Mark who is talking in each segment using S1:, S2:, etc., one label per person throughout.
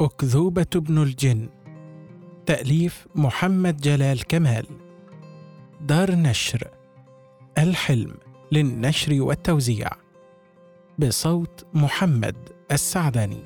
S1: أكذوبة بن الجن، تأليف محمد جلال كمال، دار نشر الحلم للنشر والتوزيع، بصوت محمد السعداني.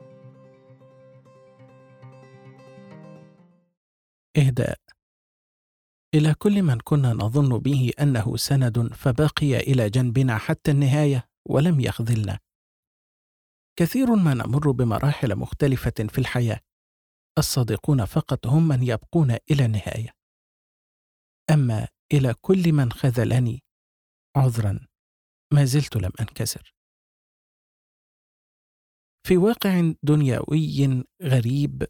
S1: إهداء إلى كل من كنا نظن به أنه سند فبقي إلى جنبنا حتى النهاية ولم يخذلنا. كثير ما نمر بمراحل مختلفة في الحياة، الصادقون فقط هم من يبقون إلى النهاية. أما إلى كل من خذلني، عذرا، ما زلت لم أنكسر. في واقع دنيوي غريب،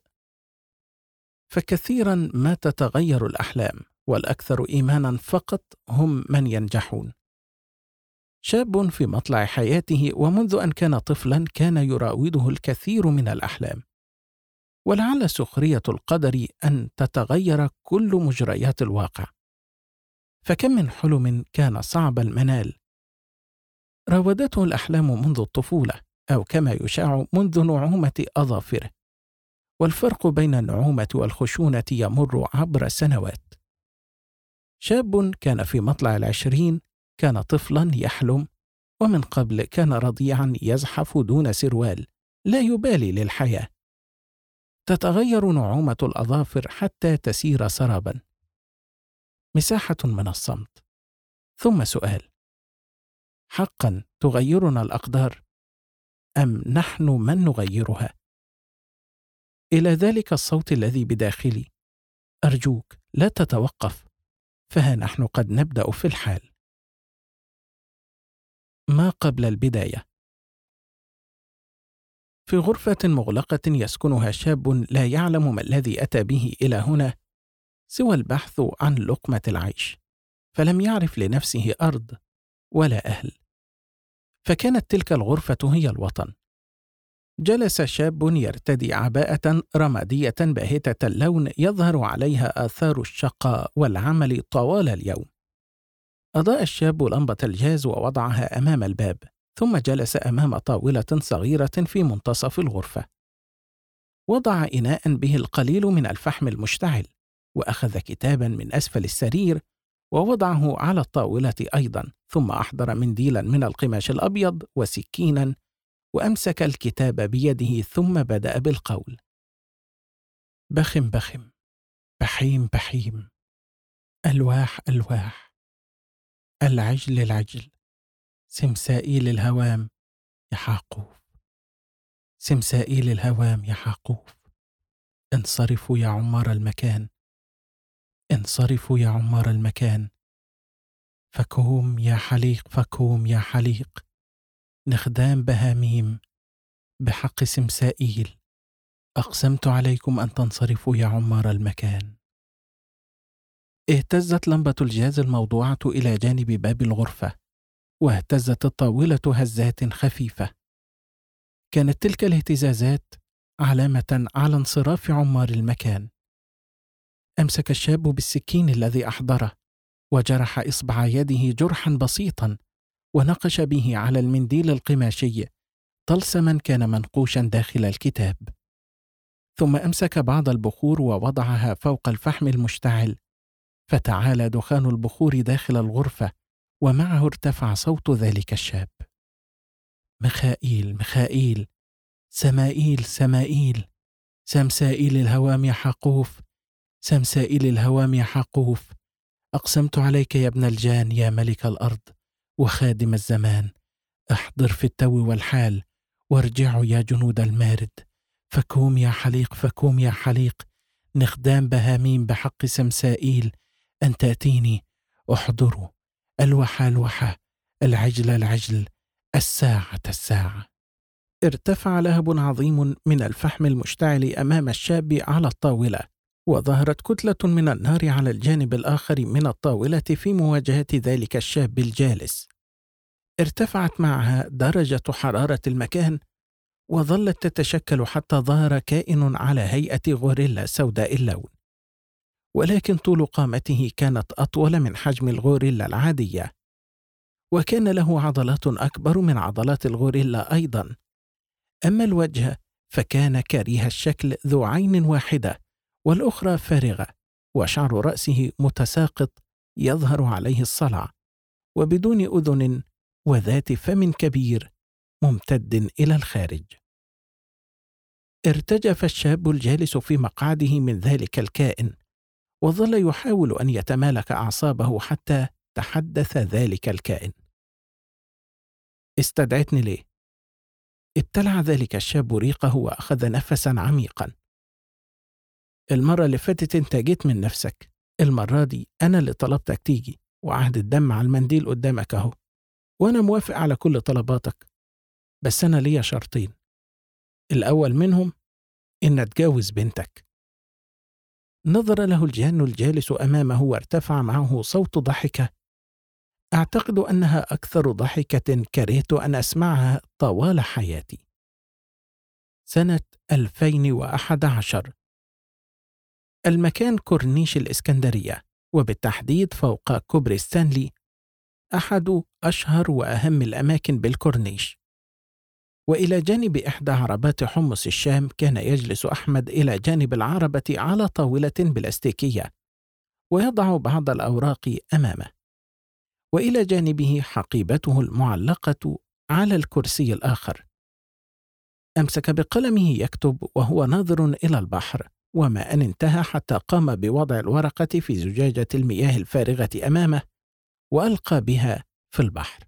S1: فكثيرا ما تتغير الأحلام، والأكثر إيمانا فقط هم من ينجحون. شاب في مطلع حياته ومنذ أن كان طفلا كان يراوده الكثير من الأحلام، ولعل سخرية القدر أن تتغير كل مجريات الواقع. فكم من حلم كان صعب المنال راودته الأحلام منذ الطفولة، أو كما يشاع منذ نعومة أظافره، والفرق بين النعومة والخشونة يمر عبر سنوات. شاب كان في مطلع 20 كان طفلا يحلم، ومن قبل كان رضيعا يزحف دون سروال، لا يبالي للحياة. تتغير نعومة الأظافر حتى تسير سرابا، مساحة من الصمت، ثم سؤال: حقا تغيرنا الأقدار أم نحن من نغيرها؟ إلى ذلك الصوت الذي بداخلي: أرجوك لا تتوقف، فها نحن قد نبدأ في الحال. ما قبل البداية. في غرفة مغلقة يسكنها شاب لا يعلم ما الذي أتى به إلى هنا سوى البحث عن لقمة العيش، فلم يعرف لنفسه أرض ولا أهل، فكانت تلك الغرفة هي الوطن. جلس شاب يرتدي عباءة رمادية باهتة اللون يظهر عليها آثار الشقاء والعمل طوال اليوم. أضاء الشاب لمبة الجاز ووضعها أمام الباب، ثم جلس أمام طاولة صغيرة في منتصف الغرفة. وضع إناء به القليل من الفحم المشتعل، وأخذ كتابا من أسفل السرير ووضعه على الطاولة أيضا، ثم أحضر منديلا من القماش الأبيض وسكينا، وأمسك الكتاب بيده، ثم بدأ بالقول: بخم بخم، بحيم بحيم، ألواح ألواح، العجل العجل، سمسائيل الهوام يا حاقوف، سمسائيل الهوام يا حاقوف، انصرفوا يا عمار المكان، انصرفوا يا عمار المكان، فكوم يا حليق، فكوم يا حليق، نخدام بهاميم بحق سمسائيل، أقسمت عليكم أن تنصرفوا يا عمار المكان. اهتزت لمبة الجاز الموضوعة إلى جانب باب الغرفة، واهتزت الطاولة هزات خفيفة. كانت تلك الاهتزازات علامة على انصراف عمار المكان. أمسك الشاب بالسكين الذي أحضره، وجرح إصبع يده جرحا بسيطا، ونقش به على المنديل القماشي طلسما كان منقوشا داخل الكتاب. ثم أمسك بعض البخور ووضعها فوق الفحم المشتعل، فتعالى دخان البخور داخل الغرفة، ومعه ارتفع صوت ذلك الشاب: مخائيل مخائيل، سمائيل سمائيل، سمسائيل الهوام يا حقوف، سمسائيل الهوام يا حقوف، أقسمت عليك يا ابن الجان يا ملك الأرض وخادم الزمان، احضر في التو والحال، وارجعوا يا جنود المارد، فكوم يا حليق، فكوم يا حليق، نخدام بهاميم بحق سمسائيل، أن تأتيني، احضروا، الوحى الوحى، العجل العجل، الساعة الساعة. ارتفع لهب عظيم من الفحم المشتعل أمام الشاب على الطاولة، وظهرت كتلة من النار على الجانب الآخر من الطاولة في مواجهة ذلك الشاب الجالس. ارتفعت معها درجة حرارة المكان، وظلت تتشكل حتى ظهر كائن على هيئة غوريلا سوداء اللون، ولكن طول قامته كانت أطول من حجم الغوريلا العادية، وكان له عضلات أكبر من عضلات الغوريلا أيضا. أما الوجه فكان كريه الشكل ذو عين واحدة والأخرى فارغة، وشعر رأسه متساقط يظهر عليه الصلع، وبدون أذن، وذات فم كبير ممتد إلى الخارج. ارتجف الشاب الجالس في مقعده من ذلك الكائن، وظل يحاول أن يتمالك أعصابه حتى تحدث ذلك الكائن. استدعتني ليه؟ ابتلع ذلك الشاب ريقه وأخذ نفسا عميقا. المرة اللي فاتت انت جيت من نفسك، المرة دي أنا اللي طلبتك تيجي، وعهد الدم على المنديل قدامك أهو، وأنا موافق على كل طلباتك، بس أنا ليا شرطين. الأول منهم إن أتجاوز بنتك. نظر له الجان الجالس أمامه وارتفع معه صوت ضحكة أعتقد أنها أكثر ضحكة كرهت أن أسمعها طوال حياتي. سنة 2011. المكان كورنيش الإسكندرية، وبالتحديد فوق كوبري ستانلي، أحد أشهر وأهم الأماكن بالكورنيش. وإلى جانب إحدى عربات حمص الشام كان يجلس أحمد إلى جانب العربة على طاولة بلاستيكية، ويضع بعض الأوراق أمامه، وإلى جانبه حقيبته المعلقة على الكرسي الآخر. أمسك بقلمه يكتب وهو ناظر إلى البحر، وما أن انتهى حتى قام بوضع الورقة في زجاجة المياه الفارغة أمامه وألقى بها في البحر.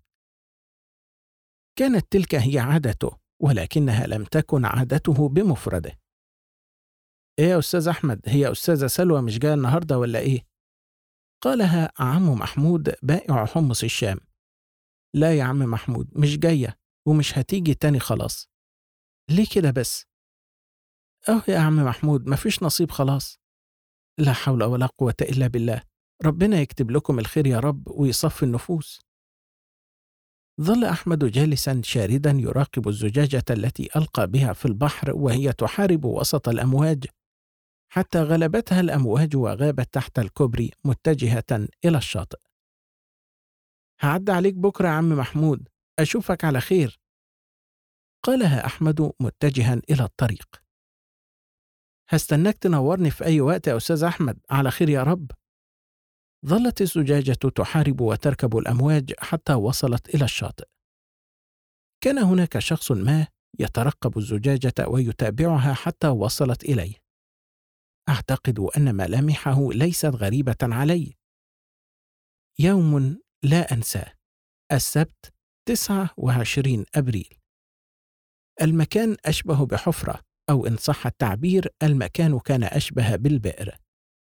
S1: كانت تلك هي عادته، ولكنها لم تكن عادته بمفرده. إيه يا أستاذ أحمد، هي أستاذة سلوى مش جاية النهاردة ولا إيه؟ قالها عم محمود بائع حمص الشام. لا يا عم محمود، مش جاية ومش هتيجي تاني خلاص. ليه كده بس؟ يا عم محمود، مفيش نصيب خلاص. لا حول ولا قوة إلا بالله، ربنا يكتب لكم الخير يا رب ويصفي النفوس. ظل أحمد جالسا شاردا يراقب الزجاجة التي ألقى بها في البحر وهي تحارب وسط الأمواج، حتى غلبتها الأمواج وغابت تحت الكوبري متجهة إلى الشاطئ. هعد عليك بكرة يا عم محمود، أشوفك على خير، قالها أحمد متجها إلى الطريق. هستناك تنورني في أي وقت يا أستاذ أحمد، على خير يا رب. ظلت الزجاجة تحارب وتركب الأمواج حتى وصلت إلى الشاطئ. كان هناك شخص ما يترقب الزجاجة ويتابعها حتى وصلت إليه. أعتقد أن ملامحه ليست غريبة علي. يوم لا أنساه، السبت 29 أبريل. المكان أشبه بحفرة، أو إن صح التعبير المكان كان أشبه بالبئر.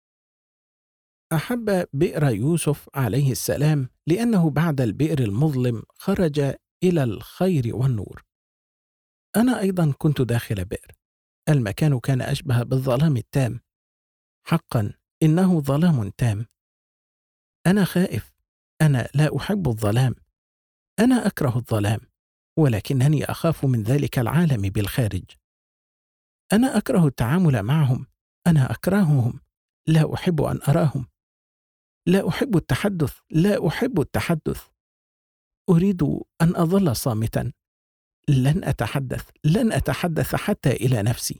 S1: أحب بئر يوسف عليه السلام لأنه بعد البئر المظلم خرج إلى الخير والنور. أنا أيضا كنت داخل بئر. المكان كان أشبه بالظلام التام. حقا إنه ظلام تام. أنا خائف. أنا لا أحب الظلام. أنا أكره الظلام، ولكنني أخاف من ذلك العالم بالخارج. أنا أكره التعامل معهم. أنا أكرههم. لا أحب أن أراهم. لا أحب التحدث. لا أحب التحدث. أريد أن أظل صامتا. لن أتحدث. لن أتحدث حتى إلى نفسي.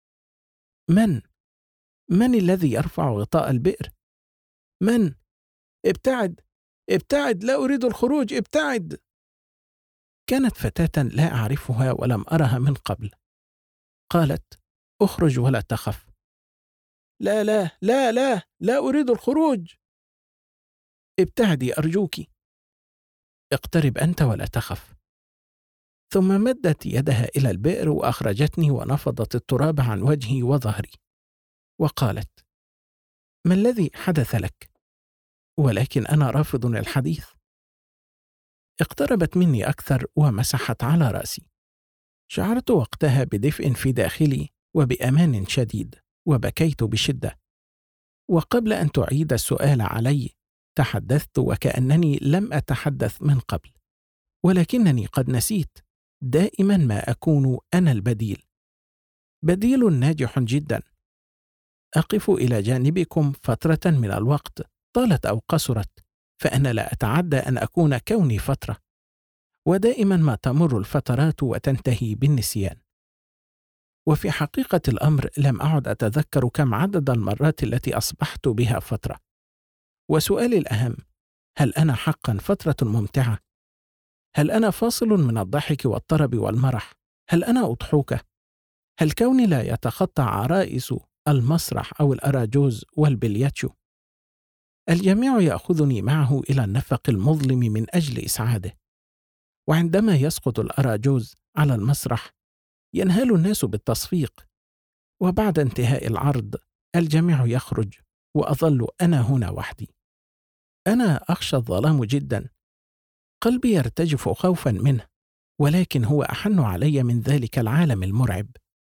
S1: من الذي يرفع غطاء البئر؟ من؟ ابتعد. ابتعد، لا أريد الخروج، ابتعد. كانت فتاة لا أعرفها ولم أرها من قبل. قالت: اخرج ولا تخف. لا لا لا لا، لا أريد الخروج. ابتعدي أرجوك. اقترب أنت ولا تخف. ثم مدت يدها إلى البئر وأخرجتني ونفضت التراب عن وجهي وظهري، وقالت: ما الذي حدث لك؟ ولكن أنا رافض الحديث. اقتربت مني أكثر ومسحت على رأسي. شعرت وقتها بدفء في داخلي وبأمان شديد، وبكيت بشدة. وقبل أن تعيد السؤال علي تحدثت وكأنني لم أتحدث من قبل، ولكنني قد نسيت. دائما ما أكون أنا البديل، بديل ناجح جدا. أقف إلى جانبكم فترة من الوقت، طالت أو قصرت، فأنا لا أتعدى أن أكون كوني فترة، ودائما ما تمر الفترات وتنتهي بالنسيان. وفي حقيقة الأمر لم أعد أتذكر كم عدد المرات التي أصبحت بها فترة. وسؤالي الأهم: هل أنا حقا فترة ممتعة؟ هل أنا فاصل من الضحك والطرب والمرح؟ هل أنا أضحوكة؟ هل كوني لا يتخطى عرائس المسرح أو الأراجوز والبلياتشو؟ الجميع يأخذني معه إلى النفق المظلم من أجل إسعاده، وعندما يسقط الأراجوز على المسرح ينهال الناس بالتصفيق، وبعد انتهاء العرض الجميع يخرج وأظل أنا هنا وحدي. أنا أخشى الظلام جدا، قلبي يرتجف خوفا منه، ولكن هو أحن علي من ذلك العالم المرعب.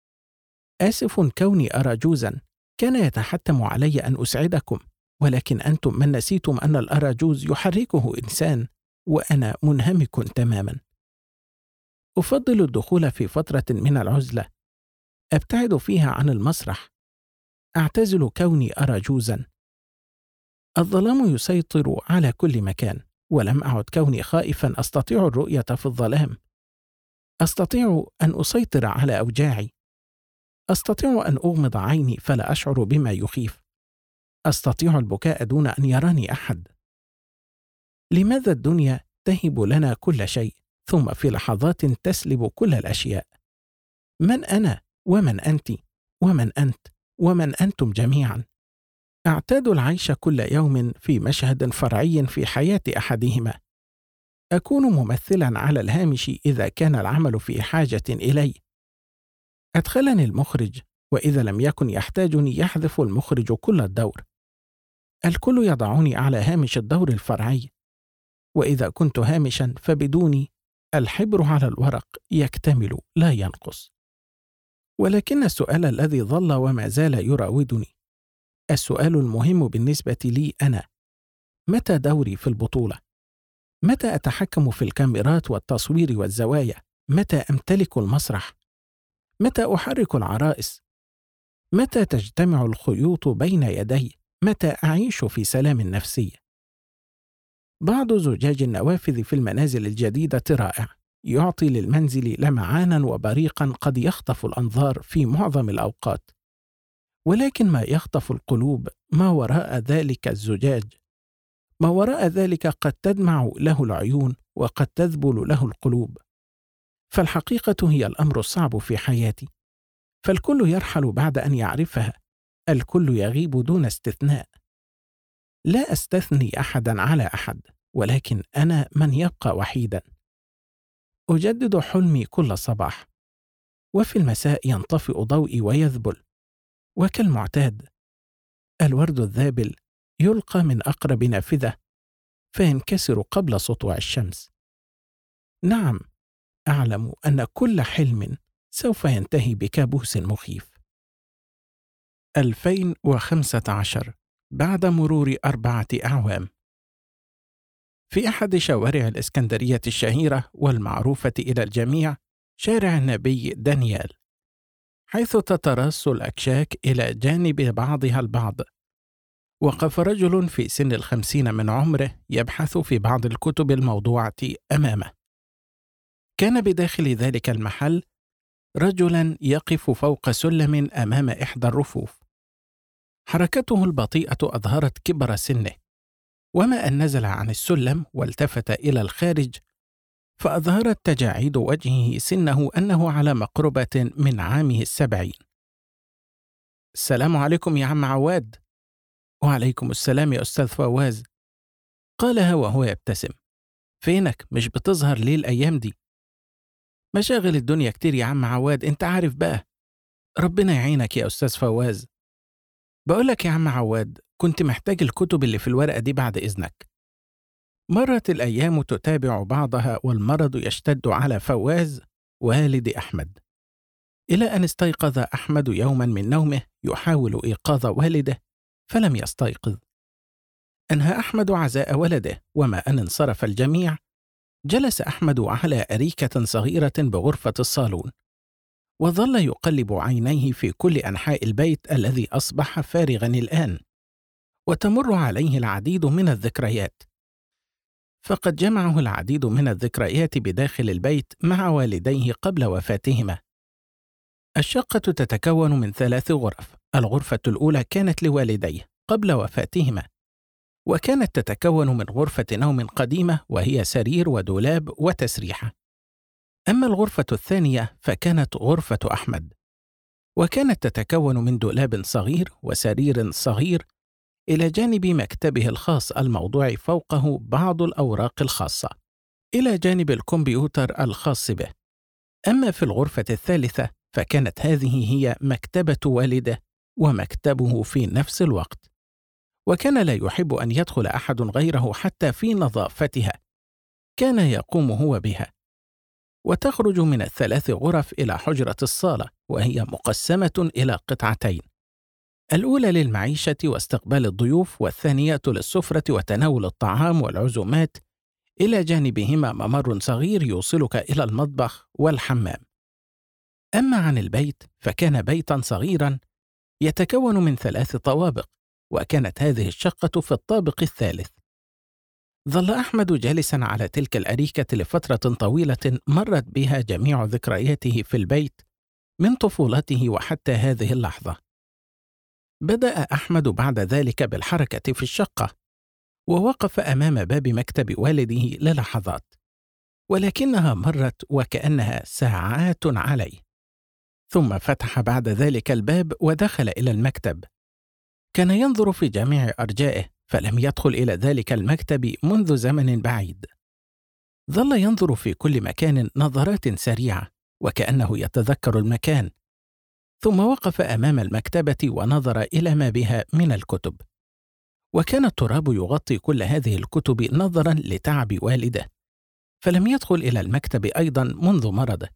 S1: آسف كوني أراجوزا كان يتحتم علي أن أسعدكم، ولكن أنتم من نسيتم أن الأراجوز يحركه إنسان، وأنا منهمك تماما. أفضل الدخول في فترة من العزلة، أبتعد فيها عن المسرح، أعتزل كوني أراجوزا. الظلام يسيطر على كل مكان، ولم أعد كوني خائفا أستطيع الرؤية في الظلام. أستطيع أن أسيطر على أوجاعي، أستطيع أن أغمض عيني فلا أشعر بما يخيف، أستطيع البكاء دون أن يراني أحد. لماذا الدنيا تهب لنا كل شيء، ثم في لحظات تسلب كل الأشياء؟ من أنا ومن أنت ومن أنت ومن أنتم جميعا؟ أعتاد العيش كل يوم في مشهد فرعي في حياة أحدهما. أكون ممثلا على الهامش إذا كان العمل في حاجة إلي. أدخلني المخرج، وإذا لم يكن يحتاجني يحذف المخرج كل الدور. الكل يضعني على هامش الدور الفرعي، وإذا كنت هامشا فبدوني الحبر على الورق يكتمل لا ينقص. ولكن السؤال الذي ظل وما زال يراودني، السؤال المهم بالنسبة لي أنا: متى دوري في البطولة؟ متى أتحكم في الكاميرات والتصوير والزوايا؟ متى أمتلك المسرح؟ متى أحرك العرائس؟ متى تجتمع الخيوط بين يدي؟ متى أعيش في سلام نفسي؟ بعض زجاج النوافذ في المنازل الجديدة رائع، يعطي للمنزل لمعانا وبريقا قد يخطف الأنظار في معظم الأوقات، ولكن ما يخطف القلوب ما وراء ذلك الزجاج. ما وراء ذلك قد تدمع له العيون وقد تذبل له القلوب. فالحقيقة هي الأمر الصعب في حياتي، فالكل يرحل بعد أن يعرفها، الكل يغيب دون استثناء. لا أستثني أحدا على أحد، ولكن أنا من يبقى وحيدا. أجدد حلمي كل صباح، وفي المساء ينطفئ ضوئي ويذبل، وكالمعتاد الورد الذابل يلقى من أقرب نافذة فينكسر قبل سطوع الشمس. نعم، أعلم أن كل حلم سوف ينتهي بكابوس مخيف. 2015 بعد مرور 4 أعوام. في أحد شوارع الإسكندرية الشهيرة والمعروفة إلى الجميع، شارع النبي دانيال، حيث تتراص الأكشاك إلى جانب بعضها البعض، وقف رجل في سن 50 من عمره يبحث في بعض الكتب الموضوعة أمامه. كان بداخل ذلك المحل رجلا يقف فوق سلم أمام إحدى الرفوف. حركته البطيئة أظهرت كبر سنه، وما أن نزل عن السلم والتفت إلى الخارج فأظهرت تجاعيد وجهه سنه أنه على مقربة من عامه 70. السلام عليكم يا عم عواد. وعليكم السلام يا أستاذ فواز، قالها وهو يبتسم. فينك مش بتظهر ليه الأيام دي؟ مشاغل الدنيا كتير يا عم عواد، انت عارف بقى. ربنا يعينك يا أستاذ فواز. بقولك يا عم عواد، كنت محتاج الكتب اللي في الورقة دي بعد إذنك. مرت الأيام تتابع بعضها والمرض يشتد على فواز والد أحمد، إلى أن استيقظ أحمد يوما من نومه يحاول إيقاظ والده فلم يستيقظ. أنهى أحمد عزاء ولده، وما أن انصرف الجميع جلس أحمد على أريكة صغيرة بغرفة الصالون، وظل يقلب عينيه في كل أنحاء البيت الذي أصبح فارغا الآن، وتمر عليه العديد من الذكريات. فقد جمعه العديد من الذكريات بداخل البيت مع والديه قبل وفاتهما. الشقة تتكون من 3 غرف. الغرفة الأولى كانت لوالديه قبل وفاتهما، وكانت تتكون من غرفة نوم قديمة وهي سرير ودولاب وتسريحة. أما الغرفة الثانية فكانت غرفة أحمد، وكانت تتكون من دولاب صغير وسرير صغير، إلى جانب مكتبه الخاص الموضوع فوقه بعض الأوراق الخاصة، إلى جانب الكمبيوتر الخاص به. أما في الغرفة الثالثة فكانت هذه هي مكتبة والده ومكتبه في نفس الوقت، وكان لا يحب أن يدخل أحد غيره حتى في نظافتها، كان يقوم هو بها. وتخرج من ال3 غرف إلى حجرة الصالة، وهي مقسمة إلى قطعتين، الأولى للمعيشة واستقبال الضيوف، والثانية للسفرة وتناول الطعام والعزومات، إلى جانبهما ممر صغير يوصلك إلى المطبخ والحمام. أما عن البيت فكان بيتا صغيرا يتكون من 3 طوابق، وكانت هذه الشقة في الطابق الثالث. ظل أحمد جالسا على تلك الأريكة لفترة طويلة مرت بها جميع ذكرياته في البيت من طفولته وحتى هذه اللحظة. بدأ أحمد بعد ذلك بالحركة في الشقة، ووقف أمام باب مكتب والده للحظات، ولكنها مرت وكأنها ساعات عليه. ثم فتح بعد ذلك الباب ودخل إلى المكتب. كان ينظر في جميع أرجائه، فلم يدخل إلى ذلك المكتب منذ زمن بعيد. ظل ينظر في كل مكان نظرات سريعة وكأنه يتذكر المكان، ثم وقف أمام المكتبة ونظر إلى ما بها من الكتب، وكان التراب يغطي كل هذه الكتب نظرا لتعب والده، فلم يدخل إلى المكتب أيضا منذ مرضه.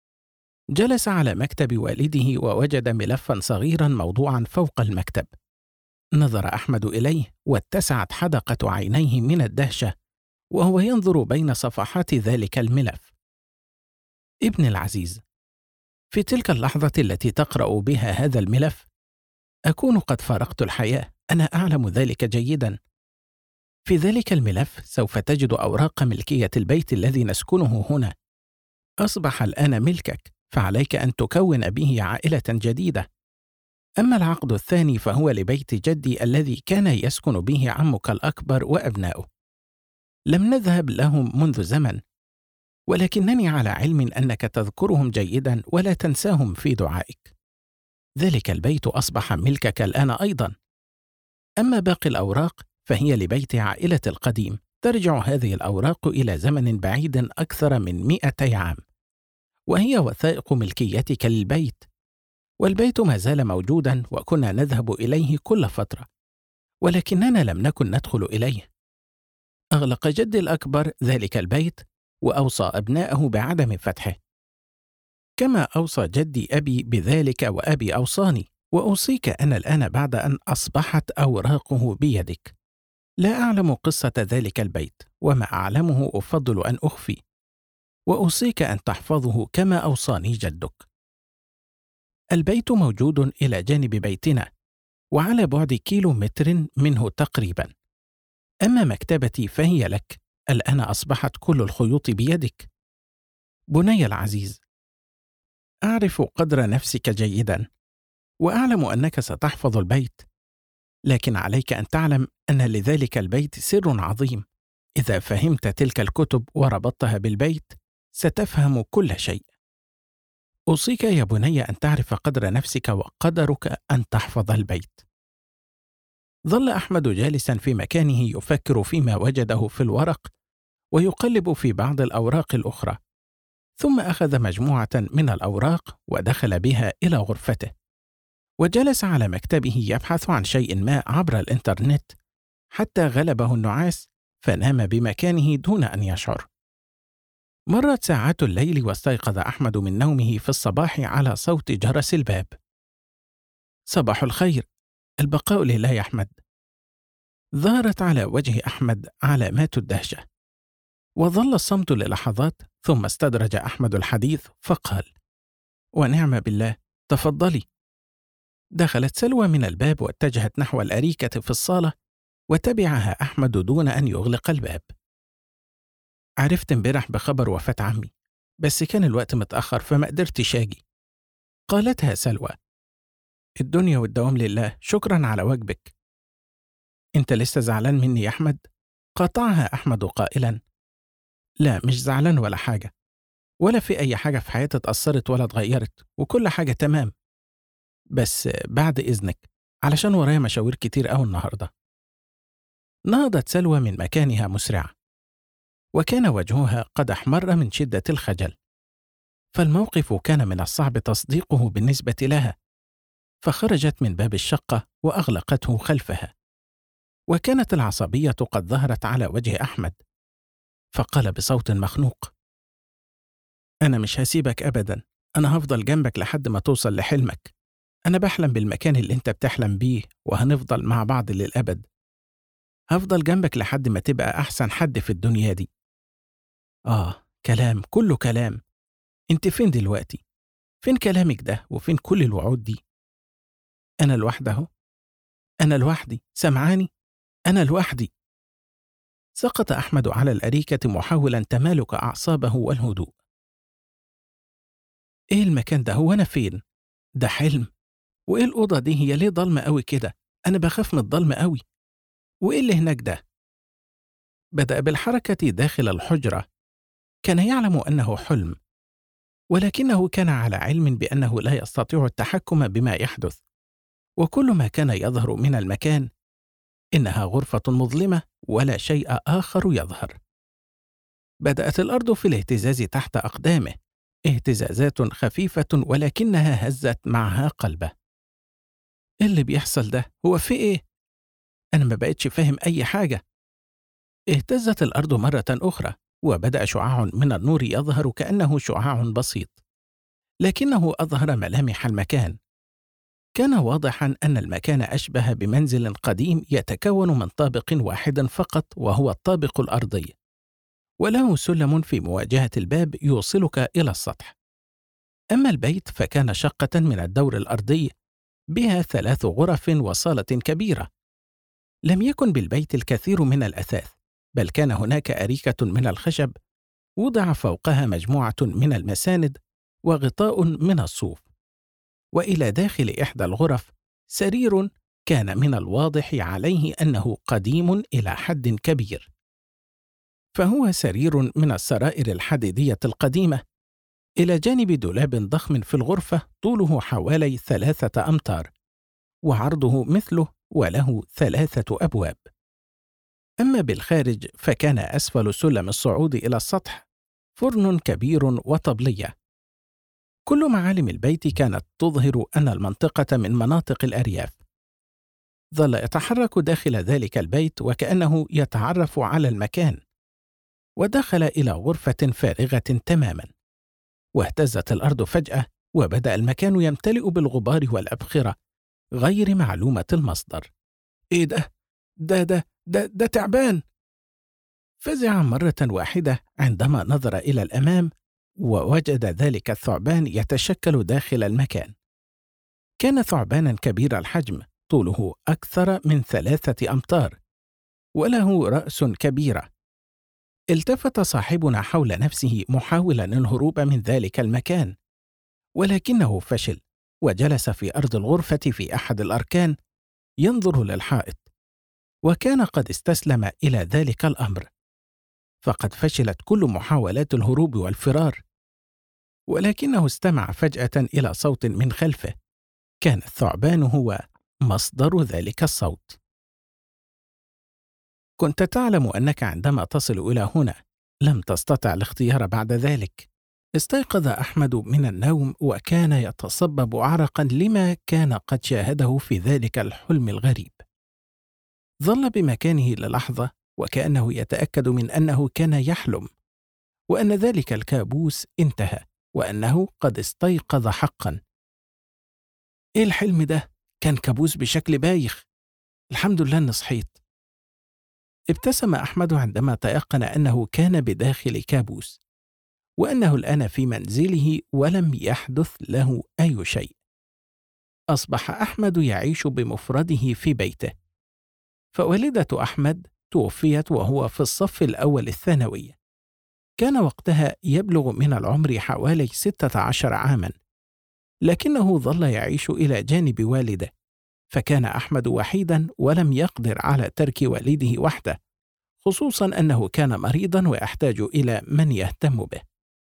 S1: جلس على مكتب والده ووجد ملفا صغيرا موضوعا فوق المكتب. نظر أحمد إليه واتسعت حدقة عينيه من الدهشة وهو ينظر بين صفحات ذلك الملف. ابني العزيز، في تلك اللحظة التي تقرأ بها هذا الملف أكون قد فارقت الحياة، أنا أعلم ذلك جيدا. في ذلك الملف سوف تجد أوراق ملكية البيت الذي نسكنه هنا. أصبح الآن ملكك، فعليك أن تكون به عائلة جديدة. أما العقد الثاني فهو لبيت جدي الذي كان يسكن به عمك الأكبر وأبناؤه. لم نذهب لهم منذ زمن، ولكنني على علم أنك تذكرهم جيدا ولا تنساهم في دعائك. ذلك البيت أصبح ملكك الآن أيضا. أما باقي الأوراق فهي لبيت عائلة القديم، ترجع هذه الأوراق إلى زمن بعيد أكثر من 200 عام، وهي وثائق ملكيتك للبيت، والبيت ما زال موجودا وكنا نذهب إليه كل فترة، ولكننا لم نكن ندخل إليه. أغلق جدي الأكبر ذلك البيت وأوصى أبناءه بعدم فتحه، كما أوصى جدي أبي بذلك، وأبي أوصاني، وأوصيك أنا الآن بعد أن أصبحت أوراقه بيدك. لا أعلم قصة ذلك البيت، وما أعلمه أفضل أن أخفي، وأوصيك أن تحفظه كما أوصاني جدك. البيت موجود إلى جانب بيتنا، وعلى بعد 1 كيلومتر منه تقريبا. أما مكتبتي فهي لك، الآن أصبحت كل الخيوط بيدك. بني العزيز، أعرف قدر نفسك جيدا، وأعلم أنك ستحفظ البيت، لكن عليك أن تعلم أن لذلك البيت سر عظيم. إذا فهمت تلك الكتب وربطتها بالبيت ستفهم كل شيء. أوصيك يا بني أن تعرف قدر نفسك وقدرك أن تحفظ البيت. ظل أحمد جالسا في مكانه يفكر فيما وجده في الورق ويقلب في بعض الأوراق الأخرى، ثم أخذ مجموعة من الأوراق ودخل بها إلى غرفته، وجلس على مكتبه يبحث عن شيء ما عبر الإنترنت حتى غلبه النعاس فنام بمكانه دون أن يشعر. مرت ساعات الليل واستيقظ أحمد من نومه في الصباح على صوت جرس الباب. صباح الخير، البقاء لله يا أحمد. ظهرت على وجه أحمد علامات الدهشة، وظل الصمت للحظات، ثم استدرج أحمد الحديث فقال: ونعم بالله، تفضلي. دخلت سلوى من الباب واتجهت نحو الأريكة في الصالة، وتبعها أحمد دون أن يغلق الباب. عرفت امبارح بخبر وفاة عمي، بس كان الوقت متأخر فما قدرتش أجي. قالتها سلوى: الدنيا والدوام لله، شكرا على واجبك. أنت لسه زعلان مني يا أحمد؟ قاطعها أحمد قائلا: لا، مش زعلان ولا حاجة، ولا في أي حاجة في حياتي اتأثرت ولا اتغيرت، وكل حاجة تمام. بس بعد إذنك، علشان ورايا مشاوير كتير أوي النهاردة. نهضت سلوى من مكانها مسرعة، وكان وجهها قد احمر من شدة الخجل، فالموقف كان من الصعب تصديقه بالنسبة لها، فخرجت من باب الشقة وأغلقته خلفها. وكانت العصبية قد ظهرت على وجه أحمد، فقال بصوت مخنوق: أنا مش هسيبك أبدا، أنا هفضل جنبك لحد ما توصل لحلمك. أنا بحلم بالمكان اللي أنت بتحلم بيه، وهنفضل مع بعض للأبد. هفضل جنبك لحد ما تبقى أحسن حد في الدنيا دي. كلام، كله كلام. أنت فين دلوقتي؟ فين كلامك ده وفين كل الوعود دي؟ أنا لوحدي أهو، أنا لوحدي، سمعاني؟ أنا لوحدي. سقط أحمد على الأريكة محاولا تمالك أعصابه والهدوء. إيه المكان ده؟ هو أنا فين؟ ده حلم؟ وإيه الأوضة دي؟ هي ليه ضلمة أوي كده؟ أنا بخاف من الضلمة أوي. وإيه اللي هناك ده؟ بدأ بالحركة داخل الحجرة. كان يعلم أنه حلم، ولكنه كان على علم بأنه لا يستطيع التحكم بما يحدث، وكل ما كان يظهر من المكان إنها غرفة مظلمة ولا شيء آخر يظهر. بدأت الأرض في الاهتزاز تحت أقدامه، اهتزازات خفيفة ولكنها هزت معها قلبه. إيه اللي بيحصل ده؟ هو في إيه؟ أنا ما بقتش فاهم أي حاجة. اهتزت الأرض مرة أخرى، وبدأ شعاع من النور يظهر كأنه شعاع بسيط، لكنه أظهر ملامح المكان. كان واضحا أن المكان أشبه بمنزل قديم يتكون من طابق واحد فقط، وهو الطابق الأرضي، وله سلم في مواجهة الباب يوصلك إلى السطح. أما البيت فكان شقة من الدور الأرضي بها 3 غرف وصالة كبيرة. لم يكن بالبيت الكثير من الأثاث، بل كان هناك أريكة من الخشب وضع فوقها مجموعة من المساند وغطاء من الصوف. وإلى داخل إحدى الغرف سرير كان من الواضح عليه أنه قديم إلى حد كبير، فهو سرير من السرائر الحديدية القديمة، إلى جانب دولاب ضخم في الغرفة طوله حوالي 3 أمتار، وعرضه مثله، وله 3 أبواب. أما بالخارج فكان أسفل سلم الصعود إلى السطح فرن كبير وطبلية. كل معالم البيت كانت تظهر أن المنطقة من مناطق الأرياف. ظل يتحرك داخل ذلك البيت وكأنه يتعرف على المكان، ودخل إلى غرفة فارغة تماما، واهتزت الأرض فجأة، وبدأ المكان يمتلئ بالغبار والأبخرة غير معلومة المصدر. إيه ده؟ ده تعبان! فزع مرة واحدة عندما نظر إلى الأمام، ووجد ذلك الثعبان يتشكل داخل المكان. كان ثعبانا كبير الحجم، طوله أكثر من 3 أمتار، وله رأس كبيرة. التفت صاحبنا حول نفسه محاولا الهروب من ذلك المكان، ولكنه فشل، وجلس في أرض الغرفة في أحد الأركان ينظر للحائط، وكان قد استسلم إلى ذلك الأمر، فقد فشلت كل محاولات الهروب والفرار. ولكنه استمع فجأة إلى صوت من خلفه. كان الثعبان هو مصدر ذلك الصوت. كنت تعلم أنك عندما تصل إلى هنا لم تستطع الاختيار بعد ذلك. استيقظ أحمد من النوم وكان يتصبب عرقا لما كان قد شاهده في ذلك الحلم الغريب. ظل بمكانه للحظة وكأنه يتأكد من أنه كان يحلم، وأن ذلك الكابوس انتهى، وأنه قد استيقظ حقا. إيه الحلم ده؟ كان كابوس بشكل بايخ. الحمد لله أني صحيت. ابتسم أحمد عندما تيقن أنه كان بداخل كابوس، وأنه الآن في منزله ولم يحدث له أي شيء. أصبح أحمد يعيش بمفرده في بيته، فوالدة أحمد توفيت وهو في الصف الأول الثانوي. كان وقتها يبلغ من العمر حوالي 16 عاما، لكنه ظل يعيش إلى جانب والده، فكان أحمد وحيدا ولم يقدر على ترك والده وحده، خصوصا أنه كان مريضا ويحتاج إلى من يهتم به.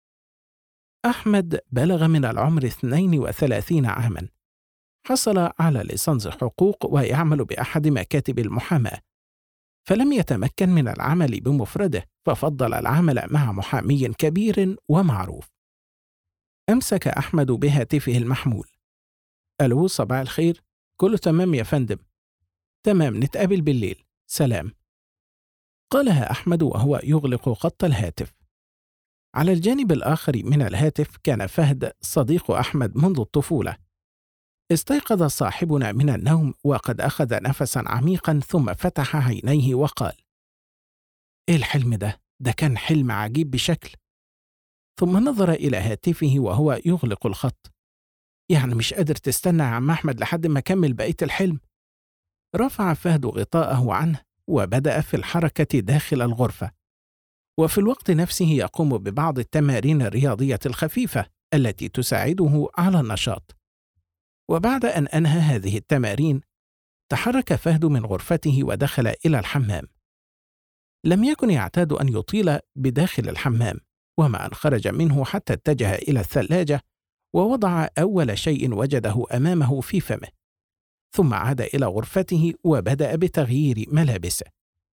S1: أحمد بلغ من العمر 32 عاما، حصل على ليسانس حقوق ويعمل بأحد مكاتب المحاماة، فلم يتمكن من العمل بمفرده، ففضل العمل مع محامي كبير ومعروف. أمسك أحمد بهاتفه المحمول. ألو، صباح الخير. كله تمام يا فندم. تمام، نتقابل بالليل، سلام. قالها أحمد وهو يغلق خط الهاتف. على الجانب الآخر من الهاتف كان فهد، صديق أحمد منذ الطفولة. استيقظ صاحبنا من النوم وقد أخذ نفسا عميقا ثم فتح عينيه وقال: إيه الحلم ده؟ ده كان حلم عجيب بشكل. ثم نظر إلى هاتفه وهو يغلق الخط. يعني مش قادر تستنى يا عم أحمد لحد ما كمل بقية الحلم؟ رفع فهد غطاءه عنه وبدأ في الحركة داخل الغرفة، وفي الوقت نفسه يقوم ببعض التمارين الرياضية الخفيفة التي تساعده على النشاط. وبعد أن أنهى هذه التمارين، تحرك فهد من غرفته ودخل إلى الحمام. لم يكن يعتاد أن يطيل بداخل الحمام، وما أن خرج منه حتى اتجه إلى الثلاجة ووضع أول شيء وجده أمامه في فمه، ثم عاد إلى غرفته وبدأ بتغيير ملابسه.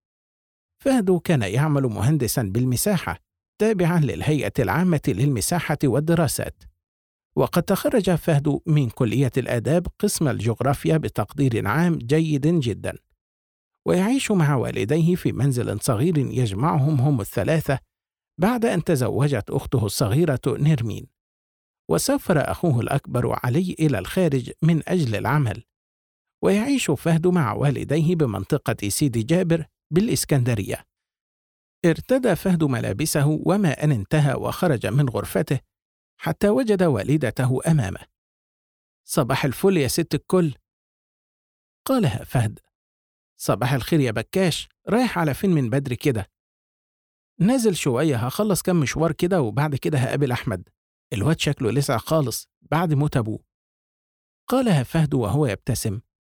S1: فهد كان يعمل مهندسا بالمساحة، تابعا للهيئة العامة للمساحة والدراسات، وقد تخرج فهد من كلية الآداب قسم الجغرافيا بتقدير عام جيد جدا، ويعيش مع والديه في منزل صغير يجمعهم هم الثلاثة بعد أن تزوجت أخته الصغيرة نرمين، وسافر أخوه الأكبر علي إلى الخارج من أجل العمل. ويعيش فهد مع والديه بمنطقة سيدي جابر بالإسكندرية. ارتدى فهد ملابسه وما أن انتهى وخرج من غرفته حتى وجد والدته أمامه. صباح الفل يا ست الكل، قالها فهد. صباح الخير يا بكاش، رايح على فين من بدري كده؟ نازل شوية، هخلص كم مشوار كده وبعد كده هقابل أحمد، الواد شكله لسع خالص بعد موت أبوه، قالها فهد وهو يبتسم.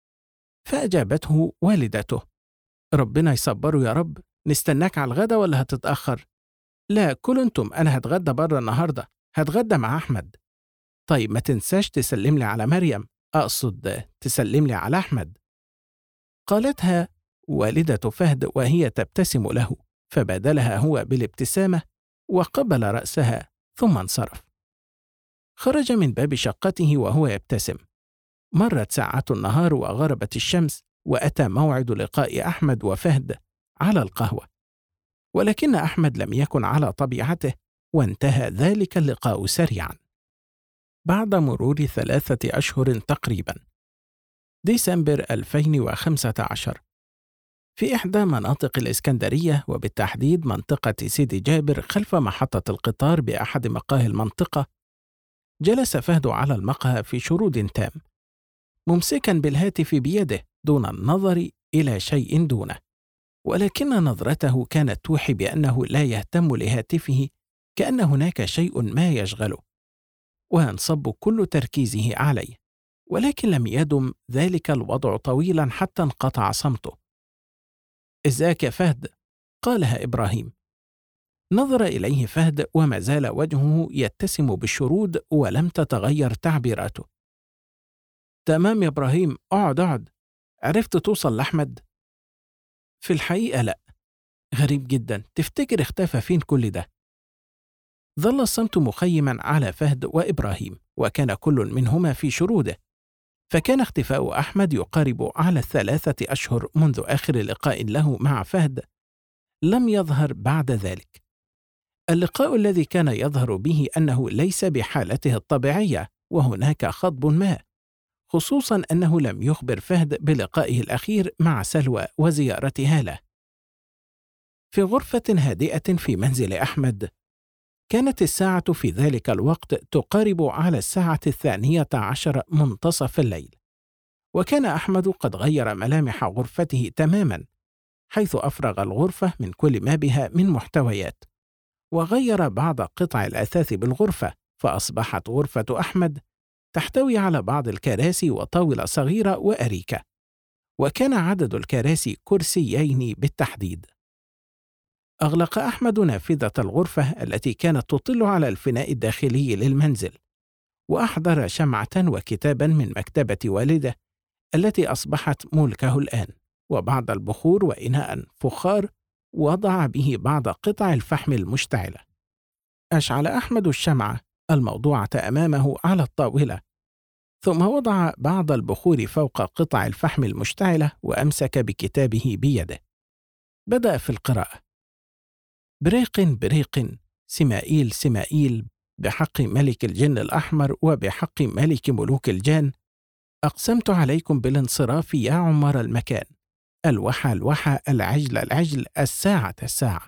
S1: فأجابته والدته: ربنا يصبره يا رب، نستناك على الغدا ولا هتتأخر؟ لا، كل انتم، أنا هتغدى بره النهاردة، هتغدى مع أحمد. طيب ما تنساش تسلم لي على مريم، أقصد تسلم لي على أحمد، قالتها والدة فهد وهي تبتسم له، فبادلها هو بالابتسامة وقبل رأسها ثم انصرف. خرج من باب شقته وهو يبتسم. مرت ساعات النهار وغربت الشمس، وأتى موعد لقاء أحمد وفهد على القهوة، ولكن أحمد لم يكن على طبيعته، وانتهى ذلك اللقاء سريعا. بعد مرور 3 أشهر تقريبا، ديسمبر 2015، في إحدى مناطق الإسكندرية وبالتحديد منطقة سيدي جابر خلف محطة القطار بأحد مقاهي المنطقة، جلس فهد على المقهى في شرود تام، ممسكا بالهاتف بيده دون النظر إلى شيء دونه، ولكن نظرته كانت توحي بأنه لا يهتم لهاتفه، كأن هناك شيء ما يشغله، وينصب كل تركيزه عليه. ولكن لم يدم ذلك الوضع طويلا حتى انقطع صمته. إزيك يا فهد؟ قالها إبراهيم. نظر إليه فهد وما زال وجهه يتسم بالشرود ولم تتغير تعبيراته. تمام يا إبراهيم، اقعد. عرفت توصل لأحمد؟ في الحقيقة لا. غريب جدا، تفتكر اختفى فين كل ده؟ ظل الصمت مخيما على فهد وإبراهيم، وكان كل منهما في شروده، فكان اختفاء أحمد يقارب على 3 أشهر منذ آخر لقاء له مع فهد لم يظهر بعد ذلك. اللقاء الذي كان يظهر به أنه ليس بحالته الطبيعية وهناك خطب ما، خصوصا أنه لم يخبر فهد بلقائه الأخير مع سلوى وزيارتها له. في غرفة هادئة في منزل أحمد، كانت الساعة في ذلك الوقت تقارب على 12:00 منتصف الليل، وكان أحمد قد غير ملامح غرفته تماما، حيث أفرغ الغرفة من كل ما بها من محتويات، وغير بعض قطع الأثاث بالغرفة، فأصبحت غرفة أحمد تحتوي على بعض الكراسي وطاولة صغيرة وأريكة، وكان عدد الكراسي كرسيين بالتحديد. أغلق أحمد نافذة الغرفة التي كانت تطل على الفناء الداخلي للمنزل، وأحضر شمعة وكتابا من مكتبة والده التي أصبحت ملكه الآن، وبعض البخور وإناء فخار وضع به بعض قطع الفحم المشتعلة. أشعل أحمد الشمعة الموضوعة أمامه على الطاولة، ثم وضع بعض البخور فوق قطع الفحم المشتعلة وأمسك بكتابه بيده. بدأ في القراءة: بريق بريق، سمائيل سمائيل، بحق ملك الجن الأحمر وبحق ملك ملوك الجان، أقسمت عليكم بالانصراف يا عمار المكان، الوحى الوحى، العجل العجل، الساعة الساعة.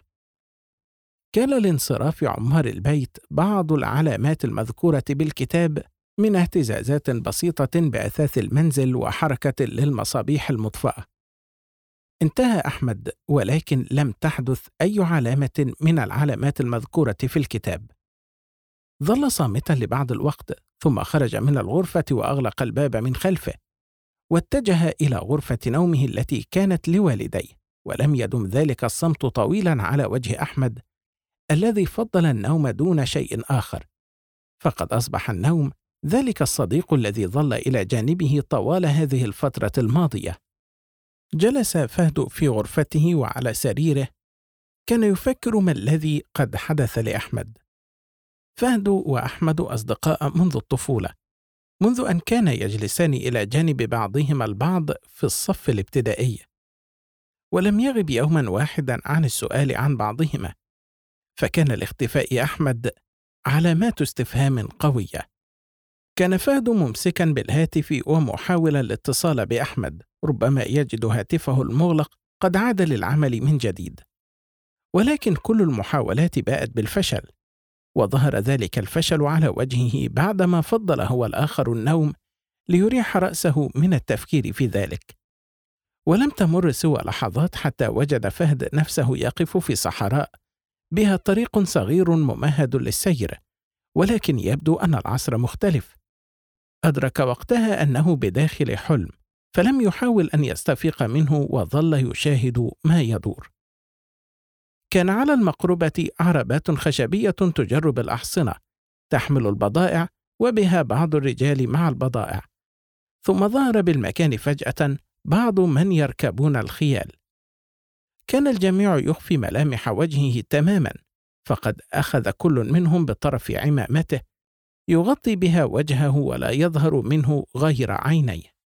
S1: كان لانصراف عمار البيت بعض العلامات المذكورة بالكتاب من اهتزازات بسيطة بأثاث المنزل وحركة للمصابيح المطفأة. انتهى أحمد، ولكن لم تحدث أي علامة من العلامات المذكورة في الكتاب. ظل صامتا لبعض الوقت، ثم خرج من الغرفة وأغلق الباب من خلفه، واتجه إلى غرفة نومه التي كانت لوالديه. ولم يدم ذلك الصمت طويلا على وجه أحمد الذي فضل النوم دون شيء آخر، فقد أصبح النوم ذلك الصديق الذي ظل إلى جانبه طوال هذه الفترة الماضية. جلس فهد في غرفته وعلى سريره، كان يفكر ما الذي قد حدث لأحمد. فهد وأحمد أصدقاء منذ الطفولة، منذ أن كانا يجلسان إلى جانب بعضهما البعض في الصف الابتدائي، ولم يغب يوما واحدا عن السؤال عن بعضهما، فكان لاختفاء أحمد علامات استفهام قوية. كان فهد ممسكا بالهاتف ومحاولا الاتصال بأحمد، ربما يجد هاتفه المغلق قد عاد للعمل من جديد، ولكن كل المحاولات باءت بالفشل، وظهر ذلك الفشل على وجهه بعدما فضل هو الآخر النوم ليريح رأسه من التفكير في ذلك. ولم تمر سوى لحظات حتى وجد فهد نفسه يقف في صحراء بها طريق صغير ممهد للسير، ولكن يبدو أن العصر مختلف. أدرك وقتها أنه بداخل حلم، فلم يحاول أن يستفيق منه وظل يشاهد ما يدور. كان على المقربة عربات خشبية تجر بالأحصنة تحمل البضائع، وبها بعض الرجال مع البضائع. ثم ظهر بالمكان فجأة بعض من يركبون الخيال. كان الجميع يخفي ملامح وجهه تماما، فقد أخذ كل منهم بطرف عمامته يغطي بها وجهه ولا يظهر منه غير عينيه.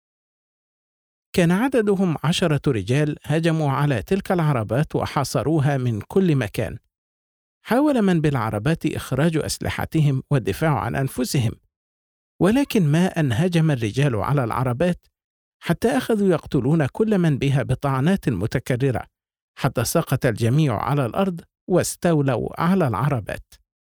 S1: كان عددهم 10 رجال هجموا على تلك العربات وحاصروها من كل مكان. حاول من بالعربات إخراج أسلحتهم والدفاع عن أنفسهم، ولكن ما أن هجم الرجال على العربات حتى أخذوا يقتلون كل من بها بطعنات متكررة، حتى سقط الجميع على الأرض واستولوا على العربات.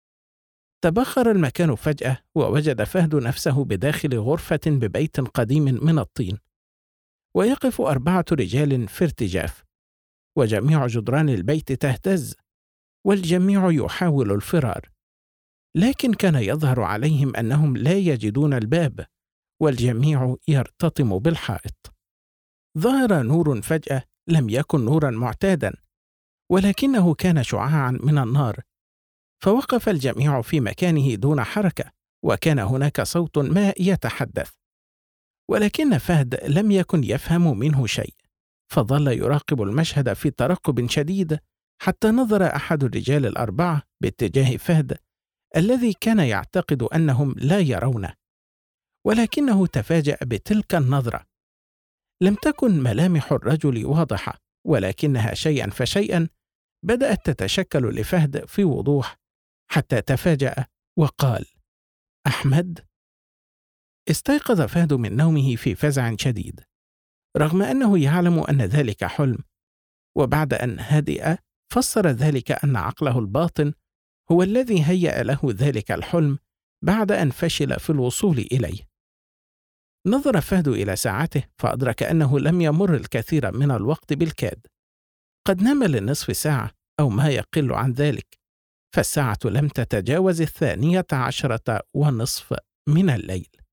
S1: تبخر المكان فجأة، ووجد فهد نفسه بداخل غرفة ببيت قديم من الطين، ويقف 4 رجال في ارتجاف، وجميع جدران البيت تهتز، والجميع يحاول الفرار، لكن كان يظهر عليهم أنهم لا يجدون الباب، والجميع يرتطم بالحائط. ظهر نور فجأة، لم يكن نورا معتادا، ولكنه كان شعاعا من النار، فوقف الجميع في مكانه دون حركة، وكان هناك صوت ما يتحدث، ولكن فهد لم يكن يفهم منه شيء، فظل يراقب المشهد في ترقب شديد، حتى نظر أحد الرجال ال4 باتجاه فهد الذي كان يعتقد أنهم لا يرونه، ولكنه تفاجأ بتلك النظرة. لم تكن ملامح الرجل واضحة، ولكنها شيئا فشيئا بدأت تتشكل لفهد في وضوح، حتى تفاجأ وقال: أحمد. استيقظ فهد من نومه في فزع شديد، رغم أنه يعلم أن ذلك حلم، وبعد أن هدأ فسر ذلك أن عقله الباطن هو الذي هيأ له ذلك الحلم بعد أن فشل في الوصول إليه. نظر فهد إلى ساعته فأدرك أنه لم يمر الكثير من الوقت بالكاد، قد نام لنصف ساعة أو ما يقل عن ذلك، فالساعة لم تتجاوز 12:30 من الليل.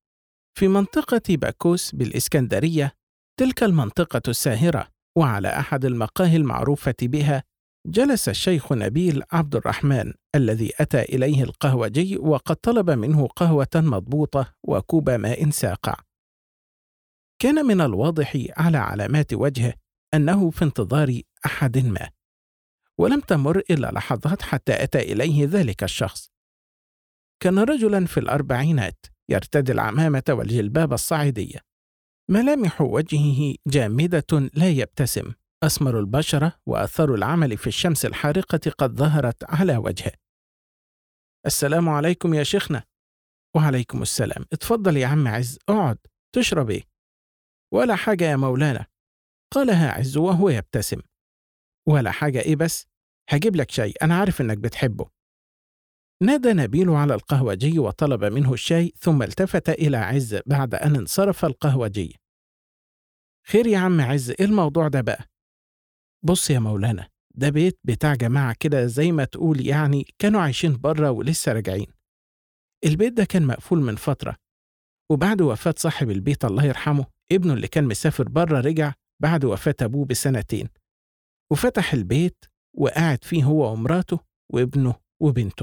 S1: في منطقة باكوس بالإسكندرية، تلك المنطقة الساهرة، وعلى أحد المقاهي المعروفة بها، جلس الشيخ نبيل عبد الرحمن الذي أتى إليه القهوجي وقد طلب منه قهوة مضبوطة وكوب ماء ساقع. كان من الواضح على علامات وجهه أنه في انتظار أحد ما، ولم تمر إلا لحظات حتى أتى إليه ذلك الشخص. كان رجلا في الأربعينات، يرتدي العمامة والجلباب الصعيدية، ملامح وجهه جامدة لا يبتسم، أسمر البشرة وأثر العمل في الشمس الحارقة قد ظهرت على وجهه. السلام عليكم يا شيخنا. وعليكم السلام، اتفضل يا عم عز، اقعد، تشرب ايه؟ ولا حاجة يا مولانا، قالها عز وهو يبتسم. ولا حاجة ايه بس؟ هجيب لك شاي، أنا عارف إنك بتحبه. نادى نبيل على القهوجي وطلب منه الشاي، ثم التفت إلى عز بعد أن انصرف القهوجي. خير يا عم عز، ايه الموضوع ده بقى؟ بص يا مولانا، ده بيت بتاع جماعة كده زي ما تقول، يعني كانوا عايشين بره ولسه راجعين. البيت ده كان مقفول من فترة، وبعد وفاة صاحب البيت الله يرحمه، ابنه اللي كان مسافر بره رجع بعد وفاة أبوه بسنتين، وفتح البيت وقعد فيه هو ومراته وابنه وبنته.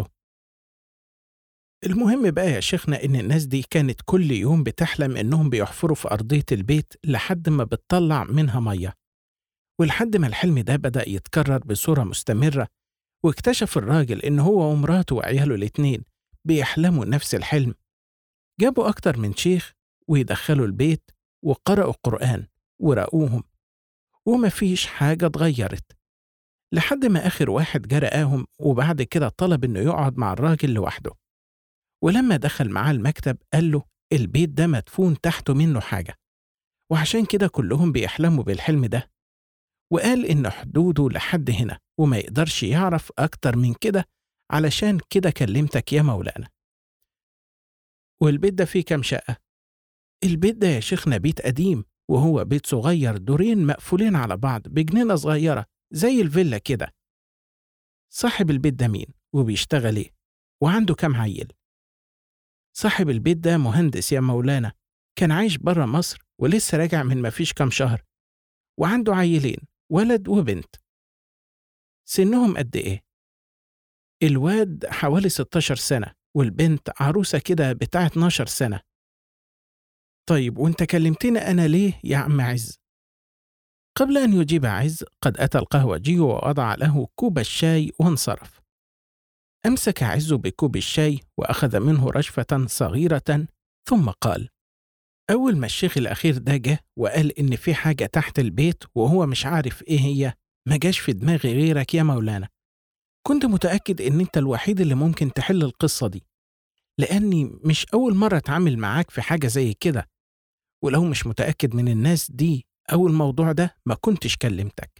S1: المهم بقى يا شيخنا إن الناس دي كانت كل يوم بتحلم إنهم بيحفروا في أرضية البيت لحد ما بتطلع منها مية، ولحد ما الحلم ده بدأ يتكرر بصورة مستمرة، واكتشف الراجل إن هو ومراته وعياله الاتنين بيحلموا نفس الحلم. جابوا أكتر من شيخ ويدخلوا البيت وقرأوا قرآن ورقوهم، ومفيش حاجة اتغيرت، لحد ما آخر واحد جه رقاهم، وبعد كده طلب إنه يقعد مع الراجل لوحده. ولما دخل معاه المكتب قال له البيت ده مدفون تحته منه حاجة، وعشان كده كلهم بيحلموا بالحلم ده، وقال إن حدوده لحد هنا وما يقدرش يعرف أكتر من كده، علشان كده كلمتك يا مولانا. والبيت ده فيه كام شقة؟ البيت ده يا شيخنا بيت قديم، وهو بيت صغير، دورين مقفولين على بعض بجنينة صغيرة زي الفيلا كده. صاحب البيت ده مين؟ وبيشتغل ايه؟ وعنده كام عيل؟ صاحب البيت ده مهندس يا مولانا، كان عايش برا مصر ولسه راجع من مفيش كام شهر، وعنده عيلين، ولد وبنت. سنهم قد ايه؟ الواد حوالي 16 سنة، والبنت عروسة كده بتاع 12 سنة. طيب وانت كلمتني أنا ليه يا عم عز؟ قبل أن يجيب عز قد أتى القهوجي ووضع له كوب الشاي وانصرف. أمسك عز بكوب الشاي وأخذ منه رشفة صغيرة، ثم قال: أول ما الشيخ الأخير ده جه وقال إن في حاجة تحت البيت وهو مش عارف إيه هي، ما جاش في دماغي غيرك يا مولانا. كنت متأكد إن أنت الوحيد اللي ممكن تحل القصة دي، لأني مش أول مرة أتعامل معاك في حاجة زي كده، ولو مش متأكد من الناس دي أو الموضوع ده ما كنتش كلمتك.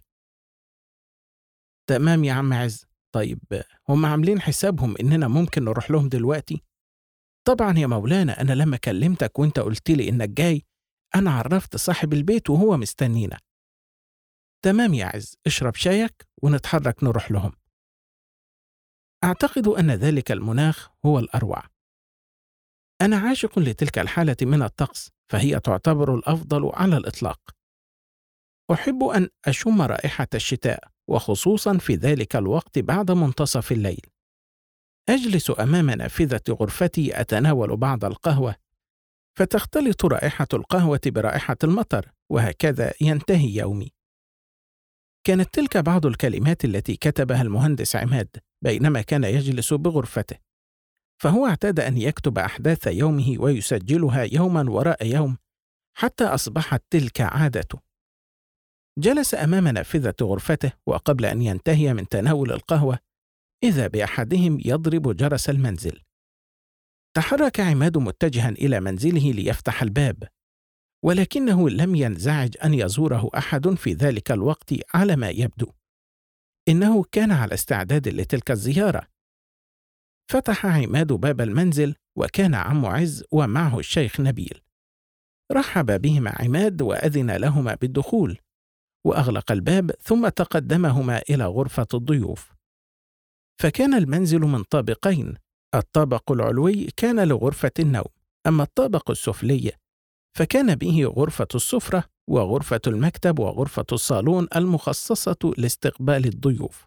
S1: تمام يا عم عز. طيب هم عاملين حسابهم إننا ممكن نروح لهم دلوقتي؟ طبعا يا مولانا، أنا لما كلمتك وإنت قلت لي إنك جاي، أنا عرفت صاحب البيت وهو مستنينا. تمام يا عز، اشرب شايك ونتحرك نروح لهم. أعتقد أن ذلك المناخ هو الأروع. أنا عاشق لتلك الحالة من الطقس، فهي تعتبر الأفضل على الإطلاق. أحب أن أشم رائحة الشتاء، وخصوصا في ذلك الوقت بعد منتصف الليل. أجلس أمام نافذة غرفتي أتناول بعض القهوة، فتختلط رائحة القهوة برائحة المطر، وهكذا ينتهي يومي. كانت تلك بعض الكلمات التي كتبها المهندس عماد بينما كان يجلس بغرفته، فهو اعتاد أن يكتب أحداث يومه ويسجلها يوما وراء يوم حتى أصبحت تلك عادته. جلس أمام نافذة غرفته، وقبل أن ينتهي من تناول القهوة إذا بأحدهم يضرب جرس المنزل. تحرك عماد متجها إلى منزله ليفتح الباب، ولكنه لم ينزعج أن يزوره أحد في ذلك الوقت على ما يبدو. إنه كان على استعداد لتلك الزيارة. فتح عماد باب المنزل، وكان عم عز ومعه الشيخ نبيل. رحب بهما عماد وأذن لهما بالدخول، وأغلق الباب، ثم تقدمهما إلى غرفة الضيوف. فكان المنزل من طابقين، الطابق العلوي كان لغرفة النوم، أما الطابق السفلي فكان به غرفة السفرة وغرفة المكتب وغرفة الصالون المخصصة لاستقبال الضيوف.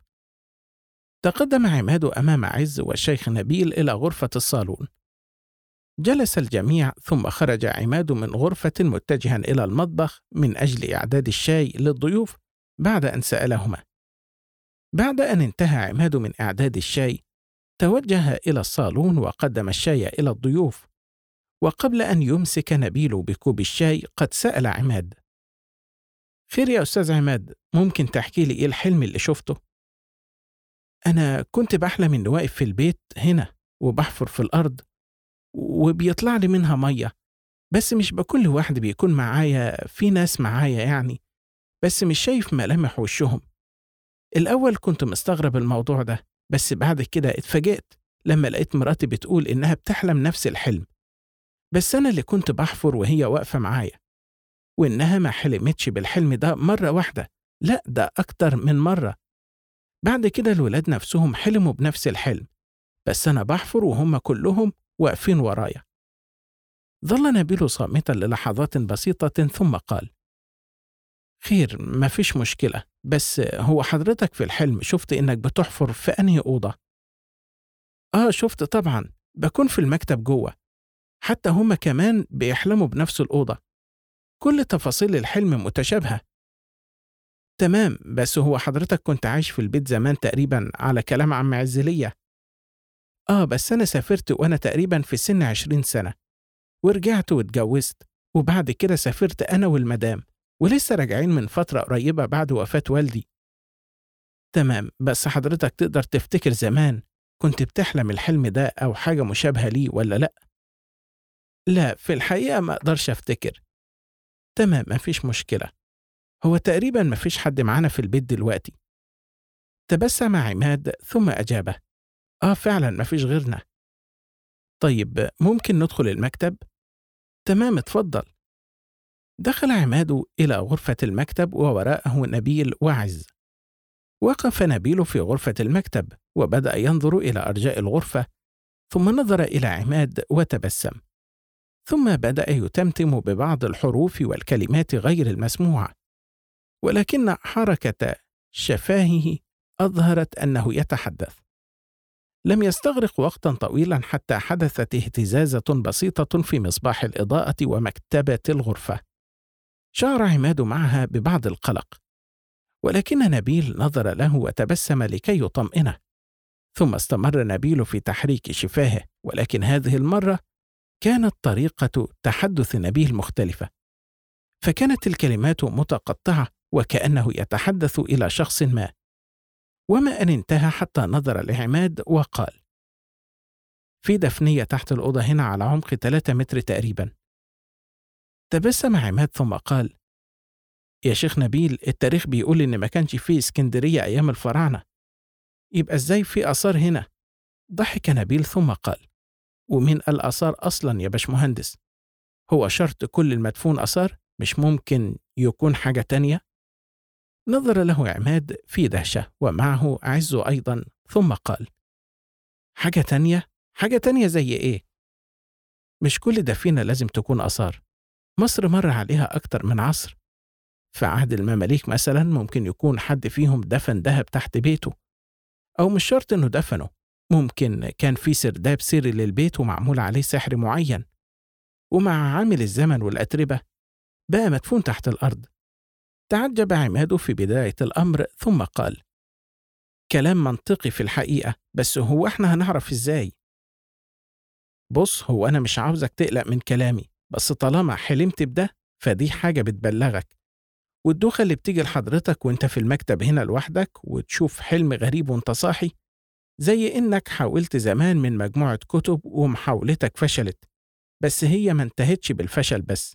S1: تقدم عماد أمام عز والشيخ نبيل إلى غرفة الصالون. جلس الجميع ثم خرج عماد من غرفة متجها إلى المطبخ من أجل إعداد الشاي للضيوف بعد أن سألهما. بعد أن انتهى عماد من إعداد الشاي توجه إلى الصالون وقدم الشاي إلى الضيوف، وقبل أن يمسك نبيل بكوب الشاي قد سأل عماد: خير يا أستاذ عماد، ممكن تحكي لي إيه الحلم اللي شفته؟ أنا كنت بحلم إني واقف في البيت هنا وبحفر في الأرض وبيطلع لي منها مية، بس مش بكل واحد بيكون معايا، في ناس معايا يعني، بس مش شايف ملامح وشهم. الأول كنت مستغرب الموضوع ده، بس بعد كده اتفاجئت لما لقيت مراتي بتقول إنها بتحلم نفس الحلم، بس أنا اللي كنت بحفر وهي واقفة معايا، وإنها ما حلمتش بالحلم ده مرة واحدة، لأ ده أكتر من مرة. بعد كده الولاد نفسهم حلموا بنفس الحلم، بس أنا بحفر وهم كلهم واقفين ورايا. ظل نبيل صامتا للحظات بسيطة ثم قال: خير مفيش مشكلة، بس هو حضرتك في الحلم شفت إنك بتحفر في أنهي أوضة؟ شفت طبعا، بكون في المكتب جوه، حتى هما كمان بيحلموا بنفس الأوضة، كل تفاصيل الحلم متشابهة. تمام، بس هو حضرتك كنت عايش في البيت زمان تقريبا على كلام عم عزلية. بس أنا سافرت وأنا تقريبا في سن 20 سنة، ورجعت واتجوزت، وبعد كده سافرت أنا والمدام، ولسه راجعين من فترة قريبة بعد وفاة والدي. تمام، بس حضرتك تقدر تفتكر زمان كنت بتحلم الحلم ده أو حاجة مشابهة ليه ولا لأ؟ لا، في الحقيقة ما أقدرش أفتكر. تمام، مفيش مشكلة، هو تقريبا مفيش حد معانا في البيت دلوقتي. تبسم عماد ثم أجابه: فعلا مفيش غيرنا. طيب ممكن ندخل المكتب؟ تمام، اتفضل. دخل عماد إلى غرفة المكتب ووراءه نبيل وعز. وقف نبيل في غرفة المكتب وبدأ ينظر إلى أرجاء الغرفة، ثم نظر إلى عماد وتبسم، ثم بدأ يتمتم ببعض الحروف والكلمات غير المسموعة، ولكن حركة شفاهه أظهرت أنه يتحدث. لم يستغرق وقتا طويلا حتى حدثت اهتزازة بسيطة في مصباح الإضاءة ومكتبة الغرفة. شعر عماد معها ببعض القلق، ولكن نبيل نظر له وتبسم لكي يطمئنه. ثم استمر نبيل في تحريك شفاهه، ولكن هذه المرة كانت طريقة تحدث نبيل مختلفة، فكانت الكلمات متقطعة وكأنه يتحدث إلى شخص ما. وما أن انتهى حتى نظر لعماد وقال: في دفنية تحت الأوضة هنا على عمق 3 متر تقريبا. تبسم عماد ثم قال: يا شيخ نبيل، التاريخ بيقول إن ما كانش فيه اسكندرية أيام الفراعنة، يبقى إزاي في آثار هنا؟ ضحك نبيل ثم قال: ومين قال آثار أصلا يا باشمهندس؟ هو شرط كل المدفون آثار؟ مش ممكن يكون حاجة تانية؟ نظر له عماد في دهشة ومعه عز أيضا، ثم قال: حاجة تانية؟ حاجة تانية زي إيه؟ مش كل دفينة لازم تكون آثار، مصر مر عليها أكتر من عصر. في عهد المماليك مثلا ممكن يكون حد فيهم دفن دهب تحت بيته، أو مش شرط إنه دفنه، ممكن كان في سرداب سري للبيت ومعمول عليه سحر معين، ومع عامل الزمن والأتربة بقى مدفون تحت الأرض. تعجب عماد في بداية الأمر ثم قال: كلام منطقي في الحقيقة، بس هو احنا هنعرف ازاي؟ بص، هو أنا مش عاوزك تقلق من كلامي، بس طالما حلمت بده فدي حاجة بتبلغك، والدوخة اللي بتيجي لحضرتك وانت في المكتب هنا لوحدك وتشوف حلم غريب وانت صاحي، زي إنك حاولت زمان من مجموعة كتب ومحاولتك فشلت، بس هي ما انتهتش بالفشل بس.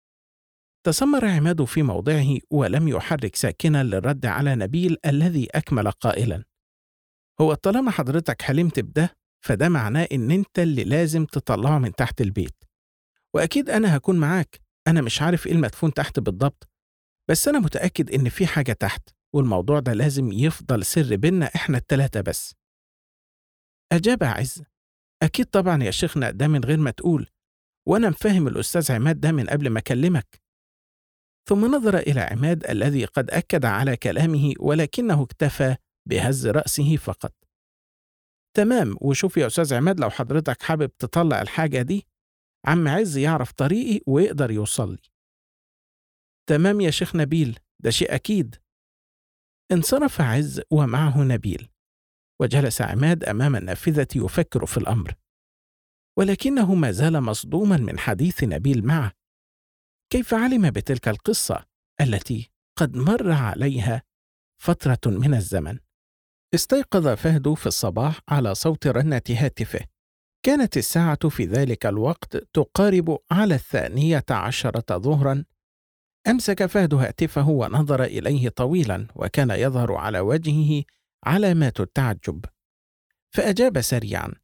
S1: تسمر عماد في موضعه ولم يحرك ساكنا للرد على نبيل الذي أكمل قائلا: هو طالما حضرتك حلمت بده فده معناه إن انت اللي لازم تطلعه من تحت البيت، وأكيد أنا هكون معاك. أنا مش عارف إيه المدفون تحت بالضبط، بس أنا متأكد إن في حاجة تحت، والموضوع ده لازم يفضل سر بينا إحنا التلاتة بس. أجاب عز: أكيد طبعا يا شيخنا، ده من غير ما تقول، وأنا مفهم الأستاذ عماد ده من قبل ما أكلمك. ثم نظر إلى عماد الذي قد أكد على كلامه، ولكنه اكتفى بهز رأسه فقط. تمام، وشوف يا أستاذ عماد، لو حضرتك حابب تطلع الحاجة دي، عم عز يعرف طريقي ويقدر يوصل لي. تمام يا شيخ نبيل، ده شيء أكيد. انصرف عز ومعه نبيل، وجلس عماد أمام النافذة يفكر في الأمر، ولكنه ما زال مصدوما من حديث نبيل معه. كيف علم بتلك القصة التي قد مر عليها فترة من الزمن؟ استيقظ فهد في الصباح على صوت رنة هاتفه. كانت الساعة في ذلك الوقت تقارب على 12 ظهرا. أمسك فهد هاتفه ونظر إليه طويلا، وكان يظهر على وجهه علامات التعجب، فأجاب سريعا: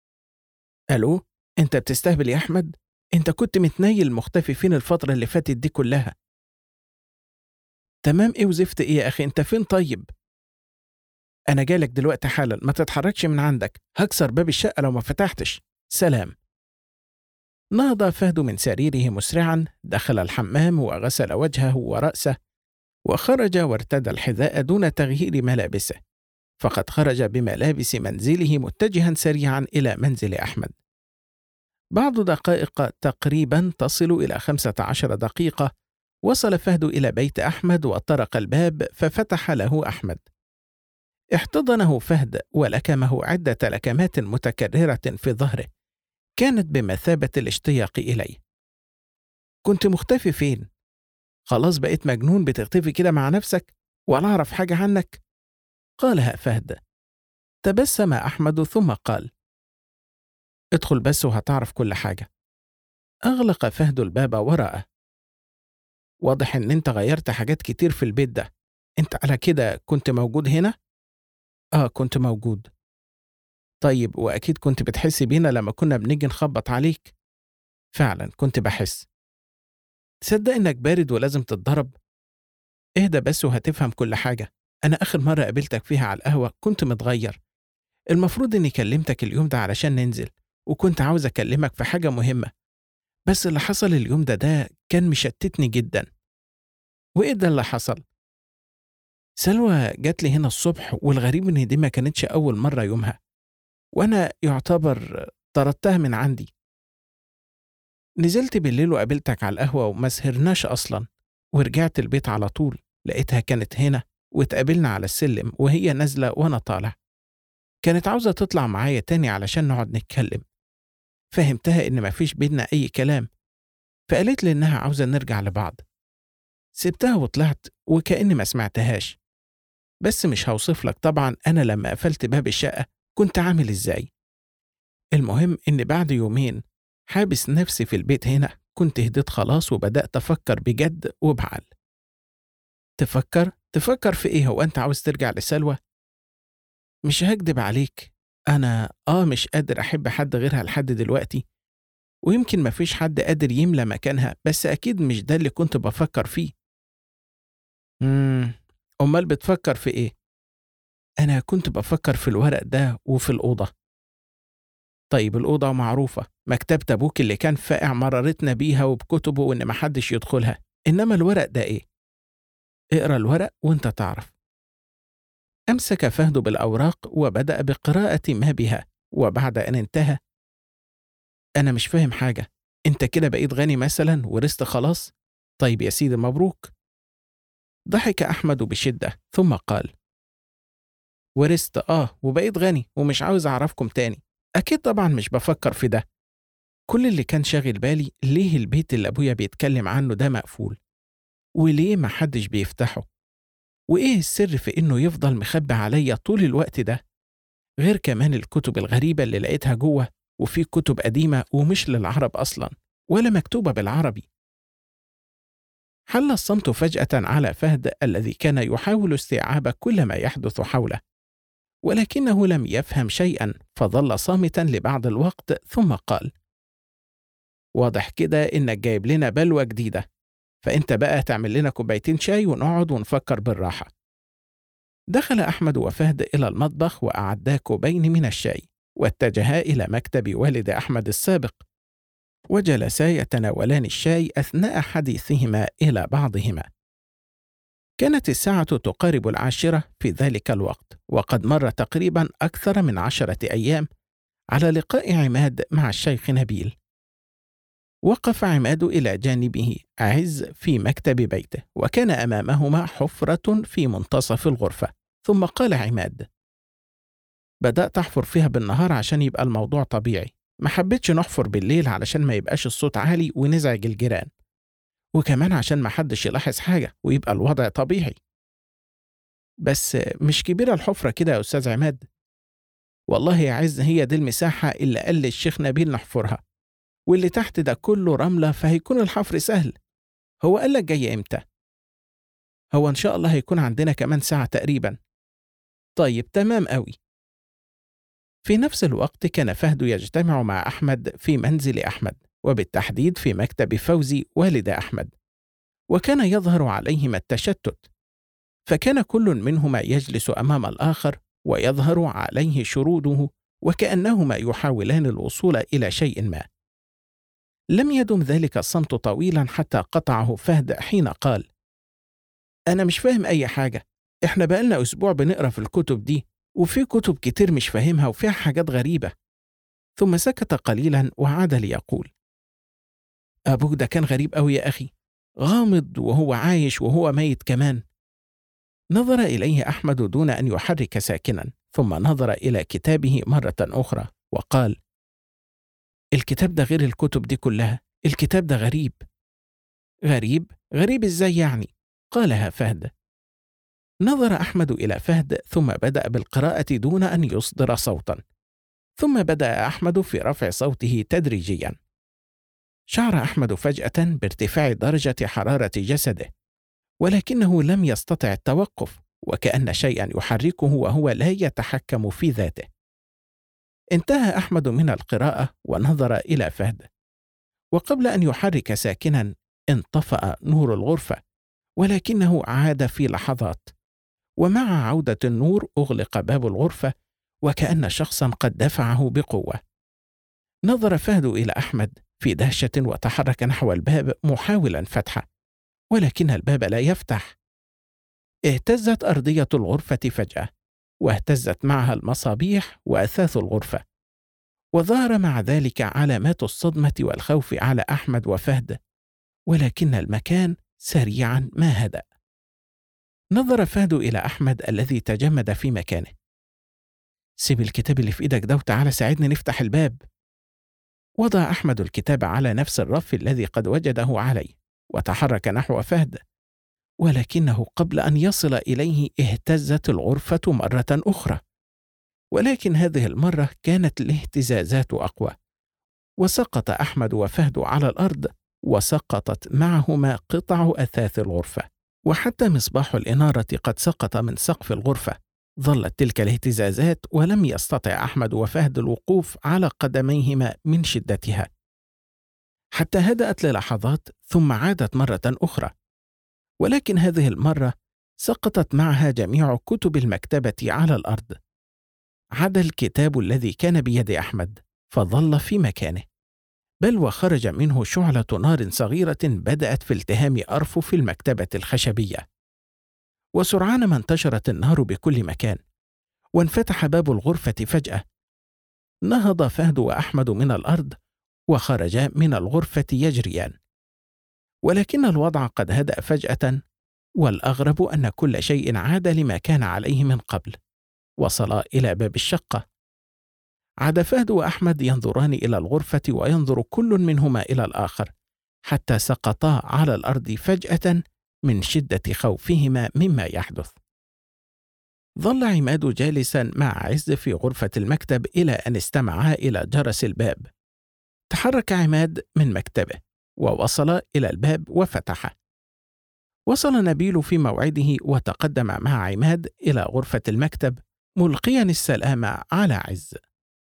S1: ألو، أنت بتستهبل يا أحمد؟ أنت كنت متنيل مختفي فين الفترة اللي فاتت دي كلها؟ تمام، إيه وزفت إيه يا أخي؟ أنت فين طيب؟ أنا جايلك دلوقتي حالا، ما تتحركش من عندك، هكسر باب الشقة لو ما فتحتش. سلام. نهض فهد من سريره مسرعا، دخل الحمام وغسل وجهه ورأسه، وخرج وارتدى الحذاء دون تغيير ملابسه، فقد خرج بملابس منزله متجها سريعا إلى منزل أحمد. بعض دقائق تقريبا تصل إلى 15 دقيقة، وصل فهد إلى بيت أحمد وطرق الباب، ففتح له أحمد. احتضنه فهد ولكمه عدة لكمات متكررة في ظهره، كانت بمثابة الاشتياق إليه. كنت مختفي فين؟ خلاص بقيت مجنون بتختفي كده مع نفسك ولا أعرف حاجة عنك؟ قالها فهد. تبسم أحمد ثم قال: ادخل بس وهتعرف كل حاجة. أغلق فهد الباب وراءه. واضح إن أنت غيرت حاجات كتير في البيت ده. أنت على كده كنت موجود هنا؟ كنت موجود. طيب، وأكيد كنت بتحس بينا لما كنا بنيجي نخبط عليك. فعلا كنت بحس. تصدق إنك بارد ولازم تتضرب؟ اهدى بس وهتفهم كل حاجة. أنا آخر مرة قابلتك فيها على القهوة كنت متغير. المفروض إني كلمتك اليوم ده علشان ننزل، وكنت عاوز أكلمك في حاجة مهمة، بس اللي حصل اليوم ده كان مشتتني جدا. وإيه ده اللي حصل؟ سلوى جات لي هنا الصبح، والغريب إن دي ما كانتش أول مرة يومها، وأنا يعتبر طردتها من عندي. نزلت بالليل وقابلتك على القهوة وما سهرناش أصلا، ورجعت البيت على طول لقيتها كانت هنا، واتقابلنا على السلم وهي نازلة وأنا طالع. كانت عاوزة تطلع معايا تاني علشان نقعد نتكلم. فهمتها إن مفيش بينا أي كلام، فقالت لي إنها عاوزة نرجع لبعض. سبتها وطلعت وكأني ما سمعتهاش. بس مش هوصف لك طبعا أنا لما قفلت باب الشقة كنت عامل إزاي. المهم إن بعد يومين حابس نفسي في البيت هنا، كنت هديت خلاص وبدأت أفكر بجد وبعقل. تفكر في إيه؟ هو أنت عاوز ترجع لسلوى؟ مش هكدب عليك، أنا مش قادر أحب حد غيرها لحد دلوقتي، ويمكن مفيش حد قادر يملى مكانها، بس أكيد مش ده اللي كنت بفكر فيه. أمال بتفكر في إيه؟ أنا كنت بفكر في الورق ده وفي الأوضة. طيب الأوضة معروفة، مكتبة أبوك اللي كان فائع مرارتنا بيها وبكتبه وإن محدش يدخلها، إنما الورق ده إيه؟ اقرأ الورق وإنت تعرف. أمسك فهد بالأوراق وبدأ بقراءة ما بها، وبعد أن انتهى: أنا مش فاهم حاجة، أنت كده بقيت غني مثلا ورثت خلاص؟ طيب يا سيدي مبروك. ضحك أحمد بشدة ثم قال: ورثت وبقيت غني ومش عاوز أعرفكم تاني. أكيد طبعا مش بفكر في ده. كل اللي كان شاغل بالي ليه البيت اللي أبويا بيتكلم عنه ده مقفول، وليه محدش بيفتحه، وإيه السر في إنه يفضل مخبي عليا طول الوقت ده، غير كمان الكتب الغريبة اللي لقيتها جوه، وفي كتب قديمة ومش للعرب أصلا ولا مكتوبة بالعربي. حل الصمت فجأة على فهد الذي كان يحاول استيعاب كل ما يحدث حوله، ولكنه لم يفهم شيئا، فظل صامتا لبعض الوقت ثم قال: واضح كده إنك جايب لنا بلوى جديدة، فأنت بقى تعمل لنا كوبايتين شاي ونقعد ونفكر بالراحة. دخل أحمد وفهد إلى المطبخ وأعدا كوبين من الشاي، واتجها إلى مكتب والد أحمد السابق. وجلسا يتناولان الشاي أثناء حديثهما إلى بعضهما. كانت الساعة تقارب 10 في ذلك الوقت، وقد مر تقريبا أكثر من 10 أيام على لقاء عماد مع الشيخ نبيل. وقف عماد إلى جانبه عز في مكتب بيته، وكان أمامهما حفرة في منتصف الغرفة. ثم قال عماد: بدأت أحفر فيها بالنهار عشان يبقى الموضوع طبيعي، ما حبيتش نحفر بالليل علشان ما يبقاش الصوت عالي ونزعج الجيران، وكمان عشان ما حدش يلاحظ حاجة ويبقى الوضع طبيعي. بس مش كبيرة الحفرة كده يا أستاذ عماد؟ والله يا عز هي دي المساحة اللي قال الشيخ نبيل نحفرها، واللي تحت ده كله رملة، فهيكون الحفر سهل. هو قال لك جاي إمتى؟ هو إن شاء الله هيكون عندنا كمان ساعة تقريبا. طيب تمام قوي. في نفس الوقت كان فهد يجتمع مع أحمد في منزل أحمد، وبالتحديد في مكتب فوزي والد أحمد، وكان يظهر عليهما التشتت، فكان كل منهما يجلس أمام الآخر ويظهر عليه شروده، وكأنهما يحاولان الوصول إلى شيء ما. لم يدم ذلك الصمت طويلا حتى قطعه فهد حين قال: أنا مش فاهم أي حاجة، إحنا بقالنا أسبوع بنقرأ في الكتب دي، وفي كتب كتير مش فاهمها وفيها حاجات غريبة. ثم سكت قليلا وعاد ليقول: أبوك ده كان غريب أوي يا أخي، غامض وهو عايش وهو ميت كمان. نظر إليه أحمد دون أن يحرك ساكنا، ثم نظر إلى كتابه مرة أخرى وقال: الكتاب ده غير الكتب دي كلها، الكتاب ده غريب. غريب؟ غريب إزاي يعني؟ قالها فهد. نظر أحمد إلى فهد ثم بدأ بالقراءة دون أن يصدر صوتا، ثم بدأ أحمد في رفع صوته تدريجيا. شعر أحمد فجأة بارتفاع درجة حرارة جسده، ولكنه لم يستطع التوقف، وكأن شيئا يحركه وهو لا يتحكم في ذاته. انتهى أحمد من القراءة ونظر إلى فهد، وقبل أن يحرك ساكنا انطفأ نور الغرفة، ولكنه عاد في لحظات، ومع عودة النور أغلق باب الغرفة، وكأن شخصا قد دفعه بقوة. نظر فهد إلى أحمد في دهشة وتحرك نحو الباب محاولا فتحه، ولكن الباب لا يفتح. اهتزت أرضية الغرفة فجأة، واهتزت معها المصابيح وأثاث الغرفة، وظهر مع ذلك علامات الصدمة والخوف على أحمد وفهد، ولكن المكان سريعا ما هدأ. نظر فهد إلى أحمد الذي تجمد في مكانه. سيب الكتاب اللي في إيدك ده وتعالى ساعدني نفتح الباب. وضع أحمد الكتاب على نفس الرف الذي قد وجده عليه، وتحرك نحو فهد، ولكنه قبل أن يصل إليه اهتزت الغرفة مرة أخرى، ولكن هذه المرة كانت الاهتزازات أقوى، وسقط أحمد وفهد على الأرض، وسقطت معهما قطع أثاث الغرفة، وحتى مصباح الإنارة قد سقط من سقف الغرفة. ظلت تلك الاهتزازات، ولم يستطع أحمد وفهد الوقوف على قدميهما من شدتها، حتى هدأت للحظات ثم عادت مرة أخرى، ولكن هذه المرة سقطت معها جميع كتب المكتبة على الأرض، عدا الكتاب الذي كان بيد أحمد، فظل في مكانه، بل وخرج منه شعلة نار صغيرة بدأت في التهام أرفف المكتبة الخشبية، وسرعان ما انتشرت النار بكل مكان، وانفتح باب الغرفة فجأة. نهض فهد وأحمد من الأرض وخرجا من الغرفة يجريان، ولكن الوضع قد هدأ فجأة، والأغرب أن كل شيء عاد لما كان عليه من قبل. وصلا إلى باب الشقة، عاد فهد وأحمد ينظران إلى الغرفة، وينظر كل منهما إلى الآخر، حتى سقطا على الأرض فجأة من شدة خوفهما مما يحدث. ظل عماد جالسا مع عز في غرفة المكتب إلى أن استمعا إلى جرس الباب. تحرك عماد من مكتبه ووصل إلى الباب وفتحه. وصل نبيل في موعده وتقدم مع عماد إلى غرفة المكتب ملقيا السلام على عز،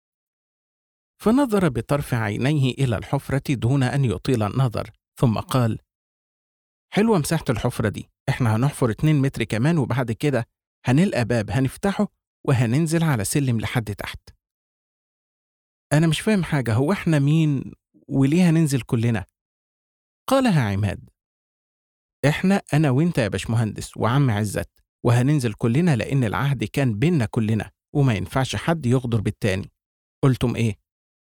S1: فنظر بطرف عينيه إلى الحفرة دون أن يطيل النظر، ثم قال: حلوة مساحة الحفرة دي، احنا هنحفر 2 متر كمان، وبعد كده هنلقى باب هنفتحه وهننزل على سلم لحد تحت. أنا مش فاهم حاجة، هو احنا مين وليه هننزل كلنا؟ قالها عماد: إحنا أنا وإنت يا باشمهندس وعم عزت، وهننزل كلنا لأن العهد كان بينا كلنا وما ينفعش حد يغدر بالتاني. قلتم إيه؟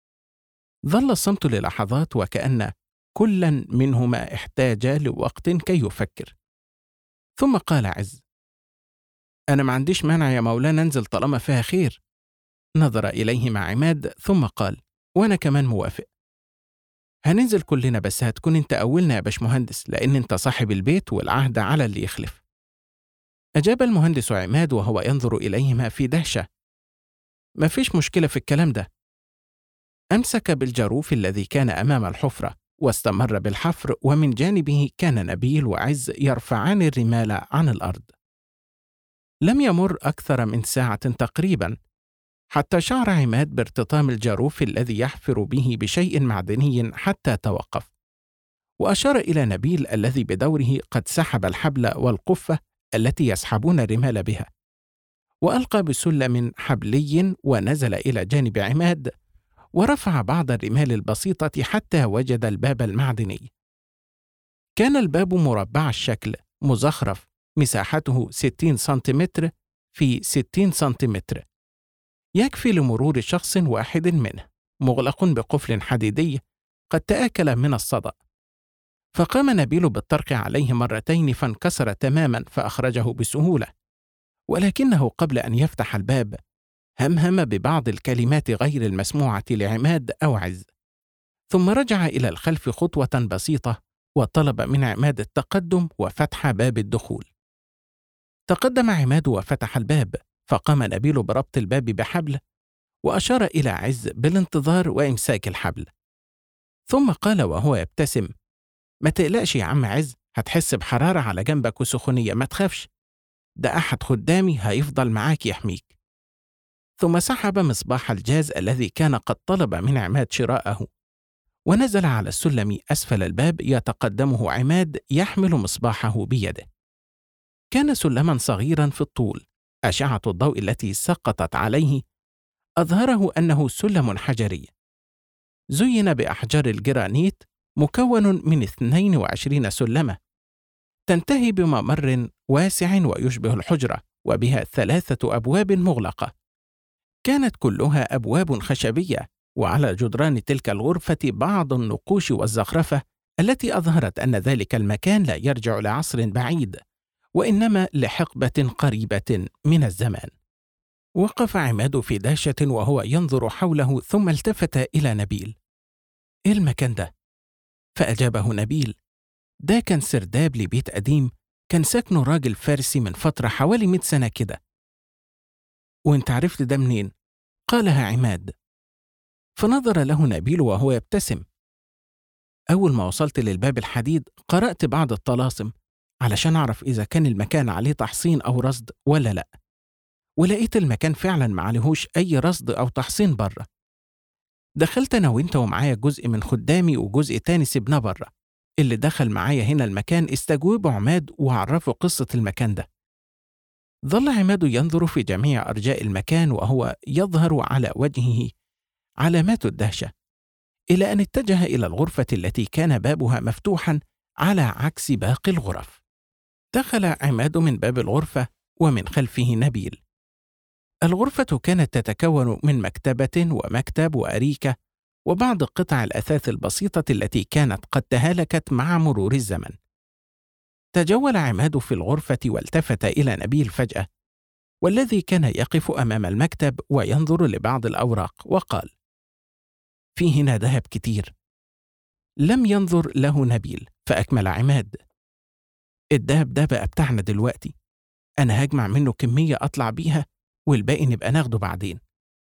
S1: ظل الصمت للحظات وكأن كلا منهما احتاج لوقت كي يفكر، ثم قال عز: أنا ما عنديش مانع يا مولانا أنزل طالما فيها خير. نظر إليه مع عماد ثم قال: وأنا كمان موافق. هننزل كلنا بس هتكون انت أولنا يا باشمهندس لأن انت صاحب البيت والعهد على اللي يخلف. أجاب المهندس عماد وهو ينظر إليهما في دهشة: مفيش مشكلة في الكلام ده. أمسك بالجاروف الذي كان أمام الحفرة واستمر بالحفر، ومن جانبه كان نبيل وعز يرفعان الرمال عن الأرض. لم يمر أكثر من ساعة تقريبا حتى شعر عماد بارتطام الجاروف الذي يحفر به بشيء معدني حتى توقف، وأشار إلى نبيل الذي بدوره قد سحب الحبل والقفة التي يسحبون الرمال بها، وألقى بسلم حبلي ونزل إلى جانب عماد ورفع بعض الرمال البسيطة حتى وجد الباب المعدني. كان الباب مربع الشكل مزخرف، مساحته 60 سنتيمتر في 60 سنتيمتر، يكفي لمرور شخص واحد منه، مغلق بقفل حديدي قد تآكل من الصدأ. فقام نبيل بالطرق عليه مرتين فانكسر تماما فأخرجه بسهولة، ولكنه قبل أن يفتح الباب همهم ببعض الكلمات غير المسموعة لعماد أو عز، ثم رجع إلى الخلف خطوة بسيطة وطلب من عماد التقدم وفتح باب الدخول. تقدم عماد وفتح الباب، فقام نبيل بربط الباب بحبل وأشار إلى عز بالانتظار وإمساك الحبل، ثم قال وهو يبتسم: ما تقلقش يا عم عز، هتحس بحرارة على جنبك وسخونية، ما تخافش، ده أحد خدامي هيفضل معاك يحميك. ثم سحب مصباح الجاز الذي كان قد طلب من عماد شراءه، ونزل على السلم أسفل الباب يتقدمه عماد يحمل مصباحه بيده. كان سلما صغيرا في الطول، أشعة الضوء التي سقطت عليه أظهره أنه سلم حجري زين بأحجار الجرانيت، مكون من 22 سلمة تنتهي بممر واسع ويشبه الحجرة، وبها 3 أبواب مغلقة، كانت كلها أبواب خشبية، وعلى جدران تلك الغرفة بعض النقوش والزخرفة التي أظهرت أن ذلك المكان لا يرجع لعصر بعيد، وإنما لحقبة قريبة من الزمان. وقف عماد في دهشة وهو ينظر حوله، ثم التفت إلى نبيل: إيه المكان ده؟ فأجابه نبيل: ده كان سرداب لبيت قديم كان ساكنه راجل فارسي من فترة حوالي 100 سنة كده. وانت عرفت ده منين؟ قالها عماد. فنظر له نبيل وهو يبتسم: أول ما وصلت للباب الحديد قرأت بعض الطلاسم علشان أعرف إذا كان المكان عليه تحصين أو رصد ولا لأ، ولقيت المكان فعلا معلهوش أي رصد أو تحصين بره. دخلت أنا وإنت ومعايا جزء من خدامي وجزء تاني سيبناه بره. اللي دخل معايا هنا المكان استجوب عماد وعرفه قصة المكان ده. ظل عماد ينظر في جميع أرجاء المكان وهو يظهر على وجهه علامات الدهشة، إلى أن اتجه إلى الغرفة التي كان بابها مفتوحا على عكس باقي الغرف. دخل عماد من باب الغرفة ومن خلفه نبيل. الغرفة كانت تتكون من مكتبة ومكتب وأريكة وبعض قطع الأثاث البسيطة التي كانت قد تهالكت مع مرور الزمن. تجول عماد في الغرفة والتفت إلى نبيل فجأة، والذي كان يقف أمام المكتب وينظر لبعض الأوراق، وقال: في هنا ذهب كتير. لم ينظر له نبيل، فأكمل عماد: الذهب ده بقى بتاعنا دلوقتي، أنا هجمع منه كمية أطلع بيها والباقي نبقى ناخده بعدين.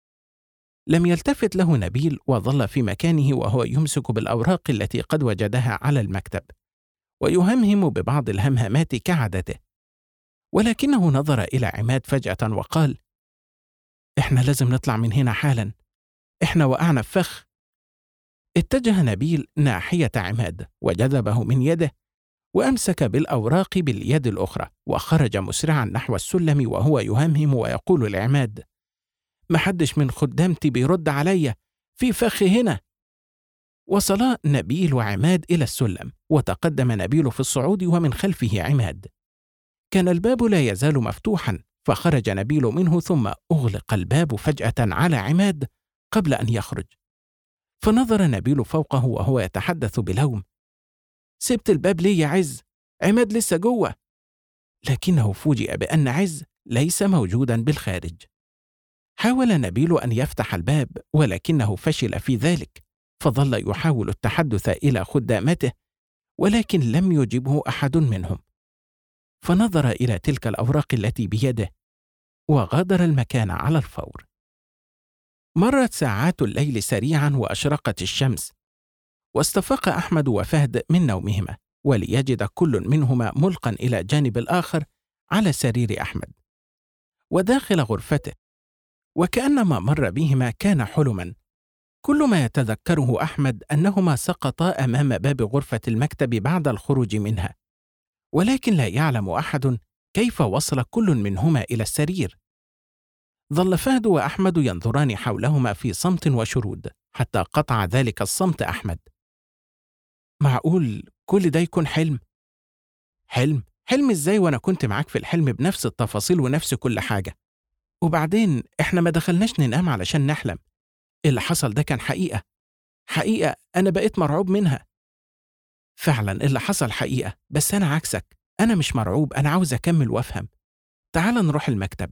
S1: لم يلتفت له نبيل وظل في مكانه وهو يمسك بالأوراق التي قد وجدها على المكتب ويهمهم ببعض الهمهمات كعادته، ولكنه نظر إلى عماد فجأة وقال: إحنا لازم نطلع من هنا حالا، إحنا وقعنا في فخ. اتجه نبيل ناحية عماد وجذبه من يده وأمسك بالأوراق باليد الأخرى وخرج مسرعا نحو السلم وهو يهمهم ويقول لعماد: محدش من خدامتي بيرد عليا، في فخ هنا. وصلا نبيل وعماد إلى السلم، وتقدم نبيل في الصعود ومن خلفه عماد. كان الباب لا يزال مفتوحا، فخرج نبيل منه ثم أغلق الباب فجأة على عماد قبل أن يخرج. فنظر نبيل فوقه وهو يتحدث بلوم: سبت الباب ليه يا عز؟ عماد لسه جوه. لكنه فوجئ بأن عز ليس موجودا بالخارج. حاول نبيل أن يفتح الباب ولكنه فشل في ذلك، فظل يحاول التحدث إلى خدامته ولكن لم يجبه أحد منهم. فنظر إلى تلك الأوراق التي بيده وغادر المكان على الفور. مرت ساعات الليل سريعا وأشرقت الشمس، واستفاق أحمد وفهد من نومهما، وليجد كل منهما ملقا إلى جانب الآخر على سرير أحمد وداخل غرفته، وكأنما مر بهما كان حلما. كل ما يتذكره أحمد أنهما سقطا أمام باب غرفة المكتب بعد الخروج منها، ولكن لا يعلم أحد كيف وصل كل منهما إلى السرير. ظل فهد وأحمد ينظران حولهما في صمت وشرود حتى قطع ذلك الصمت أحمد: معقول كل ده يكون حلم؟ حلم إزاي وأنا كنت معاك في الحلم بنفس التفاصيل ونفس كل حاجة؟ وبعدين إحنا ما دخلناش ننام علشان نحلم. اللي حصل ده كان حقيقة أنا بقيت مرعوب منها. فعلا اللي حصل حقيقة، بس أنا عكسك، أنا مش مرعوب، أنا عاوز أكمل وأفهم. تعال نروح المكتب.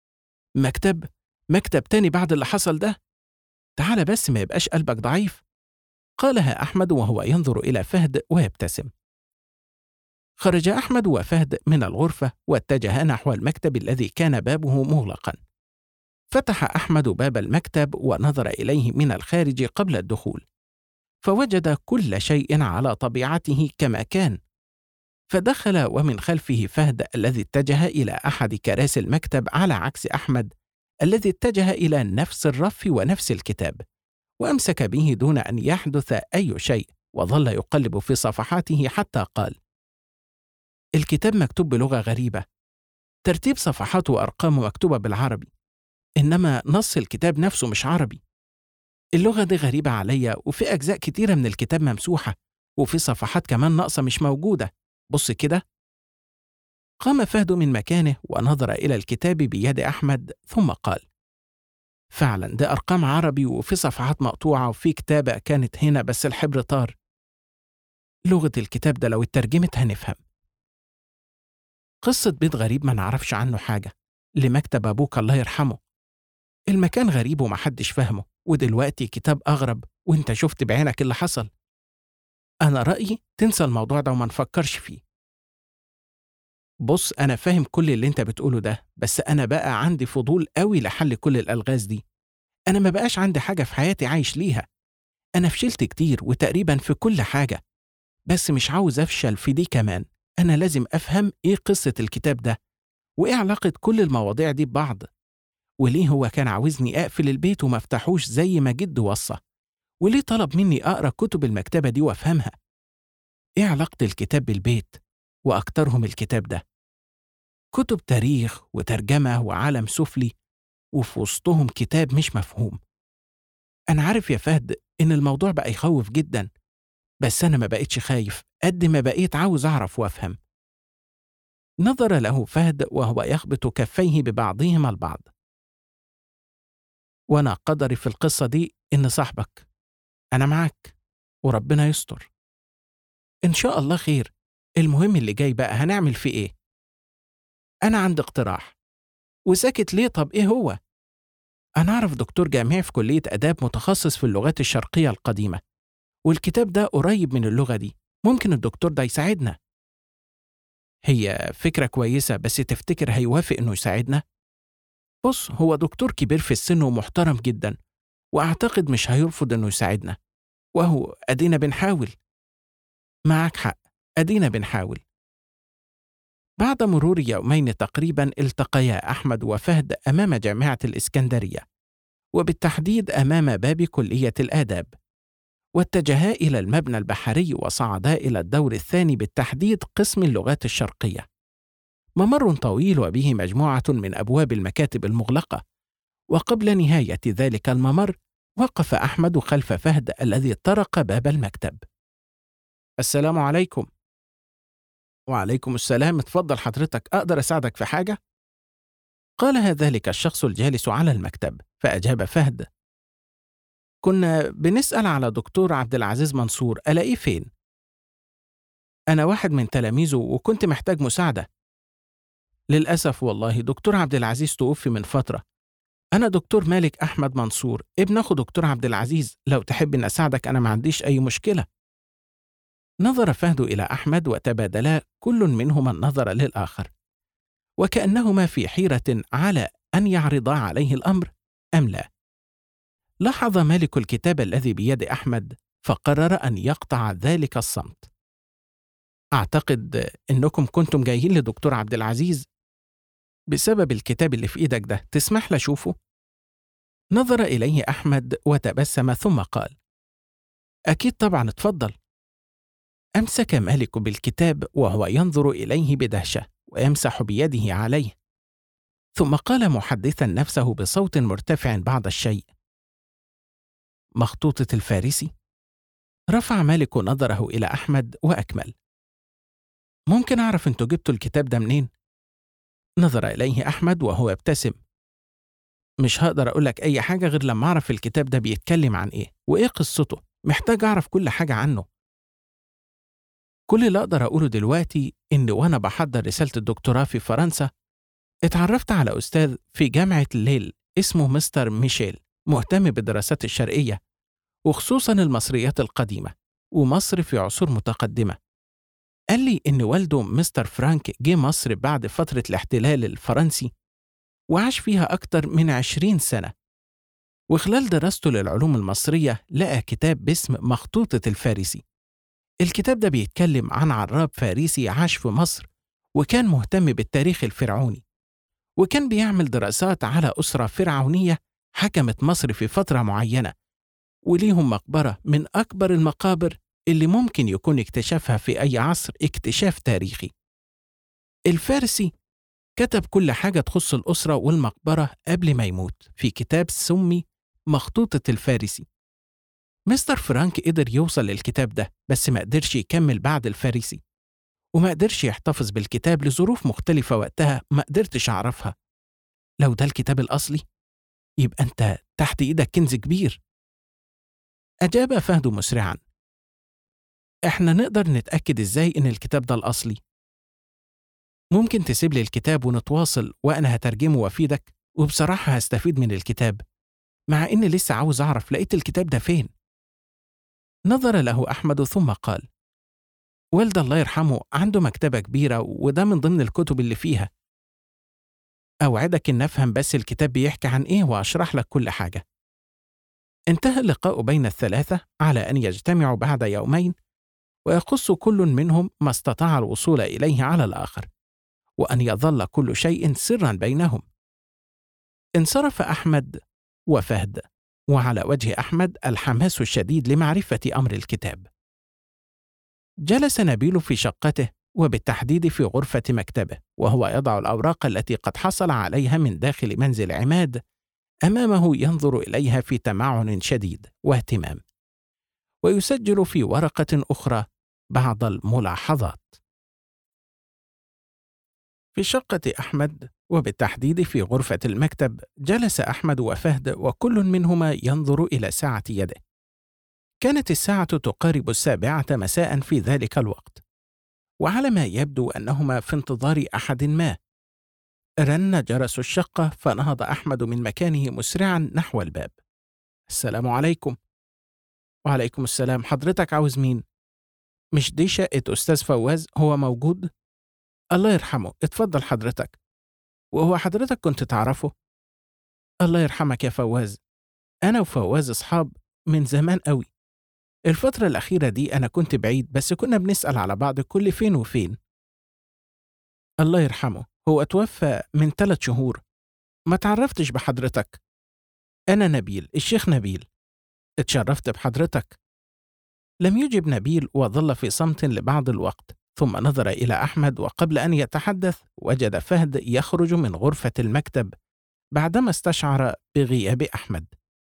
S1: مكتب تاني بعد اللي حصل ده؟ تعال بس ما يبقاش قلبك ضعيف، قالها أحمد وهو ينظر إلى فهد ويبتسم. خرج أحمد وفهد من الغرفة واتجها نحو المكتب الذي كان بابه مغلقا. فتح أحمد باب المكتب ونظر إليه من الخارج قبل الدخول، فوجد كل شيء على طبيعته كما كان. فدخل ومن خلفه فهد الذي اتجه إلى أحد كراسي المكتب على عكس أحمد الذي اتجه إلى نفس الرف ونفس الكتاب، وأمسك به دون أن يحدث أي شيء، وظل يقلب في صفحاته حتى قال: الكتاب مكتوب بلغة غريبة، ترتيب صفحات وأرقام مكتوبة بالعربي، إنما نص الكتاب نفسه مش عربي. اللغة دي غريبة عليا، وفي أجزاء كتيرة من الكتاب ممسوحة، وفي صفحات كمان ناقصة مش موجودة. بص كده. قام فهد من مكانه ونظر إلى الكتاب بيد أحمد ثم قال: فعلا ده أرقام عربي، وفي صفحات مقطوعة، وفي كتابة كانت هنا بس الحبر طار. لغة الكتاب ده لو اترجمت هنفهم. قصة بيت غريب ما نعرفش عنه حاجة، لمكتب أبوك الله يرحمه. المكان غريب ومحدش فاهمه، ودلوقتي كتاب أغرب وانت شفت بعينك اللي حصل. أنا رأيي تنسى الموضوع ده وما نفكرش فيه. بص أنا فاهم كل اللي انت بتقوله ده، بس أنا بقى عندي فضول قوي لحل كل الألغاز دي. أنا ما بقاش عندي حاجة في حياتي عايش ليها. أنا فشلت كتير وتقريبا في كل حاجة، بس مش عاوز أفشل في دي كمان. أنا لازم أفهم إيه قصة الكتاب ده، وإيه علاقة كل المواضيع دي ببعض، وليه هو كان عاوزني أقفل البيت وما افتحوش زي ما جده وصى، وليه طلب مني أقرأ كتب المكتبة دي وأفهمها. إيه علاقة الكتاب بالبيت، وأكترهم الكتاب ده؟ كتب تاريخ وترجمة وعالم سفلي، وفي وسطهم كتاب مش مفهوم. أنا عارف يا فهد إن الموضوع بقى يخوف جدا، بس أنا ما بقيتش خايف قد ما بقيت عاوز أعرف وأفهم. نظر له فهد وهو يخبط كفيه ببعضهما البعض. وأنا قدري في القصة دي إن صاحبك. أنا معاك وربنا يستر. إن شاء الله خير. المهم اللي جاي بقى هنعمل فيه إيه؟ أنا عندي اقتراح. وساكت ليه؟ طب إيه هو؟ أنا أعرف دكتور جامعي في كلية آداب متخصص في اللغات الشرقية القديمة، والكتاب ده قريب من اللغة دي، ممكن الدكتور ده يساعدنا. هي فكرة كويسة، بس تفتكر هيوافق إنه يساعدنا؟ بص هو دكتور كبير في السن ومحترم جدا، وأعتقد مش هيرفض إنه يساعدنا، وهو أدينا بنحاول. معك حق، أدينا بنحاول. بعد مرور يومين تقريبا التقيا أحمد وفهد أمام جامعة الإسكندرية، وبالتحديد أمام باب كلية الآداب، واتجها إلى المبنى البحري وصعدا إلى الدور الثاني بالتحديد قسم اللغات الشرقية. ممر طويل وبه مجموعة من أبواب المكاتب المغلقة، وقبل نهاية ذلك الممر وقف أحمد خلف فهد الذي طرق باب المكتب. السلام عليكم. وعليكم السلام، اتفضل حضرتك، أقدر أساعدك في حاجة؟ قالها ذلك الشخص الجالس على المكتب، فأجاب فهد: كنا بنسأل على دكتور عبد العزيز منصور، ألاقيه فين؟ أنا واحد من تلاميذه وكنت محتاج مساعدة. للأسف والله دكتور عبد العزيز توفي من فترة. أنا دكتور مالك أحمد منصور، ابن أخو دكتور عبد العزيز، لو تحب إن أساعدك أنا ما عنديش أي مشكلة. نظر فهد إلى أحمد وتبادلا كل منهما النظر للآخر، وكأنهما في حيرة على أن يعرضا عليه الأمر أم لا. لاحظ مالك الكتاب الذي بيد أحمد فقرر أن يقطع ذلك الصمت. أعتقد إنكم كنتم جايين لدكتور عبد العزيز بسبب الكتاب اللي في إيدك ده، تسمح لي أشوفه؟ نظر إليه أحمد وتبسم ثم قال: أكيد طبعا، اتفضل. أمسك مالك بالكتاب وهو ينظر إليه بدهشة ويمسح بيده عليه، ثم قال محدثا نفسه بصوت مرتفع بعض الشيء: مخطوطة الفارسي؟ رفع مالك نظره إلى أحمد وأكمل: ممكن أعرف أنتوا جبتوا الكتاب ده منين؟ نظر إليه أحمد وهو يبتسم: مش هقدر أقولك أي حاجة غير لما أعرف الكتاب ده بيتكلم عن إيه وإيه قصته، محتاج أعرف كل حاجة عنه. كل اللي أقدر أقوله دلوقتي إن وأنا بحضر رسالة الدكتوراه في فرنسا اتعرفت على أستاذ في جامعة الليل اسمه مستر ميشيل، مهتم بالدراسات الشرقية وخصوصا المصريات القديمة ومصر في عصور متقدمة. قال لي إن والده مستر فرانك جه مصر بعد فترة الاحتلال الفرنسي وعاش فيها أكتر من 20 سنة، وخلال دراسته للعلوم المصرية لقى كتاب باسم مخطوطة الفارسي. الكتاب ده بيتكلم عن عراب فارسي عاش في مصر وكان مهتم بالتاريخ الفرعوني، وكان بيعمل دراسات على أسرة فرعونية حكمت مصر في فترة معينة، وليهم مقبرة من أكبر المقابر اللي ممكن يكون اكتشافها في أي عصر اكتشاف تاريخي. الفارسي كتب كل حاجة تخص الأسرة والمقبرة قبل ما يموت في كتاب سمي مخطوطة الفارسي. مستر فرانك قدر يوصل للكتاب ده بس ما قدرش يكمل بعد الفارسي، وما قدرش يحتفظ بالكتاب لظروف مختلفة وقتها ما قدرتش أعرفها. لو ده الكتاب الأصلي يبقى أنت تحت إيدك كنز كبير. أجاب فهد مسرعا: إحنا نقدر نتأكد إزاي إن الكتاب ده الأصلي؟ ممكن تسيب لي الكتاب ونتواصل وأنا هترجمه وأفيدك، وبصراحة هستفيد من الكتاب، مع إني لسه عاوز أعرف لقيت الكتاب ده فين. نظر له أحمد ثم قال: والد الله يرحمه عنده مكتبة كبيرة وده من ضمن الكتب اللي فيها. أوعدك إن أفهم بس الكتاب بيحكي عن إيه وأشرح لك كل حاجة. انتهى اللقاء بين الثلاثة على أن يجتمعوا بعد يومين ويقص كل منهم ما استطاع الوصول إليه على الآخر، وأن يظل كل شيء سرا بينهم. انصرف أحمد وفهد، وعلى وجه أحمد الحماس الشديد لمعرفة أمر الكتاب. جلس نبيل في شقته وبالتحديد في غرفة مكتبه وهو يضع الأوراق التي قد حصل عليها من داخل منزل عماد أمامه، ينظر إليها في تمعن شديد واهتمام، ويسجل في ورقة أخرى بعض الملاحظات. في شقة أحمد وبالتحديد في غرفة المكتب جلس أحمد وفهد وكل منهما ينظر إلى ساعة يده. كانت الساعة تقارب 7 مساء في ذلك الوقت، وعلى ما يبدو أنهما في انتظار أحد ما. رن جرس الشقة فنهض أحمد من مكانه مسرعا نحو الباب. السلام عليكم. وعليكم السلام، حضرتك عاوز مين؟ مش دي شقة أستاذ فواز؟ هو موجود؟ الله يرحمه، اتفضل حضرتك. وهو حضرتك كنت تعرفه؟ الله يرحمك يا فواز، أنا وفواز أصحاب من زمان قوي. الفترة الأخيرة دي أنا كنت بعيد بس كنا بنسأل على بعض كل فين وفين. الله يرحمه، هو توفى من 3 شهور. ما تعرفتش بحضرتك. أنا نبيل، الشيخ نبيل. اتشرفت بحضرتك. لم يجب نبيل وظل في صمت لبعض الوقت، ثم نظر إلى أحمد، وقبل أن يتحدث وجد فهد يخرج من غرفة المكتب بعدما استشعر بغياب أحمد.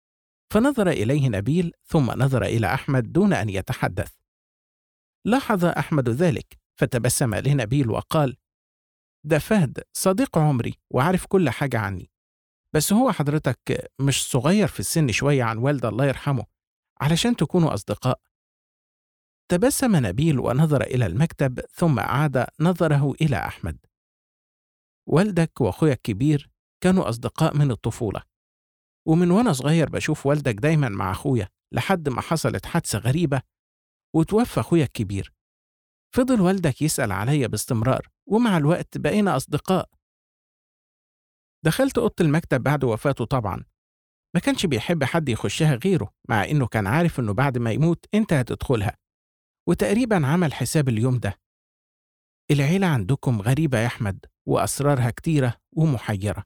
S1: فنظر إليه نبيل ثم نظر إلى أحمد دون أن يتحدث. لاحظ أحمد ذلك فتبسم لنبيل وقال: ده فهد صديق عمري وعارف كل حاجة عني، بس هو حضرتك مش صغير في السن شوية عن والد الله يرحمه علشان تكونوا أصدقاء؟ تبسم نبيل ونظر إلى المكتب ثم أعاد نظره إلى أحمد. والدك وأخويا الكبير كانوا أصدقاء من الطفولة، ومن وأنا صغير بشوف والدك دايما مع أخويا لحد ما حصلت حادثة غريبة وتوفى أخويا الكبير. فضل والدك يسأل عليا باستمرار ومع الوقت بقينا أصدقاء. دخلت أوضة المكتب بعد وفاته طبعا، ما كانش بيحب حد يخشها غيره، مع إنه كان عارف إنه بعد ما يموت أنت هتدخلها، وتقريبا عمل حساب اليوم ده. العيلة عندكم غريبة يا أحمد وأسرارها كتيرة ومحيرة.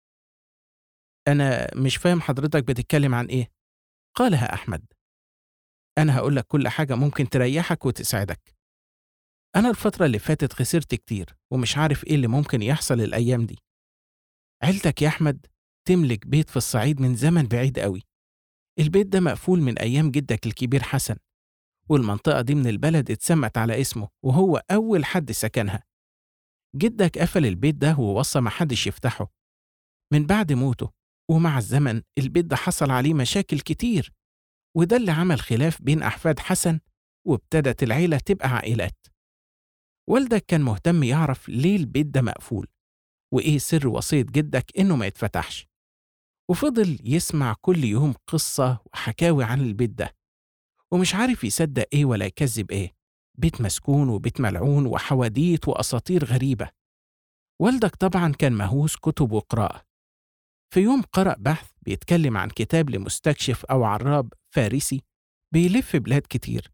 S1: أنا مش فاهم حضرتك بتتكلم عن إيه؟ قالها أحمد. أنا هقولك كل حاجة ممكن تريحك وتساعدك. أنا الفترة اللي فاتت خسرت كتير ومش عارف إيه اللي ممكن يحصل الأيام دي. عيلتك يا أحمد تملك بيت في الصعيد من زمن بعيد قوي. البيت ده مقفول من أيام جدك الكبير حسن، والمنطقة دي من البلد اتسمت على اسمه وهو أول حد سكنها. جدك قفل البيت ده ووصى محدش يفتحه من بعد موته، ومع الزمن البيت ده حصل عليه مشاكل كتير، وده اللي عمل خلاف بين أحفاد حسن، وابتدت العيلة تبقى عائلات. والدك كان مهتم يعرف ليه البيت ده مقفول وإيه سر وصية جدك إنه ما يتفتحش، وفضل يسمع كل يوم قصة وحكاوي عن البيت ده، ومش عارف يصدق إيه ولا يكذب إيه. بيت مسكون وبيت ملعون وحواديت وأساطير غريبة. والدك طبعا كان مهووس كتب وقراءة. في يوم قرأ بحث بيتكلم عن كتاب لمستكشف أو عراب فارسي بيلف بلاد كتير.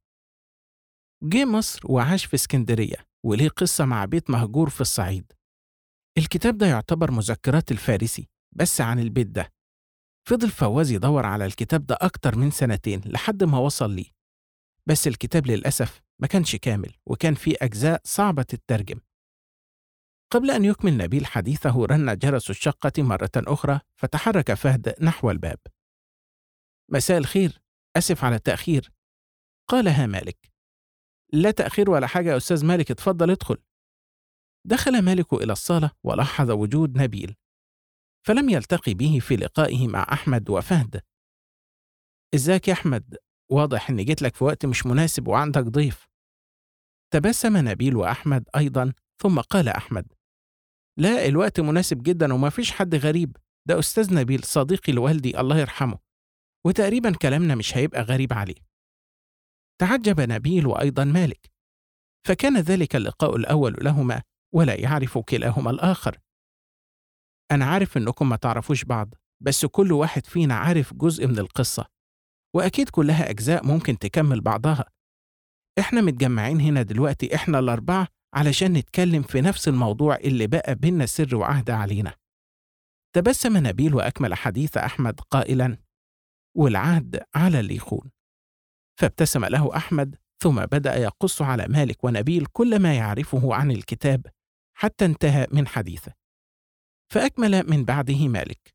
S1: جه مصر وعاش في اسكندرية وليه قصة مع بيت مهجور في الصعيد. الكتاب ده يعتبر مذكرات الفارسي بس عن البيت ده. فضل فواز يدور على الكتاب ده أكتر من 2 لحد ما وصل ليه، بس الكتاب للأسف ما كانش كامل وكان فيه أجزاء صعبة الترجم. قبل أن يكمل نبيل حديثه رن جرس الشقة مرة أخرى، فتحرك فهد نحو الباب. مساء الخير، أسف على التأخير، قالها مالك. لا تأخير ولا حاجة يا أستاذ مالك، اتفضل ادخل. دخل مالك إلى الصالة ولاحظ وجود نبيل، فلم يلتقي به في لقائه مع أحمد وفهد. إزيك يا أحمد؟ واضح إني جيت لك في وقت مش مناسب وعندك ضيف. تبسم نبيل وأحمد أيضا، ثم قال أحمد: لا، الوقت مناسب جدا وما فيش حد غريب، ده أستاذ نبيل صديقي لوالدي الله يرحمه، وتقريبا كلامنا مش هيبقى غريب عليه. تعجب نبيل وأيضا مالك، فكان ذلك اللقاء الأول لهما ولا يعرف كلاهما الآخر. أنا عارف إنكم ما تعرفوش بعض، بس كل واحد فينا عارف جزء من القصة، وأكيد كلها أجزاء ممكن تكمل بعضها. إحنا متجمعين هنا دلوقتي إحنا ال4 علشان نتكلم في نفس الموضوع اللي بقى بينا سر وعهد علينا. تبسم نبيل وأكمل حديث أحمد قائلا: والعهد على اللي يخون. فابتسم له أحمد ثم بدأ يقص على مالك ونبيل كل ما يعرفه عن الكتاب حتى انتهى من حديثه. فأكمل من بعده مالك: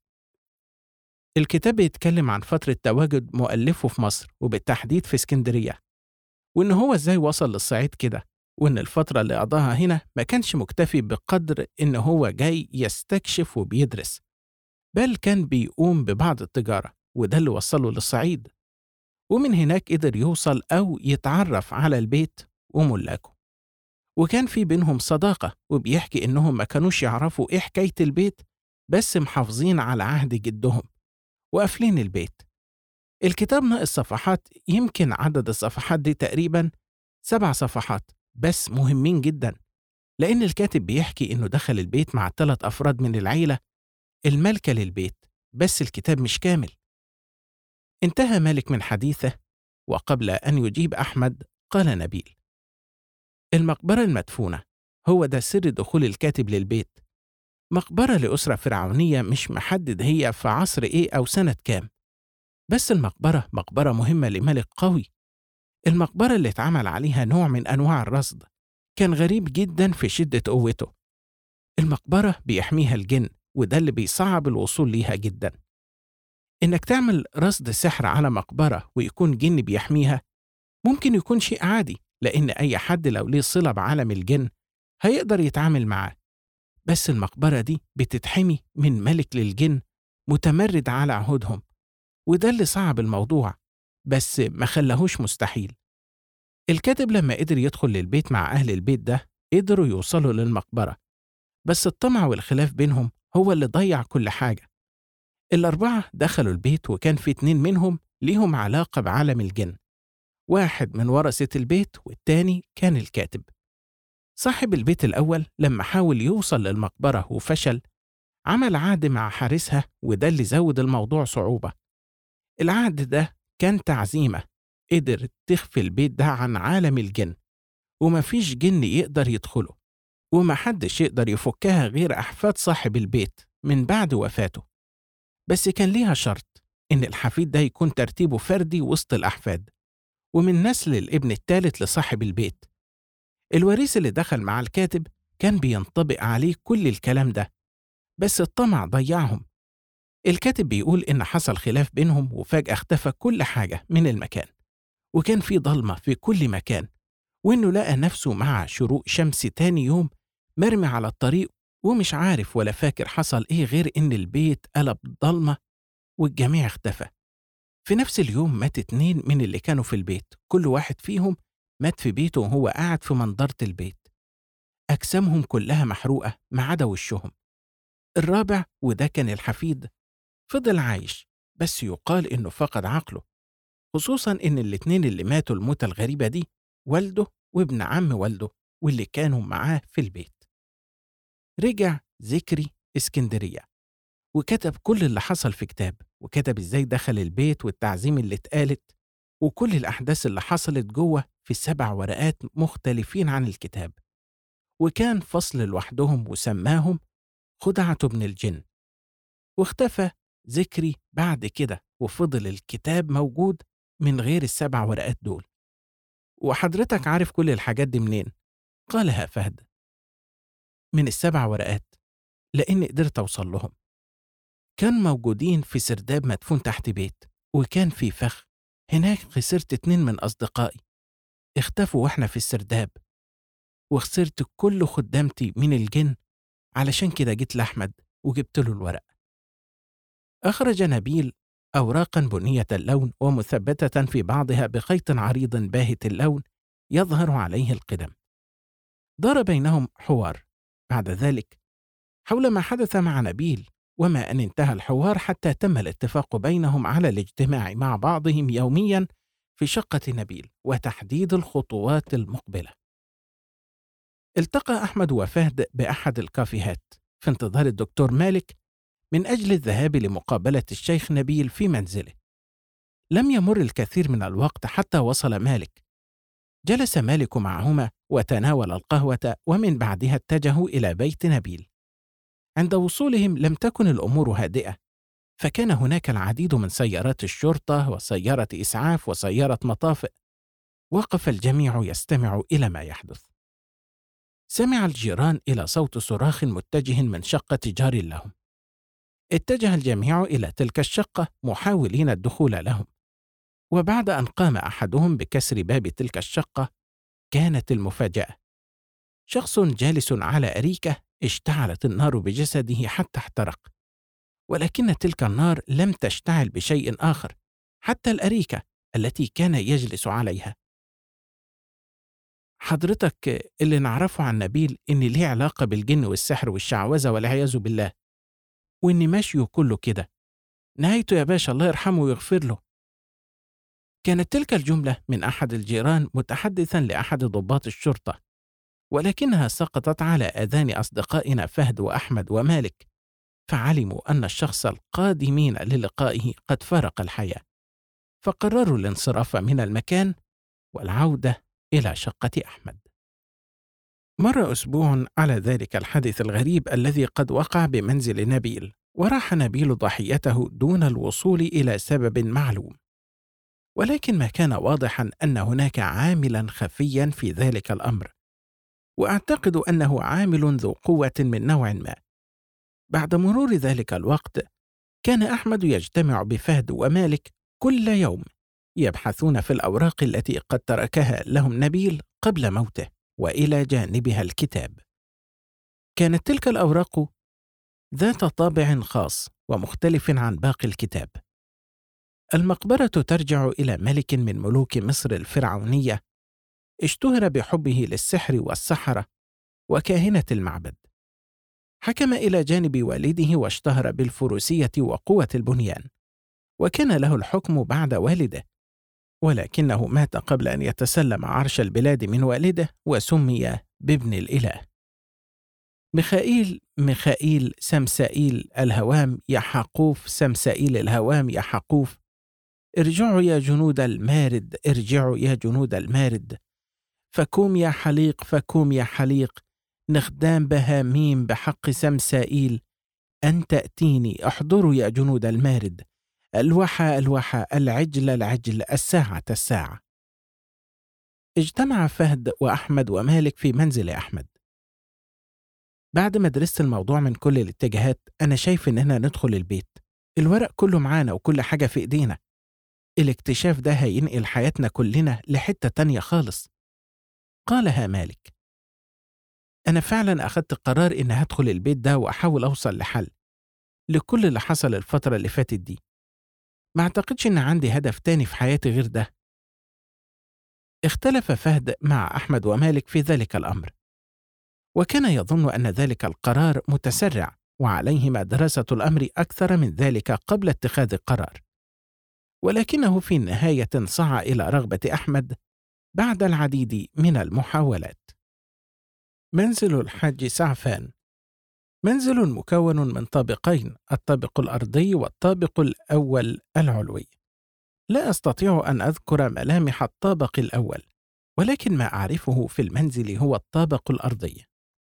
S1: الكتاب بيتكلم عن فترة تواجد مؤلفه في مصر وبالتحديد في اسكندرية، وإن هو إزاي وصل للصعيد كده، وإن الفترة اللي قضاها هنا ما كانش مكتفي بقدر إن هو جاي يستكشف وبيدرس، بل كان بيقوم ببعض التجارة، وده اللي وصله للصعيد، ومن هناك قدر يوصل أو يتعرف على البيت وملاكه، وكان في بينهم صداقة، وبيحكي إنهم ما كانوش يعرفوا إيه حكاية البيت، بس محافظين على عهد جدهم وقافلين البيت. الكتاب ناقص صفحات، يمكن عدد الصفحات دي تقريبا 7 صفحات، بس مهمين جدا، لأن الكاتب بيحكي إنه دخل البيت مع 3 أفراد من العيلة المالكة للبيت، بس الكتاب مش كامل. انتهى مالك من حديثه، وقبل أن يجيب أحمد قال نبيل: المقبرة المدفونة هو ده سر دخول الكاتب للبيت. مقبرة لأسرة فرعونية، مش محدد هي في عصر إيه أو سنة كام، بس المقبرة مقبرة مهمة لملك قوي. المقبرة اللي اتعمل عليها نوع من أنواع الرصد كان غريب جدا في شدة قوته. المقبرة بيحميها الجن، وده اللي بيصعب الوصول ليها جدا. إنك تعمل رصد سحر على مقبرة ويكون جن بيحميها ممكن يكون شيء عادي، لأن أي حد لو ليه صلة بعالم الجن هيقدر يتعامل معاه. بس المقبرة دي بتتحمي من ملك للجن متمرد على عهودهم، وده اللي صعب الموضوع، بس ما خلاهوش مستحيل. الكاتب لما قدر يدخل للبيت مع أهل البيت ده قدروا يوصلوا للمقبرة، بس الطمع والخلاف بينهم هو اللي ضيع كل حاجة. الأربعة دخلوا البيت وكان في 2 منهم ليهم علاقة بعالم الجن، واحد من ورثة البيت والتاني كان الكاتب. صاحب البيت الأول لما حاول يوصل للمقبرة وفشل عمل عقد مع حارسها، وده اللي زود الموضوع صعوبة. العقد ده كان تعزيمة قدر تخفي البيت ده عن عالم الجن، ومفيش جن يقدر يدخله، ومحدش يقدر يفكها غير أحفاد صاحب البيت من بعد وفاته. بس كان ليها شرط، إن الحفيد ده يكون ترتيبه فردي وسط الأحفاد، ومن نسل الابن الثالث لصاحب البيت. الوريث اللي دخل مع الكاتب كان بينطبق عليه كل الكلام ده، بس الطمع ضيعهم. الكاتب بيقول إن حصل خلاف بينهم وفجأة اختفى كل حاجة من المكان، وكان في ضلمة في كل مكان، وإنه لقى نفسه مع شروق شمس تاني يوم مرمي على الطريق ومش عارف ولا فاكر حصل إيه غير إن البيت قلب ضلمة والجميع اختفى. في نفس اليوم مات 2 من اللي كانوا في البيت، كل واحد فيهم مات في بيته وهو قاعد في منظرة البيت، أجسامهم كلها محروقة ما عدا وشهم. الرابع وده كان الحفيد فضل عايش، بس يقال إنه فقد عقله، خصوصا إن ال2 اللي ماتوا الموتة الغريبة دي والده وابن عم والده واللي كانوا معاه في البيت. رجع ذكري اسكندرية وكتب كل اللي حصل في كتاب، وكتب إزاي دخل البيت والتعزيم اللي اتقالت وكل الأحداث اللي حصلت جوه في 7 ورقات مختلفين عن الكتاب، وكان فصل لوحدهم وسماهم خدعة ابن الجن. واختفى ذكري بعد كده وفضل الكتاب موجود من غير ال7 ورقات دول. وحضرتك عارف كل الحاجات دي منين؟ قالها فهد: من ال7 ورقات، لأني قدرت أوصل لهم. كان موجودين في سرداب مدفون تحت بيت، وكان في فخ هناك. خسرت 2 من أصدقائي اختفوا وإحنا في السرداب، وخسرت كل خدامتي من الجن، علشان كده جيت لأحمد وجبت له الورق. أخرج نبيل أوراقا بنية اللون ومثبتة في بعضها بخيط عريض باهت اللون يظهر عليه القدم. دار بينهم حوار بعد ذلك حول ما حدث مع نبيل، وما أن انتهى الحوار حتى تم الاتفاق بينهم على الاجتماع مع بعضهم يوميا في شقة نبيل وتحديد الخطوات المقبلة. التقى أحمد وفهد بأحد الكافيهات في انتظار الدكتور مالك من أجل الذهاب لمقابلة الشيخ نبيل في منزله. لم يمر الكثير من الوقت حتى وصل مالك. جلس مالك معهما وتناول القهوة، ومن بعدها اتجهوا إلى بيت نبيل. عند وصولهم لم تكن الأمور هادئة، فكان هناك العديد من سيارات الشرطة وسيارة إسعاف وسيارة مطافئ. وقف الجميع يستمع إلى ما يحدث. سمع الجيران إلى صوت صراخ متجه من شقة جار لهم. اتجه الجميع إلى تلك الشقة محاولين الدخول لهم، وبعد أن قام أحدهم بكسر باب تلك الشقة كانت المفاجأة. شخص جالس على أريكة اشتعلت النار بجسده حتى احترق، ولكن تلك النار لم تشتعل بشيء آخر حتى الأريكة التي كان يجلس عليها. حضرتك اللي نعرفه عن نبيل إن ليه علاقة بالجن والسحر والشعوذة والعياذ بالله، وإن ماشيه كله كده، نهايته يا باشا الله يرحمه ويغفر له. كانت تلك الجملة من أحد الجيران متحدثا لأحد ضباط الشرطة، ولكنها سقطت على آذان أصدقائنا فهد وأحمد ومالك، فعلموا أن الشخص القادمين للقائه قد فارق الحياة، فقرروا الانصراف من المكان والعودة إلى شقة أحمد. مر أسبوع على ذلك الحادث الغريب الذي قد وقع بمنزل نبيل، وراح نبيل ضحيته دون الوصول إلى سبب معلوم، ولكن ما كان واضحا أن هناك عاملا خفيا في ذلك الأمر، وأعتقد أنه عامل ذو قوة من نوع ما. بعد مرور ذلك الوقت كان أحمد يجتمع بفهد ومالك كل يوم، يبحثون في الأوراق التي قد تركها لهم نبيل قبل موته، وإلى جانبها الكتاب. كانت تلك الأوراق ذات طابع خاص ومختلف عن باقي الكتاب. المقبرة ترجع إلى ملك من ملوك مصر الفرعونية، اشتهر بحبه للسحر والسحرة وكاهنة المعبد. حكم إلى جانب والده واشتهر بالفروسية وقوة البنيان، وكان له الحكم بعد والده، ولكنه مات قبل أن يتسلم عرش البلاد من والده، وسمي بابن الإله. ميخائيل سمسائيل الهوام يا حقوف، سمسائيل الهوام يا حقوف. ارجعوا يا جنود المارد، ارجعوا يا جنود المارد. فكوم يا حليق، فكوم يا حليق. نخدام بهاميم بحق سمسائيل. أن تأتيني، احضروا يا جنود المارد. الوحى الوحى، العجل العجل، الساعة الساعة. اجتمع فهد وأحمد ومالك في منزل أحمد. بعد ما درست الموضوع من كل الاتجاهات، أنا شايف إننا ندخل البيت. الورق كله معانا وكل حاجة في إيدينا. الاكتشاف ده هينقل حياتنا كلنا لحتة تانية خالص. قالها مالك. أنا فعلا أخدت قرار إن هدخل البيت ده وأحاول أوصل لحل لكل اللي حصل الفترة اللي فاتت دي. ما أعتقدش إن عندي هدف تاني في حياتي غير ده. اختلف فهد مع أحمد ومالك في ذلك الأمر، وكان يظن أن ذلك القرار متسرع، وعليهما دراسة الأمر أكثر من ذلك قبل اتخاذ القرار. ولكنه في النهاية سعى إلى رغبة أحمد بعد العديد من المحاولات. منزل الحاج سعفان منزل مكون من طابقين، الطابق الأرضي والطابق الأول العلوي. لا أستطيع أن أذكر ملامح الطابق الأول، ولكن ما أعرفه في المنزل هو الطابق الأرضي.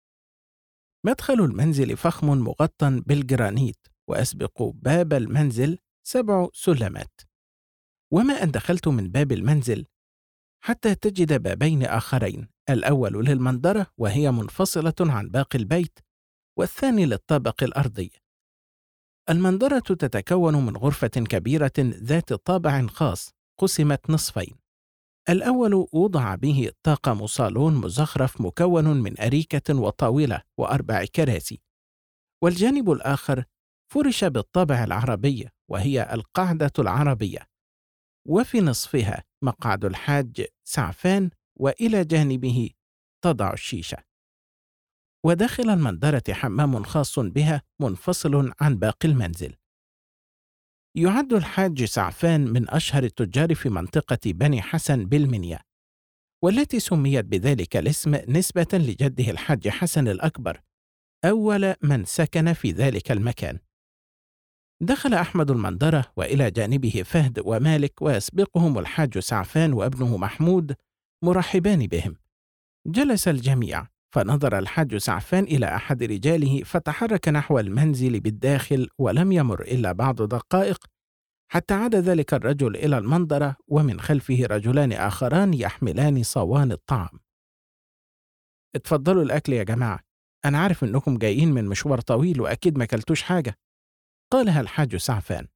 S1: مدخل المنزل فخم مغطى بالجرانيت، وأسبق باب المنزل 7 سلمات. وما أن دخلت من باب المنزل حتى تجد بابين آخرين، الأول للمنظرة وهي منفصلة عن باقي البيت، والثاني للطابق الأرضي. المنظرة تتكون من غرفة كبيرة ذات طابع خاص قسمت نصفين. الأول وضع به طاقم صالون مزخرف مكون من أريكة وطاولة و4 كراسي، والجانب الآخر فرش بالطابع العربي وهي القعدة العربية، وفي نصفها مقعد الحاج سعفان، وإلى جانبه تضع الشيشة. وداخل المنظرة حمام خاص بها منفصل عن باقي المنزل. يعد الحاج سعفان من أشهر التجار في منطقة بني حسن بالمنيا، والتي سميت بذلك الاسم نسبة لجده الحاج حسن الأكبر، أول من سكن في ذلك المكان. دخل أحمد المنظرة، وإلى جانبه فهد ومالك، ويسبقهم الحاج سعفان وابنه محمود مرحبان بهم. جلس الجميع، فنظر الحاج سعفان إلى أحد رجاله فتحرك نحو المنزل بالداخل، ولم يمر إلا بعض دقائق حتى عاد ذلك الرجل إلى المنظرة، ومن خلفه رجلان آخران يحملان صوان الطعام. اتفضلوا الأكل يا جماعة، أنا عارف إنكم جايين من مشوار طويل وأكيد ما كلتوش حاجة، قالها الحاج سعفان.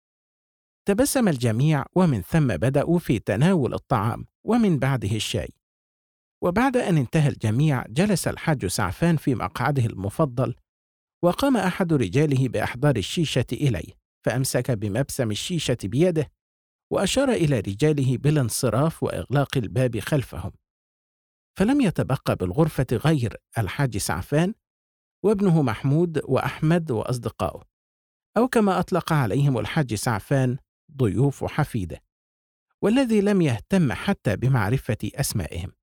S1: تبسم الجميع، ومن ثم بدأوا في تناول الطعام ومن بعده الشاي. وبعد أن انتهى الجميع جلس الحاج سعفان في مقعده المفضل، وقام أحد رجاله بإحضار الشيشة إليه، فأمسك بمبسم الشيشة بيده وأشار إلى رجاله بالانصراف وإغلاق الباب خلفهم. فلم يتبقى بالغرفة غير الحاج سعفان وابنه محمود وأحمد وأصدقائه، أو كما أطلق عليهم الحاج سعفان ضيوف حفيده، والذي لم يهتم حتى بمعرفة أسمائهم.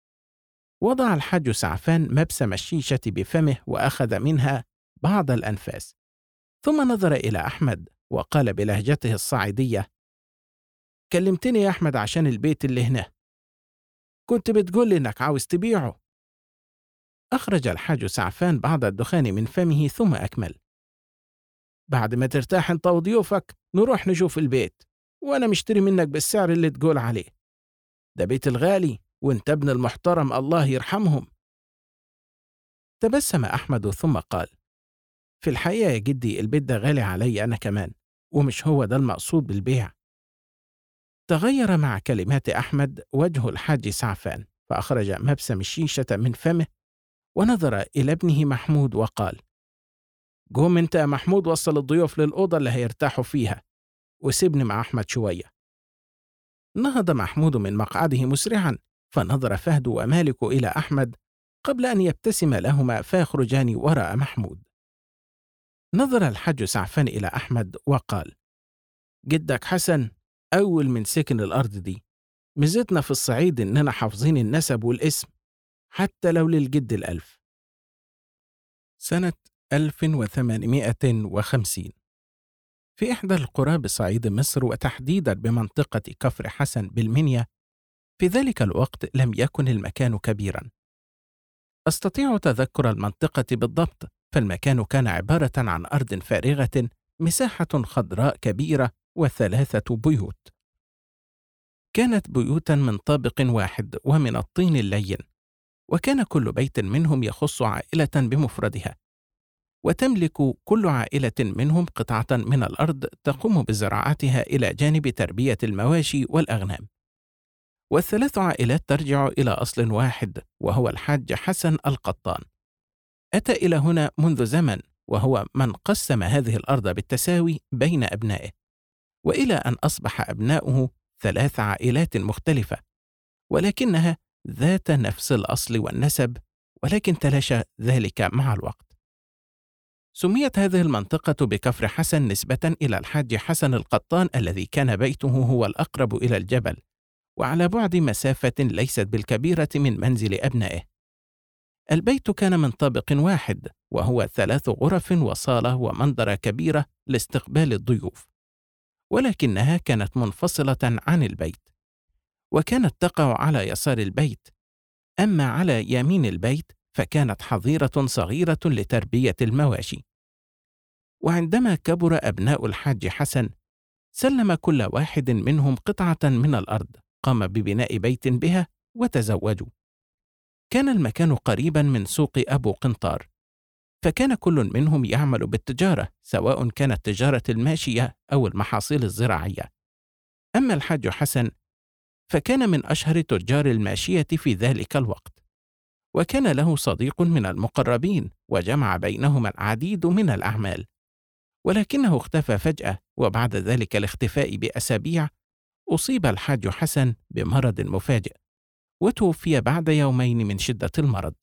S1: وضع الحاج سعفان مبسم الشيشة بفمه وأخذ منها بعض الأنفاس، ثم نظر إلى أحمد وقال بلهجته الصعيدية: كلمتني يا أحمد عشان البيت اللي هنا، كنت بتقول لي إنك عاوز تبيعه. أخرج الحاج سعفان بعض الدخان من فمه ثم أكمل: بعد ما ترتاح أنت وضيوفك نروح نشوف البيت، وأنا مشتري منك بالسعر اللي تقول عليه، ده بيت الغالي وانت ابن المحترم الله يرحمهم. تبسم أحمد ثم قال: في الحقيقة يا جدي البيت ده غالي علي أنا كمان، ومش هو ده المقصود بالبيع. تغير مع كلمات أحمد وجه الحاج سعفان، فأخرج مبسم الشيشة من فمه ونظر إلى ابنه محمود وقال: قوم أنت يا محمود، وصل الضيوف للأوضة اللي هيرتاحوا فيها، وسيبني مع أحمد شوية. نهض محمود من مقعده مسرعا، فنظر فهد ومالك إلى أحمد قبل أن يبتسم لهما فيخرجان وراء محمود. نظر الحاج سعفان إلى أحمد وقال: جدك حسن أول من سكن الأرض دي، ميزتنا في الصعيد إننا حافظين النسب والاسم حتى لو للجد الألف. سنة 1850 في إحدى القرى بصعيد مصر، وتحديدا بمنطقة كفر حسن بالمنيا. في ذلك الوقت لم يكن المكان كبيرا، أستطيع تذكر المنطقة بالضبط، فالمكان كان عبارة عن أرض فارغة، مساحة خضراء كبيرة، وثلاثة بيوت. كانت بيوتا من طابق واحد ومن الطين اللين، وكان كل بيت منهم يخص عائلة بمفردها، وتملك كل عائلة منهم قطعة من الأرض تقوم بزراعتها إلى جانب تربية المواشي والأغنام. والثلاث عائلات ترجع إلى أصل واحد، وهو الحاج حسن القطان. أتى إلى هنا منذ زمن، وهو من قسم هذه الأرض بالتساوي بين أبنائه، وإلى أن أصبح أبناؤه ثلاث عائلات مختلفة، ولكنها ذات نفس الأصل والنسب، ولكن تلاشى ذلك مع الوقت. سميت هذه المنطقة بكفر حسن نسبة إلى الحاج حسن القطان، الذي كان بيته هو الأقرب إلى الجبل، وعلى بعد مسافة ليست بالكبيرة من منزل أبنائه. البيت كان من طابق واحد، وهو 3 غرف وصالة ومنظرة كبيرة لاستقبال الضيوف، ولكنها كانت منفصلة عن البيت، وكانت تقع على يسار البيت. أما على يمين البيت فكانت حظيرة صغيرة لتربية المواشي. وعندما كبر أبناء الحاج حسن، سلم كل واحد منهم قطعة من الأرض، قام ببناء بيت بها وتزوجوا. كان المكان قريبا من سوق أبو قنطار، فكان كل منهم يعمل بالتجارة، سواء كانت تجارة الماشية أو المحاصيل الزراعية. أما الحاج حسن فكان من أشهر تجار الماشية في ذلك الوقت، وكان له صديق من المقربين، وجمع بينهما العديد من الأعمال. ولكنه اختفى فجأة، وبعد ذلك الاختفاء بأسابيع أصيب الحاج حسن بمرض مفاجئ، وتوفي بعد يومين من شدة المرض.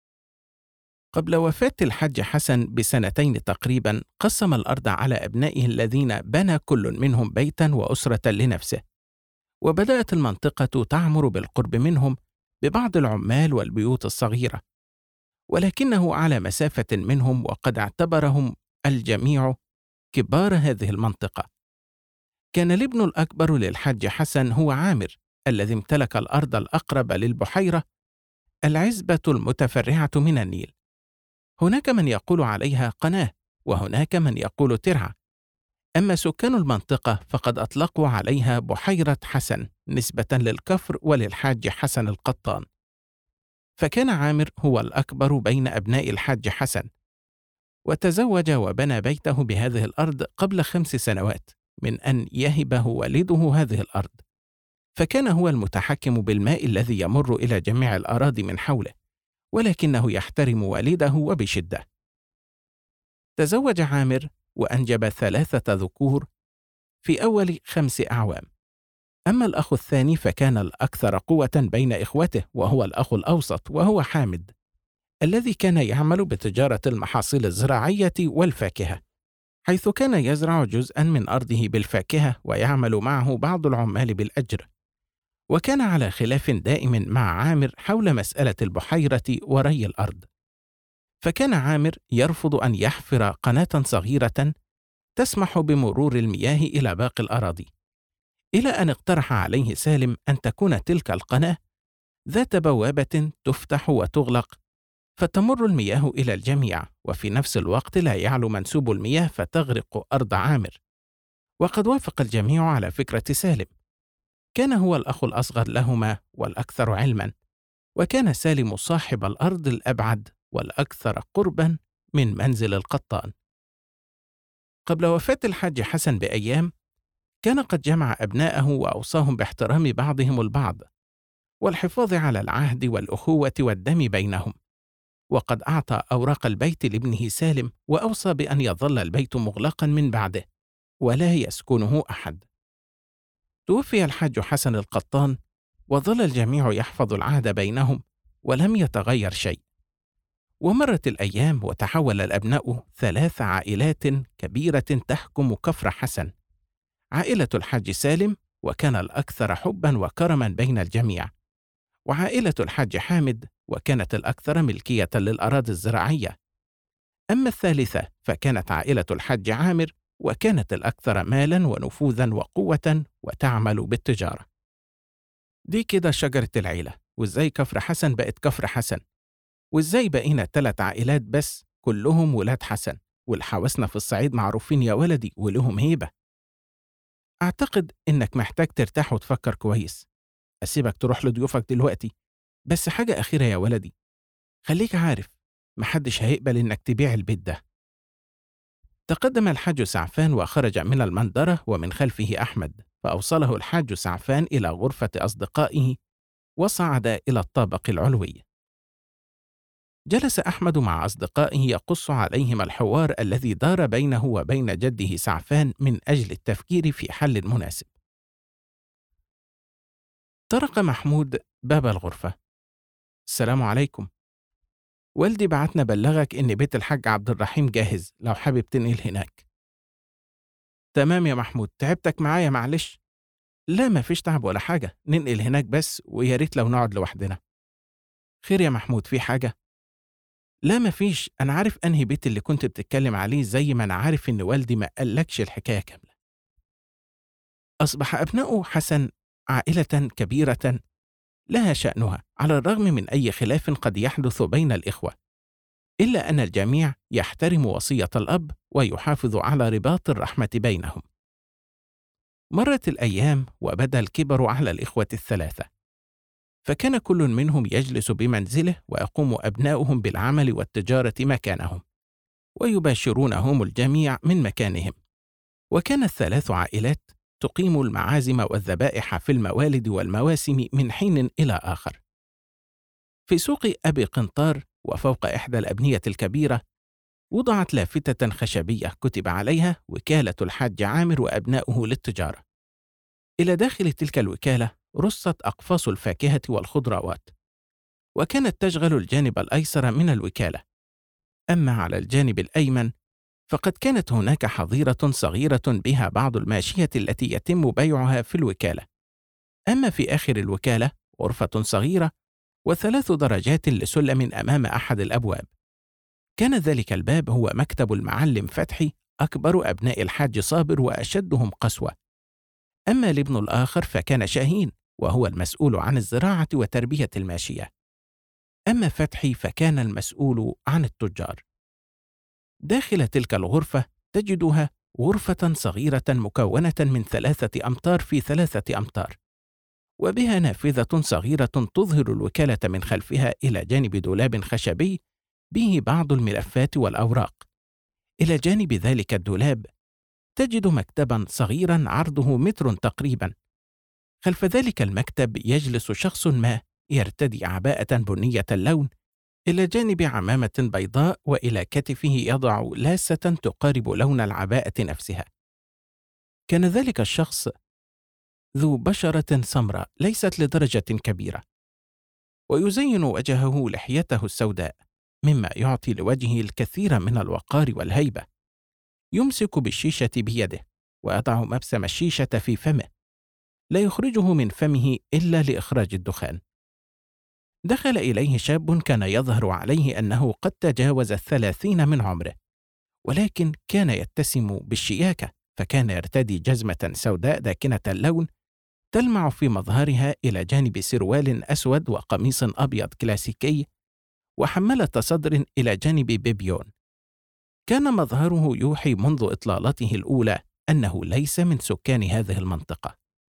S1: قبل وفاة الحاج حسن ب2 تقريبا، قسم الأرض على أبنائه الذين بنى كل منهم بيتا وأسرة لنفسه، وبدأت المنطقة تعمر بالقرب منهم ببعض العمال والبيوت الصغيرة، ولكنه على مسافة منهم، وقد اعتبرهم الجميع كبار هذه المنطقة. كان الابن الأكبر للحاج حسن هو عامر، الذي امتلك الأرض الأقرب للبحيرة، العزبة المتفرعة من النيل. هناك من يقول عليها قناة، وهناك من يقول ترعة. أما سكان المنطقة فقد أطلقوا عليها بحيرة حسن نسبة للكفر وللحاج حسن القطان. فكان عامر هو الأكبر بين أبناء الحاج حسن، وتزوج وبنى بيته بهذه الأرض قبل 5 سنوات من أن يهبه والده هذه الأرض، فكان هو المتحكم بالماء الذي يمر إلى جميع الأراضي من حوله، ولكنه يحترم والده وبشدة. تزوج عامر وأنجب 3 ذكور في أول 5 أعوام. أما الأخ الثاني فكان الأكثر قوة بين إخوته، وهو الأخ الأوسط، وهو حامد، الذي كان يعمل بتجارة المحاصيل الزراعية والفاكهة، حيث كان يزرع جزءا من أرضه بالفاكهة، ويعمل معه بعض العمال بالأجر. وكان على خلاف دائم مع عامر حول مسألة البحيرة وري الأرض، فكان عامر يرفض أن يحفر قناة صغيرة تسمح بمرور المياه إلى باقي الأراضي، إلى أن اقترح عليه سالم أن تكون تلك القناة ذات بوابة تفتح وتغلق، فتمر المياه إلى الجميع، وفي نفس الوقت لا يعلو منسوب المياه فتغرق أرض عامر. وقد وافق الجميع على فكرة سالم. كان هو الأخ الأصغر لهما والأكثر علما، وكان سالم صاحب الأرض الأبعد والأكثر قربا من منزل القطان. قبل وفاة الحاج حسن بأيام كان قد جمع أبناءه وأوصاهم باحترام بعضهم البعض والحفاظ على العهد والأخوة والدم بينهم، وقد أعطى أوراق البيت لابنه سالم وأوصى بأن يظل البيت مغلقا من بعده ولا يسكنه أحد. توفي الحاج حسن القطان وظل الجميع يحفظ العهد بينهم ولم يتغير شيء. ومرت الأيام وتحول الأبناء 3 عائلات كبيرة تحكم كفر حسن: عائلة الحاج سالم وكان الأكثر حبا وكرما بين الجميع، وعائلة الحاج حامد وكانت الأكثر ملكية للأراضي الزراعية، أما الثالثة فكانت عائلة الحاج عامر وكانت الأكثر مالا ونفوذا وقوة وتعمل بالتجارة. دي كده شجرة العيلة، وإزاي كفر حسن بقت كفر حسن، وإزاي بقينا 3 عائلات بس كلهم ولاد حسن، والحواسنة في الصعيد معروفين يا ولدي ولهم هيبة. أعتقد إنك محتاج ترتاح وتفكر كويس. أسيبك تروح لضيوفك دلوقتي، بس حاجة أخيرة يا ولدي، خليك عارف محدش هيقبل إنك تبيع البيت ده. تقدم الحاج سعفان وخرج من المنظرة ومن خلفه أحمد، فأوصله الحاج سعفان إلى غرفة أصدقائه وصعد إلى الطابق العلوي. جلس أحمد مع أصدقائه يقص عليهم الحوار الذي دار بينه وبين جده سعفان من أجل التفكير في حل مناسب. طرق محمود باب الغرفة. السلام عليكم. والدي بعتنا بلغك إن بيت الحاج عبد الرحيم جاهز لو حابب تنقل هناك. تمام يا محمود، تعبتك معايا معلش. لا مفيش تعب ولا حاجة، ننقل هناك بس ويا ريت لو نقعد لوحدنا. خير يا محمود، في حاجة؟ لا مفيش، أنا عارف أنهي بيت اللي كنت بتتكلم عليه زي ما أنا عارف إن والدي ما قالكش الحكاية كاملة. أصبح أبناء حسن عائلة كبيرة لها شأنها على الرغم من أي خلاف قد يحدث بين الإخوة، إلا أن الجميع يحترم وصية الأب ويحافظ على رباط الرحمة بينهم. مرت الأيام وبدا الكبر على الإخوة ال3، فكان كل منهم يجلس بمنزله ويقوم أبناؤهم بالعمل والتجارة مكانهم، ويباشرونهم الجميع من مكانهم. وكانت 3 عائلات تقيم المعازم والذبائح في الموالد والمواسم من حين إلى آخر. في سوق أبي قنطار وفوق إحدى الأبنية الكبيرة وضعت لافتة خشبية كتب عليها وكالة الحاج عامر وأبناؤه للتجارة. إلى داخل تلك الوكالة رصت أقفاص الفاكهة والخضروات، وكانت تشغل الجانب الأيسر من الوكالة. أما على الجانب الأيمن فقد كانت هناك حظيرة صغيرة بها بعض الماشية التي يتم بيعها في الوكالة. أما في آخر الوكالة غرفة صغيرة و3 درجات لسلم أمام أحد الأبواب. كان ذلك الباب هو مكتب المعلم فتحي، أكبر أبناء الحاج صابر وأشدهم قسوة. أما الابن الآخر فكان شاهين، وهو المسؤول عن الزراعة وتربية الماشية. أما فتحي فكان المسؤول عن التجار. داخل تلك الغرفة تجدها غرفة صغيرة مكونة من 3 أمتار في 3 أمتار، وبها نافذة صغيرة تظهر الوكالة من خلفها إلى جانب دولاب خشبي به بعض الملفات والأوراق. إلى جانب ذلك الدولاب تجد مكتبا صغيرا عرضه متر تقريبا. خلف ذلك المكتب يجلس شخص ما يرتدي عباءة بنية اللون إلى جانب عمامة بيضاء، وإلى كتفه يضع لاسة تقارب لون العباءة نفسها. كان ذلك الشخص ذو بشرة سمراء ليست لدرجة كبيرة، ويزين وجهه لحيته السوداء مما يعطي لوجهه الكثير من الوقار والهيبة. يمسك بالشيشة بيده ويضع مبسم الشيشة في فمه، لا يخرجه من فمه إلا لإخراج الدخان. دخل إليه شاب كان يظهر عليه أنه قد تجاوز 30 من عمره، ولكن كان يتسم بالشياكة، فكان يرتدي جزمة سوداء داكنة اللون تلمع في مظهرها إلى جانب سروال أسود وقميص أبيض كلاسيكي وحمالة صدر إلى جانب بيبيون. كان مظهره يوحي منذ إطلالته الأولى أنه ليس من سكان هذه المنطقة.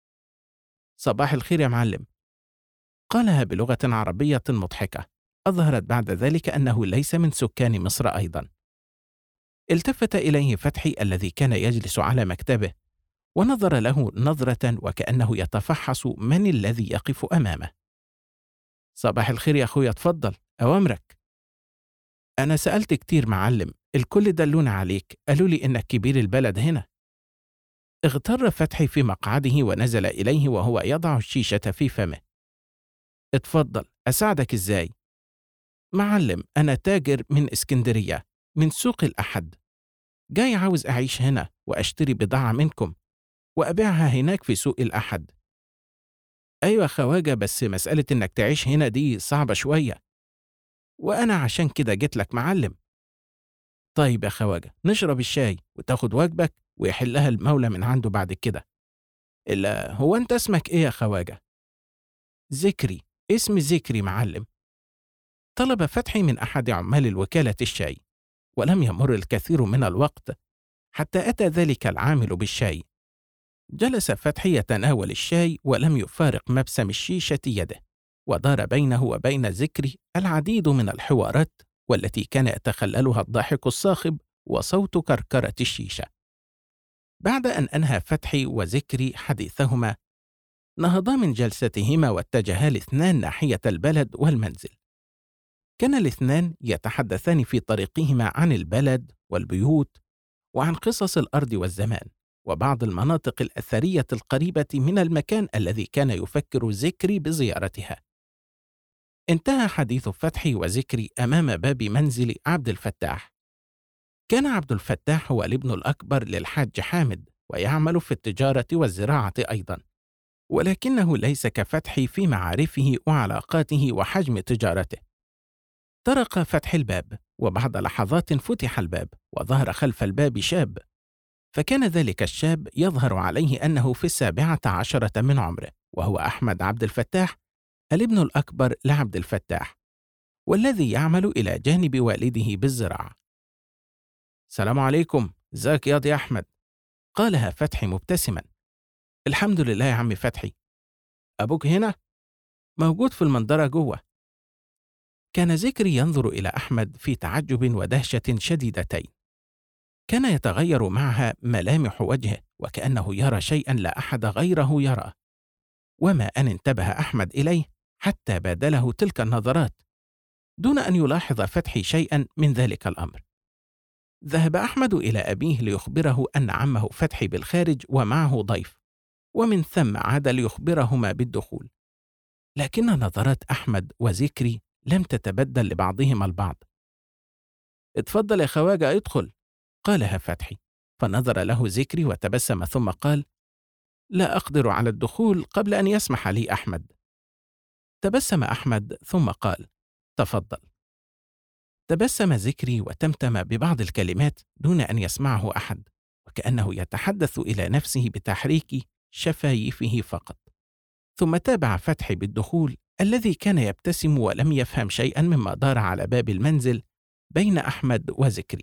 S1: صباح الخير يا معلم، قالها بلغة عربية مضحكة أظهرت بعد ذلك أنه ليس من سكان مصر أيضا. التفت إليه فتحي الذي كان يجلس على مكتبه، ونظر له نظرة وكأنه يتفحص من الذي يقف أمامه. صباح الخير يا أخويا، اتفضل، أوامرك. أنا سألت كتير معلم، الكل دلونا عليك، قالوا لي إنك كبير البلد هنا. اغتر فتحي في مقعده ونزل إليه وهو يضع الشيشة في فمه. اتفضل، أساعدك إزاي؟ معلم، أنا تاجر من اسكندرية، من سوق الأحد، جاي عاوز أعيش هنا وأشتري بضاعة منكم وأبيعها هناك في سوق الأحد. أيوة خواجة، بس مسألة إنك تعيش هنا دي صعبة شوية، وأنا عشان كده جيت لك معلم. طيب يا خواجة، نشرب الشاي وتاخد واجبك ويحلها المولى من عنده بعد كده. إلا هو أنت اسمك إيه يا خواجة؟ ذكري، اسمي ذكري معلم. طلب فتحي من أحد عمال الوكالة الشاي، ولم يمر الكثير من الوقت حتى أتى ذلك العامل بالشاي. جلس فتحي يتناول الشاي ولم يفارق مبسم الشيشة يده، ودار بينه وبين ذكري العديد من الحوارات، والتي كان يتخللها الضاحك الصاخب وصوت كركرة الشيشة. بعد أن أنهى فتحي وذكري حديثهما، نهضا من جلستهما واتجها الاثنان ناحية البلد والمنزل. كان الاثنان يتحدثان في طريقهما عن البلد والبيوت، وعن قصص الأرض والزمان، وبعض المناطق الأثرية القريبة من المكان الذي كان يفكر ذكري بزيارتها. انتهى حديث فتحي وذكري أمام باب منزل عبد الفتاح. كان عبد الفتاح هو الابن الأكبر للحاج حامد، ويعمل في التجارة والزراعة أيضا، ولكنه ليس كفتحي في معارفه وعلاقاته وحجم تجارته. طرق فتحي الباب، وبعد لحظات فتح الباب، وظهر خلف الباب شاب، فكان ذلك الشاب يظهر عليه أنه في 17 من عمره، وهو أحمد عبد الفتاح، الابن الأكبر لعبد الفتاح، والذي يعمل إلى جانب والده بالزراعة. السلام عليكم، ازيك يا أحمد؟ قالها فتحي مبتسما. الحمد لله يا عم فتحي. أبوك هنا؟ موجود في المنظرة جوه. كان ذكري ينظر إلى أحمد في تعجب ودهشة شديدتين. كان يتغير معها ملامح وجهه، وكأنه يرى شيئا لا أحد غيره يراه، وما أن انتبه أحمد إليه حتى بادله تلك النظرات دون أن يلاحظ فتحي شيئا من ذلك الأمر. ذهب أحمد إلى أبيه ليخبره أن عمه فتحي بالخارج ومعه ضيف، ومن ثم عاد ليخبرهما بالدخول. لكن نظرات أحمد وذكري لم تتبدل لبعضهما البعض. اتفضل يا خواجة، ادخل، قالها فتحي، فنظر له ذكري وتبسم ثم قال: لا أقدر على الدخول قبل أن يسمح لي أحمد. تبسم أحمد ثم قال: تفضل. تبسم ذكري وتمتم ببعض الكلمات دون أن يسمعه أحد، وكأنه يتحدث إلى نفسه بتحريك شفايفه فقط. ثم تابع فتحي بالدخول، الذي كان يبتسم ولم يفهم شيئا مما دار على باب المنزل بين أحمد وذكري.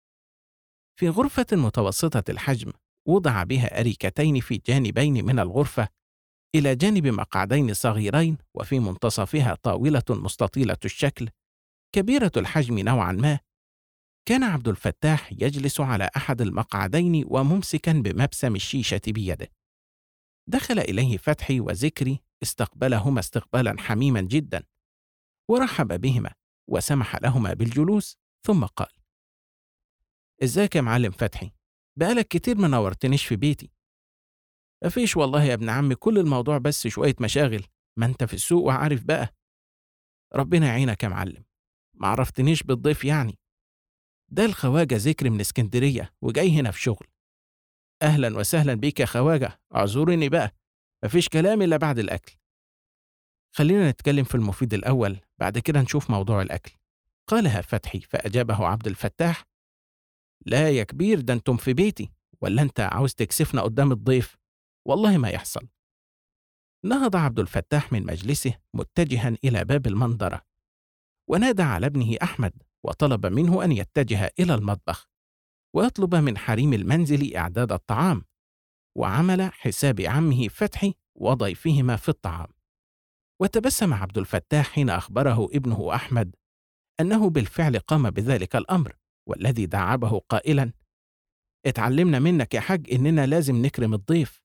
S1: في غرفة متوسطة الحجم وضع بها أريكتين في جانبين من الغرفة، إلى جانب مقعدين صغيرين، وفي منتصفها طاولة مستطيلة الشكل كبيرة الحجم نوعا ما. كان عبد الفتاح يجلس على أحد المقعدين وممسكا بمبسم الشيشة بيده. دخل إليه فتحي وذكري، استقبلهما استقبالا حميما جدا، ورحب بهما وسمح لهما بالجلوس، ثم قال: ازيك يا معلم فتحي؟ بقالك كتير ما نورتنيش في بيتي. مفيش والله يا ابن عمي، كل الموضوع بس شوية مشاغل، ما انت في السوق وعارف بقى. ربنا يعينك يا معلم. ما عرفتنيش بالضيف يعني؟ ده الخواجة ذكري من اسكندرية وجاي هنا في شغل. أهلا وسهلا بيك يا خواجة، اعذرني بقى، مفيش كلام إلا بعد الأكل. خلينا نتكلم في المفيد الأول، بعد كده نشوف موضوع الأكل، قالها فتحي. فأجابه عبد الفتاح: لا يا كبير، ده انتم في بيتي، ولا انت عاوز تكسفنا قدام الضيف؟ والله ما يحصل. نهض عبد الفتاح من مجلسه متجها إلى باب المنظرة، ونادى على ابنه أحمد، وطلب منه أن يتجه إلى المطبخ ويطلب من حريم المنزل إعداد الطعام، وعمل حساب عمه فتحي وضيفهما في الطعام. وتبسم عبد الفتاح حين أخبره ابنه أحمد أنه بالفعل قام بذلك الأمر، والذي داعبه قائلا: اتعلمنا منك يا حاج إننا لازم نكرم الضيف.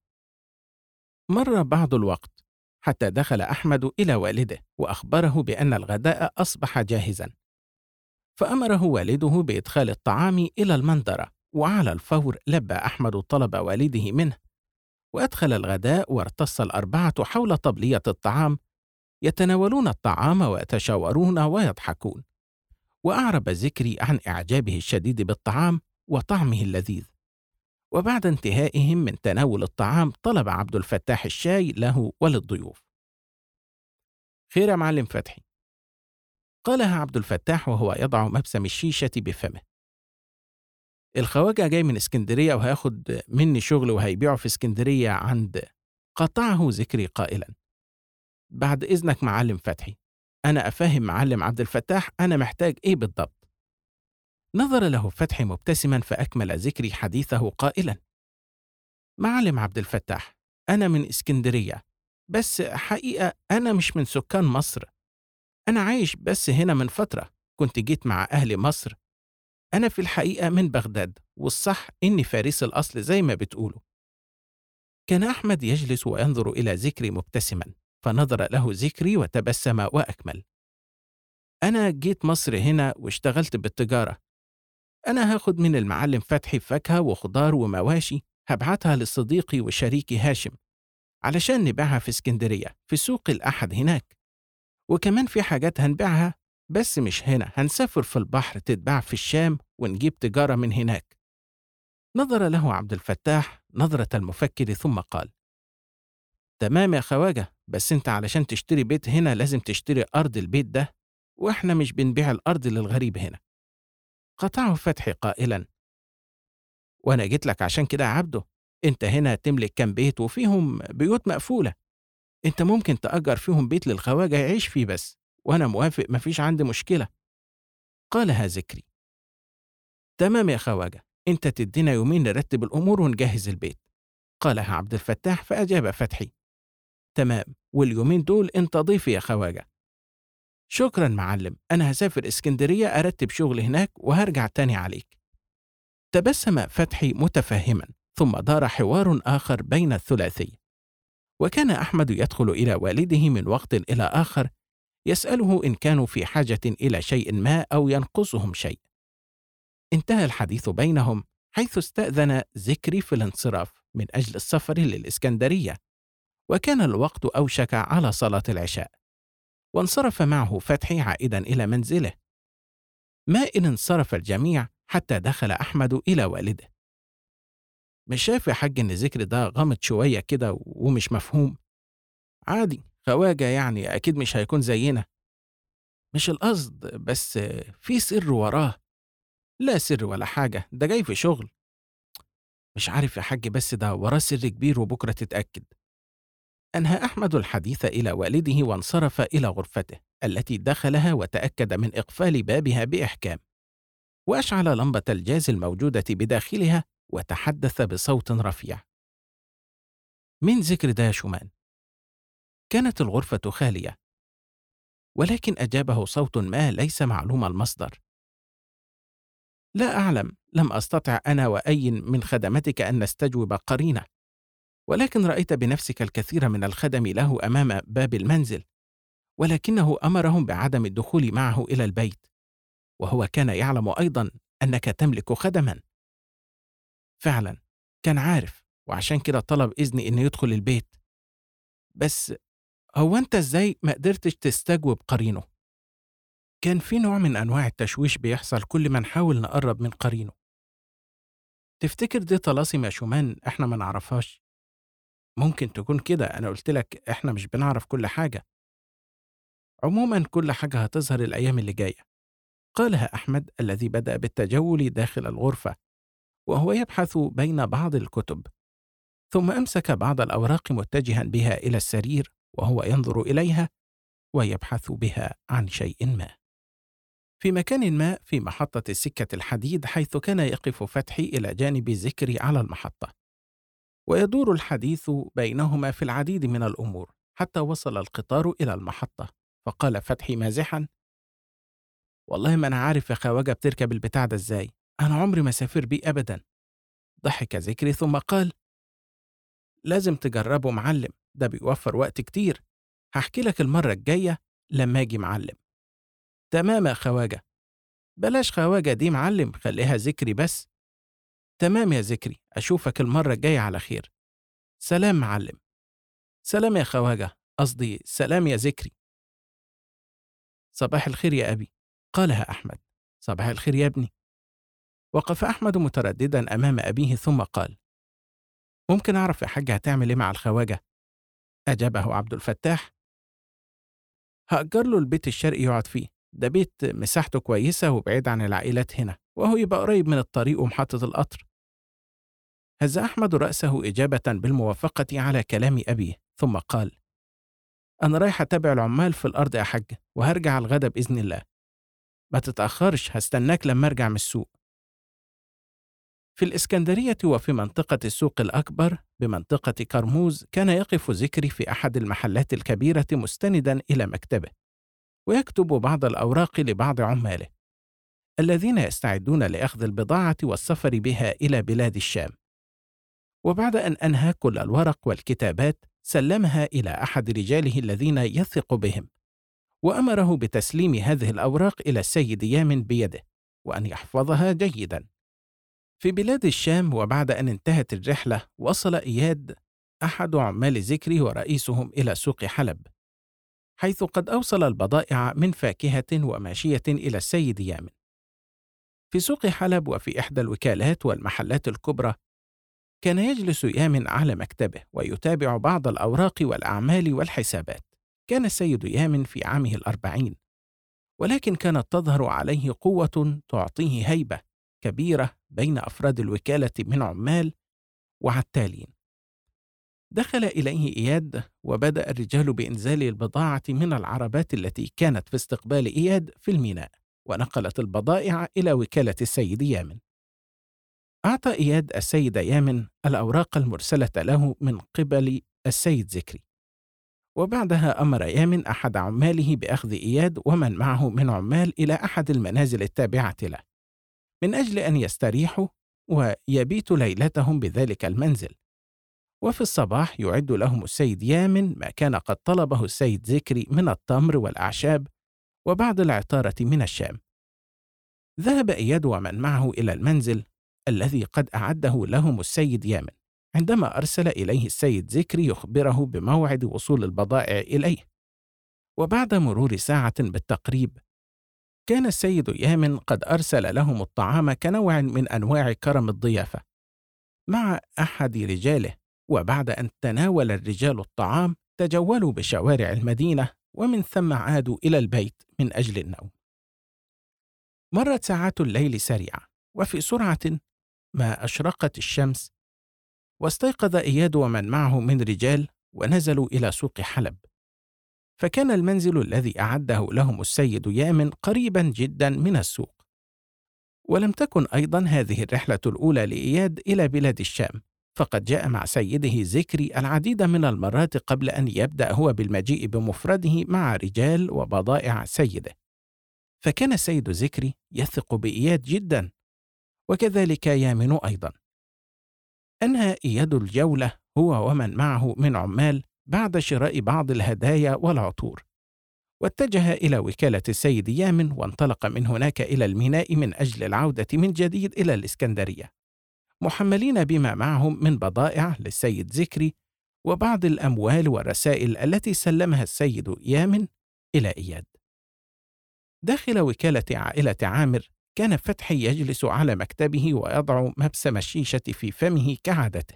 S1: مر بعض الوقت حتى دخل أحمد إلى والده وأخبره بأن الغداء أصبح جاهزا، فأمره والده بإدخال الطعام إلى المنظرة، وعلى الفور لبى أحمد طلب والده منه، وأدخل الغداء وارتص الأربعة حول طبلية الطعام يتناولون الطعام ويتشاورون ويضحكون. وأعرب ذكري عن إعجابه الشديد بالطعام وطعمه اللذيذ. وبعد انتهائهم من تناول الطعام طلب عبد الفتاح الشاي له وللضيوف. خير يا معلم فتحي، قالها عبد الفتاح وهو يضع مبسم الشيشة بفمه. الخواجة جاي من اسكندرية وهياخد مني شغل وهيبيعه في اسكندرية عند. قطعه ذكري قائلا: بعد إذنك معلم فتحي، أنا أفهم معلم عبد الفتاح أنا محتاج إيه بالضبط. نظر له فتحي مبتسما فأكمل ذكري حديثه قائلا: معلم عبد الفتاح، أنا من اسكندرية، بس حقيقة أنا مش من سكان مصر، أنا عايش بس هنا من فترة، كنت جيت مع أهل مصر. أنا في الحقيقة من بغداد، والصح إني فارس الأصل زي ما بتقولوا. كان أحمد يجلس وينظر إلى ذكري مبتسما، فنظر له ذكري وتبسم وأكمل: أنا جيت مصر هنا واشتغلت بالتجارة. أنا هاخد من المعلم فتحي فاكهة وخضار ومواشي، هبعتها لصديقي وشريكي هاشم علشان نبيعها في اسكندرية في سوق الأحد هناك. وكمان في حاجات هنبيعها بس مش هنا، هنسافر في البحر تتباع في الشام ونجيب تجارة من هناك. نظر له عبد الفتاح نظرة المفكر ثم قال: تمام يا خواجة، بس انت علشان تشتري بيت هنا لازم تشتري أرض البيت ده، واحنا مش بنبيع الأرض للغريب هنا. قطعه فتحي قائلا: وانا جيت لك عشان كده يا عبده، انت هنا تملك كام بيت وفيهم بيوت مقفولة، انت ممكن تأجر فيهم بيت للخواجة يعيش فيه بس، وانا موافق مفيش عندي مشكلة. قالها ذكري: تمام يا خواجة، انت تدينا يومين نرتب الأمور ونجهز البيت. قالها عبد الفتاح فأجاب فتحي: تمام، واليومين دول انت ضيفي يا خواجة. شكرا معلم، أنا هسافر اسكندرية أرتب شغل هناك وهرجع تاني عليك. تبسم فتحي متفهما، ثم دار حوار آخر بين الثلاثي، وكان أحمد يدخل إلى والده من وقت إلى آخر يسأله إن كانوا في حاجة إلى شيء ما أو ينقصهم شيء. انتهى الحديث بينهم حيث استأذن ذكري في الانصراف من أجل السفر للإسكندرية، وكان الوقت أوشك على صلاة العشاء، وانصرف معه فتحي عائدا إلى منزله. ما إن انصرف الجميع حتى دخل أحمد إلى والده. مش شايف يا حاج إن ذكر ده غامض شوية كده ومش مفهوم؟ عادي، خواجة يعني أكيد مش هيكون زينا. مش القصد، بس في سر وراه. لا سر ولا حاجة، ده جاي في شغل. مش عارف يا حاج، بس ده وراه سر كبير وبكرة تتأكد. أنهى أحمد الحديث إلى والده وانصرف إلى غرفته التي دخلها وتأكد من إقفال بابها بإحكام، وأشعل لمبة الجاز الموجودة بداخلها وتحدث بصوت رفيع: من ذكر ده يا شومان؟ كانت الغرفة خالية، ولكن أجابه صوت ما ليس معلوم المصدر: لا أعلم، لم أستطع أنا وأي من خدمتك أن نستجوب قرينة، ولكن رأيت بنفسك الكثير من الخدم له أمام باب المنزل، ولكنه أمرهم بعدم الدخول معه إلى البيت، وهو كان يعلم أيضا أنك تملك خدما. فعلا كان عارف، وعشان كده طلب إذني إنه يدخل البيت. بس هو أنت إزاي ما قدرتش تستجوب قرينه؟ كان في نوع من أنواع التشويش بيحصل كل ما نحاول نقرب من قرينه. تفتكر دي طلاسم يا شومان إحنا ما نعرفهاش؟ ممكن تكون كده، أنا قلت لك إحنا مش بنعرف كل حاجة. عموما كل حاجة هتظهر الأيام اللي جاية. قالها أحمد الذي بدأ بالتجول داخل الغرفة وهو يبحث بين بعض الكتب، ثم أمسك بعض الأوراق متجها بها إلى السرير وهو ينظر إليها ويبحث بها عن شيء ما. في مكان ما في محطة السكة الحديد حيث كان يقف فتحي إلى جانب ذكري على المحطة، ويدور الحديث بينهما في العديد من الأمور حتى وصل القطار إلى المحطة، فقال فتحي مازحا: والله ما أنا عارف يا خواجة بتركب البتاع ده إزاي، أنا عمري ما سافر بيه أبدا. ضحك ذكري ثم قال: لازم تجربه معلم، ده بيوفر وقت كتير. هحكي لك المرة الجاية لما أجي معلم. تمام يا خواجة. بلاش خواجة دي معلم، خليها ذكري بس. تمام يا ذكري، أشوفك المرة الجاية على خير. سلام معلم. سلام يا خواجة، قصدي سلام يا ذكري. صباح الخير يا أبي، قالها أحمد. صباح الخير يا ابني. وقف أحمد مترددا أمام أبيه ثم قال: ممكن أعرف يا حاج هتعمل إيه مع الخواجة؟ أجابه عبد الفتاح: هأجر له البيت الشرقي يقعد فيه، ده بيت مساحته كويسة وبعيد عن العائلات هنا، وهو يبقى قريب من الطريق ومحطة القطر. هز أحمد رأسه إجابة بالموافقة على كلام أبيه ثم قال: أنا رايح أتابع العمال في الأرض يا حاج، وهرجع الغدا بإذن الله. ما تتأخرش، هستناك لما أرجع من السوق. في الإسكندرية وفي منطقة السوق الأكبر بمنطقة كرموز كان يقف ذكري في أحد المحلات الكبيرة مستندا إلى مكتبه، ويكتب بعض الأوراق لبعض عماله الذين يستعدون لأخذ البضاعة والسفر بها إلى بلاد الشام. وبعد أن أنهى كل الورق والكتابات سلمها إلى أحد رجاله الذين يثق بهم، وأمره بتسليم هذه الأوراق إلى السيد يامن بيده، وأن يحفظها جيدا. في بلاد الشام وبعد أن انتهت الرحلة وصل إياد أحد عمال ذكري ورئيسهم إلى سوق حلب، حيث قد أوصل البضائع من فاكهة وماشية إلى السيد يامن. في سوق حلب وفي إحدى الوكالات والمحلات الكبرى كان يجلس يامن على مكتبه ويتابع بعض الأوراق والأعمال والحسابات. كان السيد يامن في عامه 40، ولكن كانت تظهر عليه قوة تعطيه هيبة كبيرة بين أفراد الوكالة من عمال وعتالين. دخل إليه إياد وبدأ الرجال بإنزال البضاعة من العربات التي كانت في استقبال إياد في الميناء، ونقلت البضائع إلى وكالة السيد يامن. أعطى إياد السيد يامن الأوراق المرسلة له من قبل السيد ذكري، وبعدها أمر يامن أحد عماله بأخذ إياد ومن معه من عمال إلى أحد المنازل التابعة له، من أجل أن يستريحوا ويبيتوا ليلتهم بذلك المنزل. وفي الصباح يعد لهم السيد يامن ما كان قد طلبه السيد ذكري من التمر والأعشاب وبعض العطارة من الشام. ذهب إياد ومن معه إلى المنزل الذي قد أعده لهم السيد يامن، عندما أرسل إليه السيد ذكري يخبره بموعد وصول البضائع إليه. وبعد مرور ساعة بالتقريب كان السيد يامن قد أرسل لهم الطعام كنوع من أنواع كرم الضيافة مع أحد رجاله. وبعد أن تناول الرجال الطعام تجولوا بشوارع المدينة، ومن ثم عادوا إلى البيت من أجل النوم. مرت ساعات الليل سريعة، وفي سرعة ما أشرقت الشمس، واستيقظ إياد ومن معه من رجال ونزلوا إلى سوق حلب. فكان المنزل الذي أعده لهم السيد يامن قريبا جدا من السوق. ولم تكن أيضا هذه الرحلة الأولى لإياد إلى بلاد الشام، فقد جاء مع سيده ذكري العديد من المرات قبل أن يبدأ هو بالمجيء بمفرده مع رجال وبضائع سيده. فكان السيد ذكري يثق بإياد جدا، وكذلك يامن أيضا. أنهى إياد الجولة هو ومن معه من عمال بعد شراء بعض الهدايا والعطور، واتجه إلى وكالة السيد يامن، وانطلق من هناك إلى الميناء من أجل العودة من جديد إلى الإسكندرية، محملين بما معهم من بضائع للسيد ذكري وبعض الأموال والرسائل التي سلمها السيد يامن إلى إياد. داخل وكالة عائلة عامر كان فتحي يجلس على مكتبه ويضع مبسم الشيشة في فمه كعادته،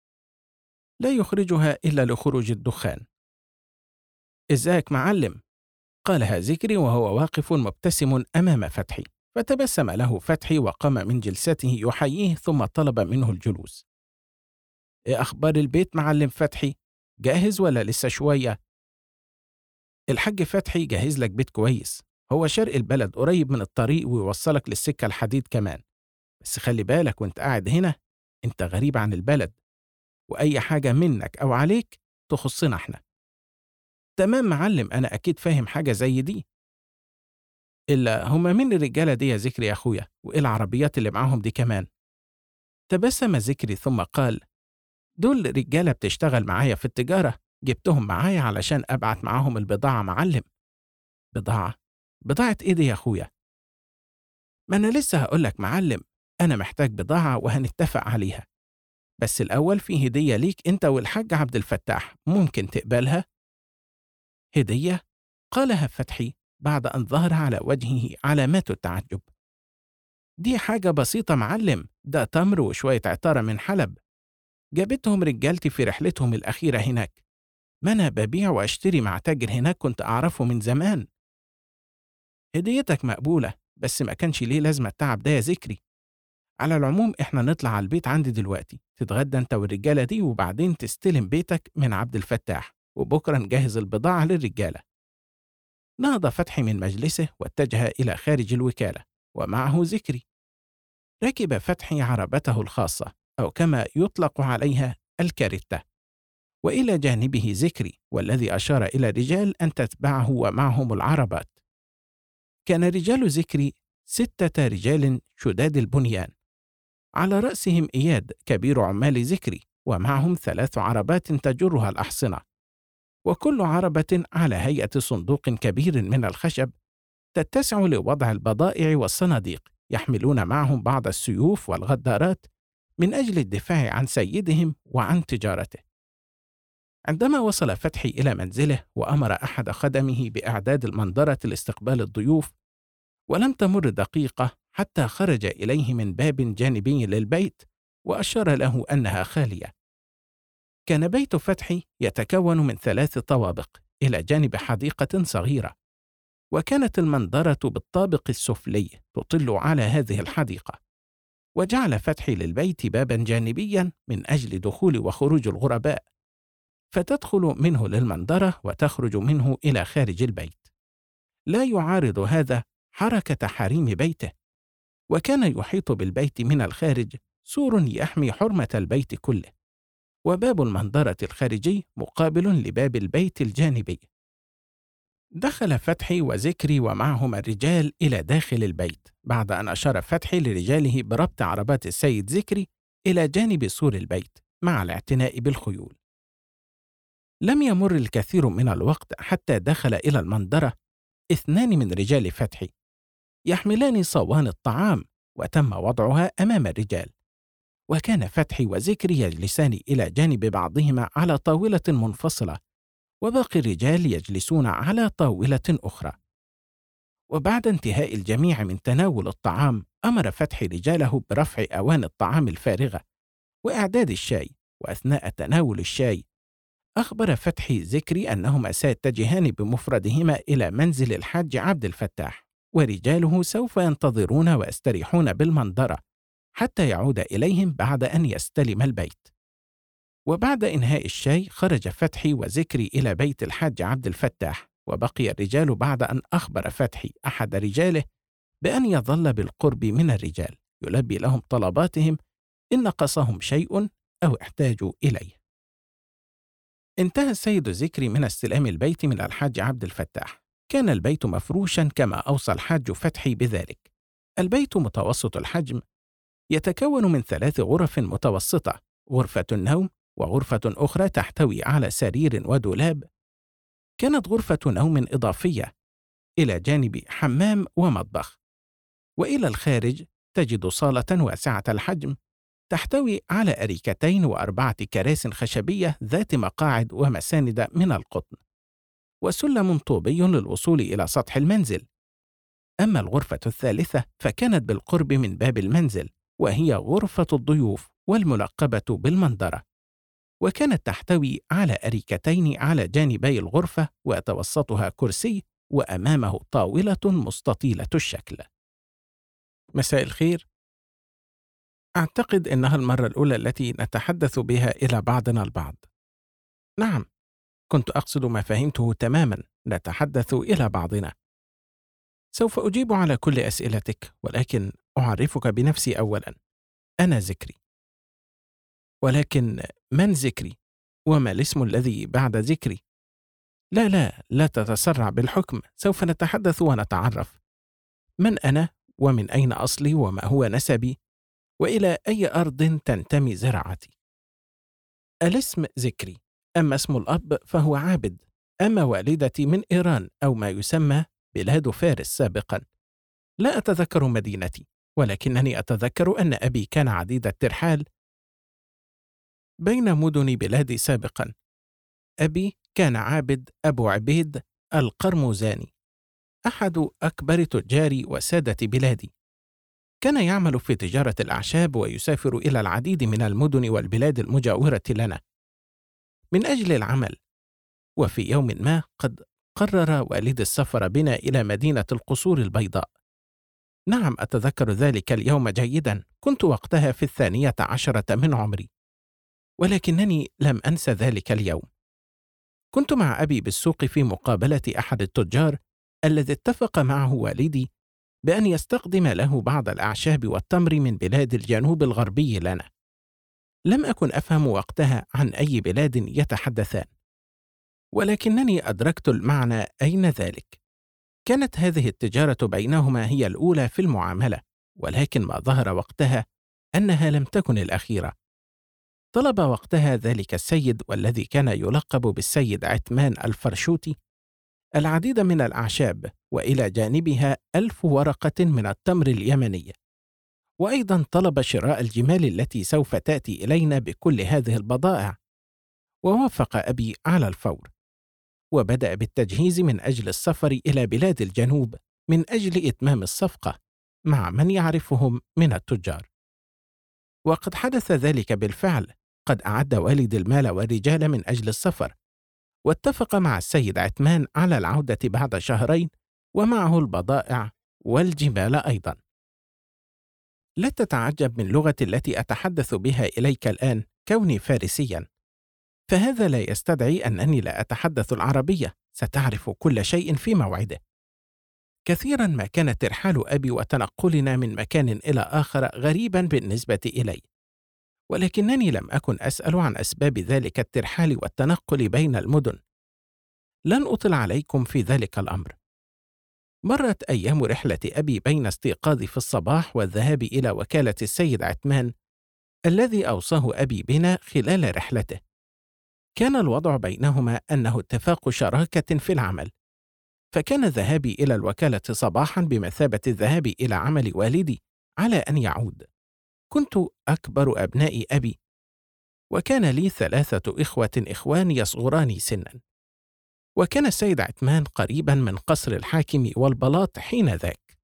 S1: لا يخرجها إلا لخروج الدخان. إزيك معلم؟ قالها ذكري وهو واقف مبتسم أمام فتحي، فتبسم له فتحي وقام من جلسته يحييه ثم طلب منه الجلوس. إيه أخبار البيت معلم فتحي؟ جاهز ولا لسه شوية؟ الحاج فتحي جهز لك بيت كويس، هو شرق البلد قريب من الطريق ويوصلك للسكة الحديد كمان، بس خلي بالك وانت قاعد هنا، انت غريب عن البلد، وأي حاجة منك أو عليك تخصنا احنا. تمام معلم، أنا أكيد فاهم حاجة زي دي. إلا هما مين الرجالة دي يا ذكري يا أخويا؟ وإيه العربيات اللي معاهم دي كمان؟ تبسم ذكري ثم قال: دول رجالة بتشتغل معايا في التجارة، جبتهم معايا علشان أبعت معاهم البضاعة معلم. بضاعة؟ بضاعة إيه دي يا أخويا؟ ما أنا لسه هقولك معلم، أنا محتاج بضاعة وهنتفق عليها، بس الأول في هدية ليك أنت والحاج عبد الفتاح، ممكن تقبلها؟ هدية؟ قالها فتحي بعد أن ظهر على وجهه علامات التعجب. دي حاجة بسيطة معلم، ده تمر وشوية عطارة من حلب، جابتهم رجالتي في رحلتهم الأخيرة هناك، ما أنا ببيع وأشتري مع تاجر هناك كنت أعرفه من زمان. هديتك مقبولة، بس ما كانش ليه لازمة التعب ده يا ذكري. على العموم إحنا نطلع على البيت عندي دلوقتي، تتغدى أنت والرجالة دي وبعدين تستلم بيتك من عبد الفتاح، وبكرة نجهز البضاعة للرجالة. نهض فتحي من مجلسه واتجه إلى خارج الوكالة، ومعه ذكري. ركب فتحي عربته الخاصة، أو كما يطلق عليها الكاريتا، وإلى جانبه ذكري، والذي أشار إلى الرجال أن تتبعه ومعهم العربات. كان رجال ذكري 6 رجال شداد البنيان، على رأسهم إياد كبير عمال ذكري، ومعهم 3 عربات تجرها الأحصنة، وكل عربة على هيئة صندوق كبير من الخشب تتسع لوضع البضائع والصناديق، يحملون معهم بعض السيوف والغدارات من أجل الدفاع عن سيدهم وعن تجارته. عندما وصل فتحي إلى منزله وأمر أحد خدمه بإعداد المنظرة لاستقبال الضيوف، ولم تمر دقيقة حتى خرج إليه من باب جانبي للبيت وأشار له أنها خالية. كان بيت فتحي يتكون من 3 طوابق إلى جانب حديقة صغيرة، وكانت المنظرة بالطابق السفلي تطل على هذه الحديقة، وجعل فتحي للبيت بابا جانبيا من أجل دخول وخروج الغرباء، فتدخل منه للمنظرة وتخرج منه إلى خارج البيت. لا يعارض هذا حركة حريم بيته، وكان يحيط بالبيت من الخارج سور يحمي حرمة البيت كله، وباب المنظرة الخارجي مقابل لباب البيت الجانبي. دخل فتحي وذكري ومعهم الرجال إلى داخل البيت، بعد أن أشار فتحي لرجاله بربط عربات السيد ذكري إلى جانب سور البيت مع الاعتناء بالخيول. لم يمر الكثير من الوقت حتى دخل إلى المنظرة 2 من رجال فتحي يحملان صوان الطعام، وتم وضعها أمام الرجال، وكان فتحي وذكري يجلسان إلى جانب بعضهما على طاولة منفصلة، وباقي الرجال يجلسون على طاولة أخرى. وبعد انتهاء الجميع من تناول الطعام، أمر فتحي رجاله برفع أواني الطعام الفارغة وإعداد الشاي، وأثناء تناول الشاي أخبر فتحي ذكري أنهما سيتجهان بمفردهما إلى منزل الحاج عبد الفتاح، ورجاله سوف ينتظرون ويستريحون بالمنظرة حتى يعود إليهم بعد أن يستلم البيت. وبعد إنهاء الشاي خرج فتحي وذكري إلى بيت الحاج عبد الفتاح، وبقي الرجال بعد أن أخبر فتحي أحد رجاله بأن يظل بالقرب من الرجال يلبي لهم طلباتهم إن نقصهم شيء أو احتاجوا إليه. انتهى السيد ذكري من استلام البيت من الحاج عبد الفتاح. كان البيت مفروشا كما أوصى الحاج فتحي بذلك. البيت متوسط الحجم، يتكون من 3 غرف متوسطة، غرفة النوم وغرفة أخرى تحتوي على سرير ودولاب. كانت غرفة نوم إضافية إلى جانب حمام ومطبخ. وإلى الخارج تجد صالة واسعة الحجم تحتوي على أريكتين و4 كراسي خشبية ذات مقاعد ومساند من القطن، وسلم طوبي للوصول إلى سطح المنزل. أما الغرفة الثالثة فكانت بالقرب من باب المنزل، وهي غرفة الضيوف والملقبة بالمنظرة، وكانت تحتوي على أريكتين على جانبي الغرفة ويتوسطها كرسي وأمامه طاولة مستطيلة الشكل. مساء الخير. أعتقد إنها المرة الأولى التي نتحدث بها إلى بعضنا البعض. نعم، كنت أقصد ما فهمته تماما، نتحدث إلى بعضنا. سوف أجيب على كل أسئلتك، ولكن أعرفك بنفسي أولا. أنا ذكري. ولكن من ذكري؟ وما الاسم الذي بعد ذكري؟ لا تتسرع بالحكم، سوف نتحدث ونتعرف. من أنا ومن أين أصلي وما هو نسبي وإلى أي أرض تنتمي زراعتي. الاسم ذكري، أما اسم الأب فهو عابد. أما والدتي من إيران أو ما يسمى بلاد فارس سابقا. لا أتذكر مدينتي، ولكنني أتذكر أن أبي كان عديد الترحال بين مدن بلادي سابقا. أبي كان عابد أبو عبيد القرموزاني، أحد أكبر تجار وسادة بلادي. كان يعمل في تجارة الأعشاب ويسافر إلى العديد من المدن والبلاد المجاورة لنا من أجل العمل. وفي يوم ما قد قرر والدي السفر بنا إلى مدينة القصور البيضاء. نعم، أتذكر ذلك اليوم جيدا. كنت وقتها في 12 من عمري، ولكنني لم أنس ذلك اليوم. كنت مع أبي بالسوق في مقابلة أحد التجار الذي اتفق معه والدي بأن يستقدم له بعض الأعشاب والتمر من بلاد الجنوب الغربي لنا. لم أكن أفهم وقتها عن أي بلاد يتحدثان، ولكنني أدركت المعنى أين ذلك. كانت هذه التجارة بينهما هي الأولى في المعاملة، ولكن ما ظهر وقتها أنها لم تكن الأخيرة. طلب وقتها ذلك السيد، والذي كان يلقب بالسيد عثمان الفرشوتي، العديد من الأعشاب، وإلى جانبها 1000 ورقة من التمر اليمني. وأيضا طلب شراء الجمال التي سوف تأتي إلينا بكل هذه البضائع. ووافق أبي على الفور، وبدأ بالتجهيز من أجل السفر إلى بلاد الجنوب من أجل إتمام الصفقة مع من يعرفهم من التجار. وقد حدث ذلك بالفعل. قد أعد والدي المال والرجال من أجل السفر، واتفق مع السيد عثمان على العودة بعد شهرين، ومعه البضائع والجمال أيضا. لا تتعجب من لغتي التي أتحدث بها إليك الآن كوني فارسيا، فهذا لا يستدعي أنني لا أتحدث العربية. ستعرف كل شيء في موعده. كثيرا ما كان ترحال أبي وتنقلنا من مكان إلى آخر غريبا بالنسبة إلي، ولكنني لم أكن أسأل عن أسباب ذلك الترحال والتنقل بين المدن. لن أطل عليكم في ذلك الأمر. مرت أيام رحلة أبي بين استيقاظي في الصباح والذهاب إلى وكالة السيد عثمان الذي أوصاه أبي بنا خلال رحلته. كان الوضع بينهما أنه اتفاق شراكة في العمل، فكان ذهابي إلى الوكالة صباحا بمثابة الذهاب إلى عمل والدي على أن يعود. كنت أكبر أبناء أبي، وكان لي 3 إخوة إخوان يصغران سنا. وكان السيد عثمان قريبا من قصر الحاكم والبلاط حين ذاك،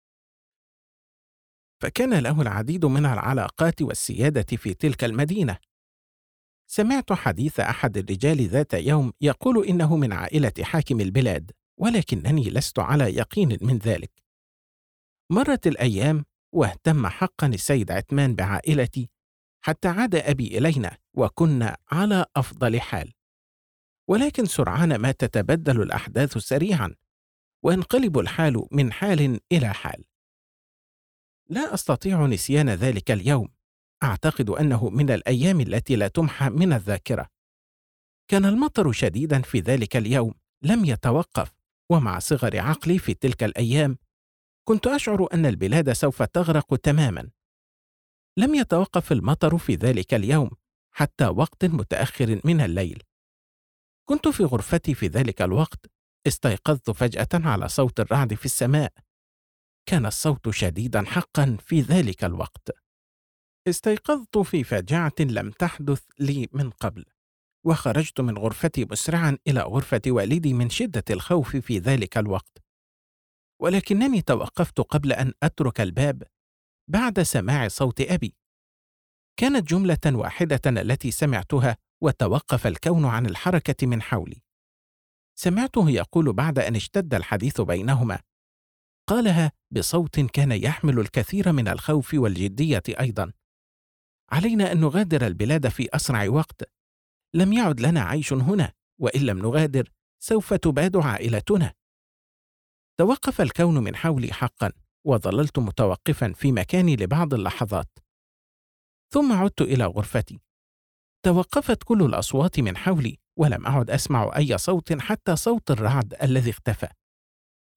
S1: فكان له العديد من العلاقات والسيادة في تلك المدينة. سمعت حديث أحد الرجال ذات يوم يقول إنه من عائلة حاكم البلاد، ولكنني لست على يقين من ذلك. مرت الأيام واهتم حقا السيد عثمان بعائلتي حتى عاد أبي إلينا، وكنا على أفضل حال. ولكن سرعان ما تتبدل الأحداث سريعا، وينقلب الحال من حال إلى حال. لا أستطيع نسيان ذلك اليوم. أعتقد أنه من الأيام التي لا تمحى من الذاكرة. كان المطر شديدا في ذلك اليوم، لم يتوقف. ومع صغر عقلي في تلك الأيام كنت أشعر أن البلاد سوف تغرق تماما. لم يتوقف المطر في ذلك اليوم حتى وقت متأخر من الليل. كنت في غرفتي في ذلك الوقت. استيقظت فجأة على صوت الرعد في السماء. كان الصوت شديدا حقا في ذلك الوقت. استيقظت في فاجعة لم تحدث لي من قبل، وخرجت من غرفتي مسرعا إلى غرفة والدي من شدة الخوف في ذلك الوقت. ولكنني توقفت قبل أن أترك الباب بعد سماع صوت أبي. كانت جملة واحدة التي سمعتها، وتوقف الكون عن الحركة من حولي. سمعته يقول بعد أن اشتد الحديث بينهما، قالها بصوت كان يحمل الكثير من الخوف والجدية أيضا: علينا أن نغادر البلاد في أسرع وقت. لم يعد لنا عيش هنا، وإن لم نغادر سوف تباد عائلتنا. توقف الكون من حولي حقا، وظللت متوقفا في مكاني لبعض اللحظات. ثم عدت إلى غرفتي. توقفت كل الأصوات من حولي، ولم أعد أسمع أي صوت حتى صوت الرعد الذي اختفى.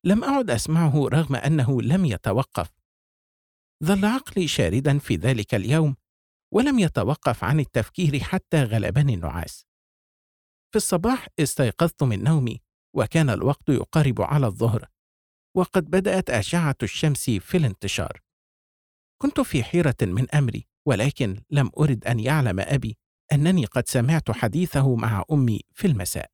S1: لم أعد أسمعه رغم أنه لم يتوقف. ظل عقلي شاردا في ذلك اليوم، ولم يتوقف عن التفكير حتى غلبني النعاس. في الصباح استيقظت من نومي، وكان الوقت يقارب على الظهر، وقد بدأت أشعة الشمس في الانتشار. كنت في حيرة من أمري، ولكن لم أرد أن يعلم أبي أنني قد سمعت حديثه مع أمي في المساء.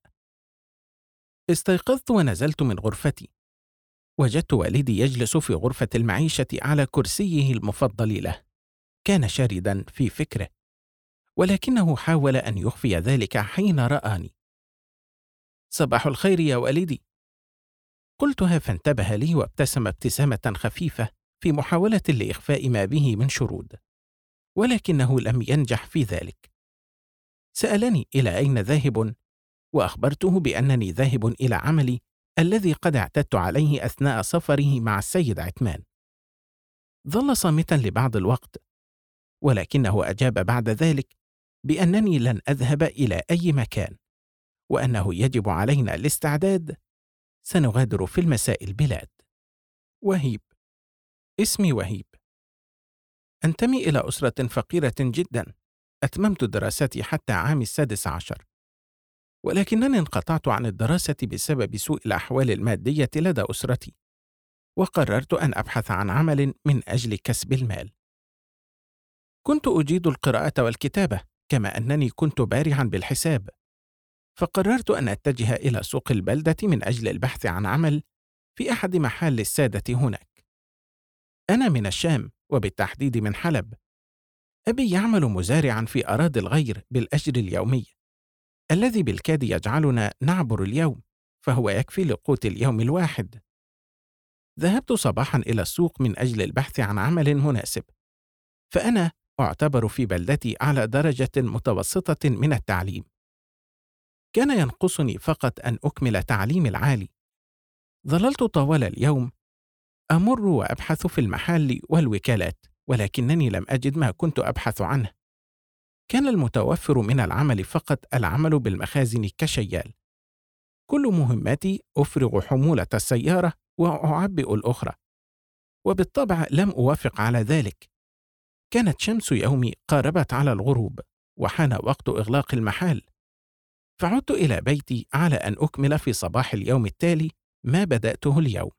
S1: استيقظت ونزلت من غرفتي. وجدت والدي يجلس في غرفة المعيشة على كرسيه المفضل له. كان شاردا في فكره، ولكنه حاول أن يخفي ذلك حين رآني. صباح الخير يا والدي، قلتها، فانتبه لي وابتسم ابتسامة خفيفة في محاولة لإخفاء ما به من شرود، ولكنه لم ينجح في ذلك. سألني إلى أين ذاهب، وأخبرته بأنني ذاهب إلى عملي الذي قد اعتدت عليه أثناء سفره مع السيد عثمان. ظل صامتا لبعض الوقت، ولكنه أجاب بعد ذلك بأنني لن أذهب إلى أي مكان، وأنه يجب علينا الاستعداد. سنغادر في المساء البلاد. وهيب. اسمي وهيب. أنتمي إلى أسرة فقيرة جدا. أتممت دراستي حتى عام 16، ولكنني انقطعت عن الدراسة بسبب سوء الأحوال المادية لدى أسرتي، وقررت أن أبحث عن عمل من أجل كسب المال. كنت أجيد القراءة والكتابة، كما أنني كنت بارعا بالحساب، فقررت أن أتجه إلى سوق البلدة من أجل البحث عن عمل في أحد محال السادة هناك. أنا من الشام، وبالتحديد من حلب. أبي يعمل مزارعا في أراضي الغير بالأجر اليومي، الذي بالكاد يجعلنا نعبر اليوم، فهو يكفي لقوت اليوم الواحد. ذهبت صباحا إلى السوق من أجل البحث عن عمل مناسب، فأنا أعتبر في بلدتي على درجة متوسطة من التعليم. كان ينقصني فقط أن أكمل تعليمي العالي. ظللت طوال اليوم أمر وأبحث في المحال والوكالات، ولكنني لم أجد ما كنت أبحث عنه. كان المتوفر من العمل فقط العمل بالمخازن كشيال. كل مهمتي أفرغ حمولة السيارة وأعبئ الأخرى، وبالطبع لم أوافق على ذلك. كانت شمس يومي قاربت على الغروب، وحان وقت إغلاق المحال، فعدت إلى بيتي على أن أكمل في صباح اليوم التالي ما بدأته اليوم.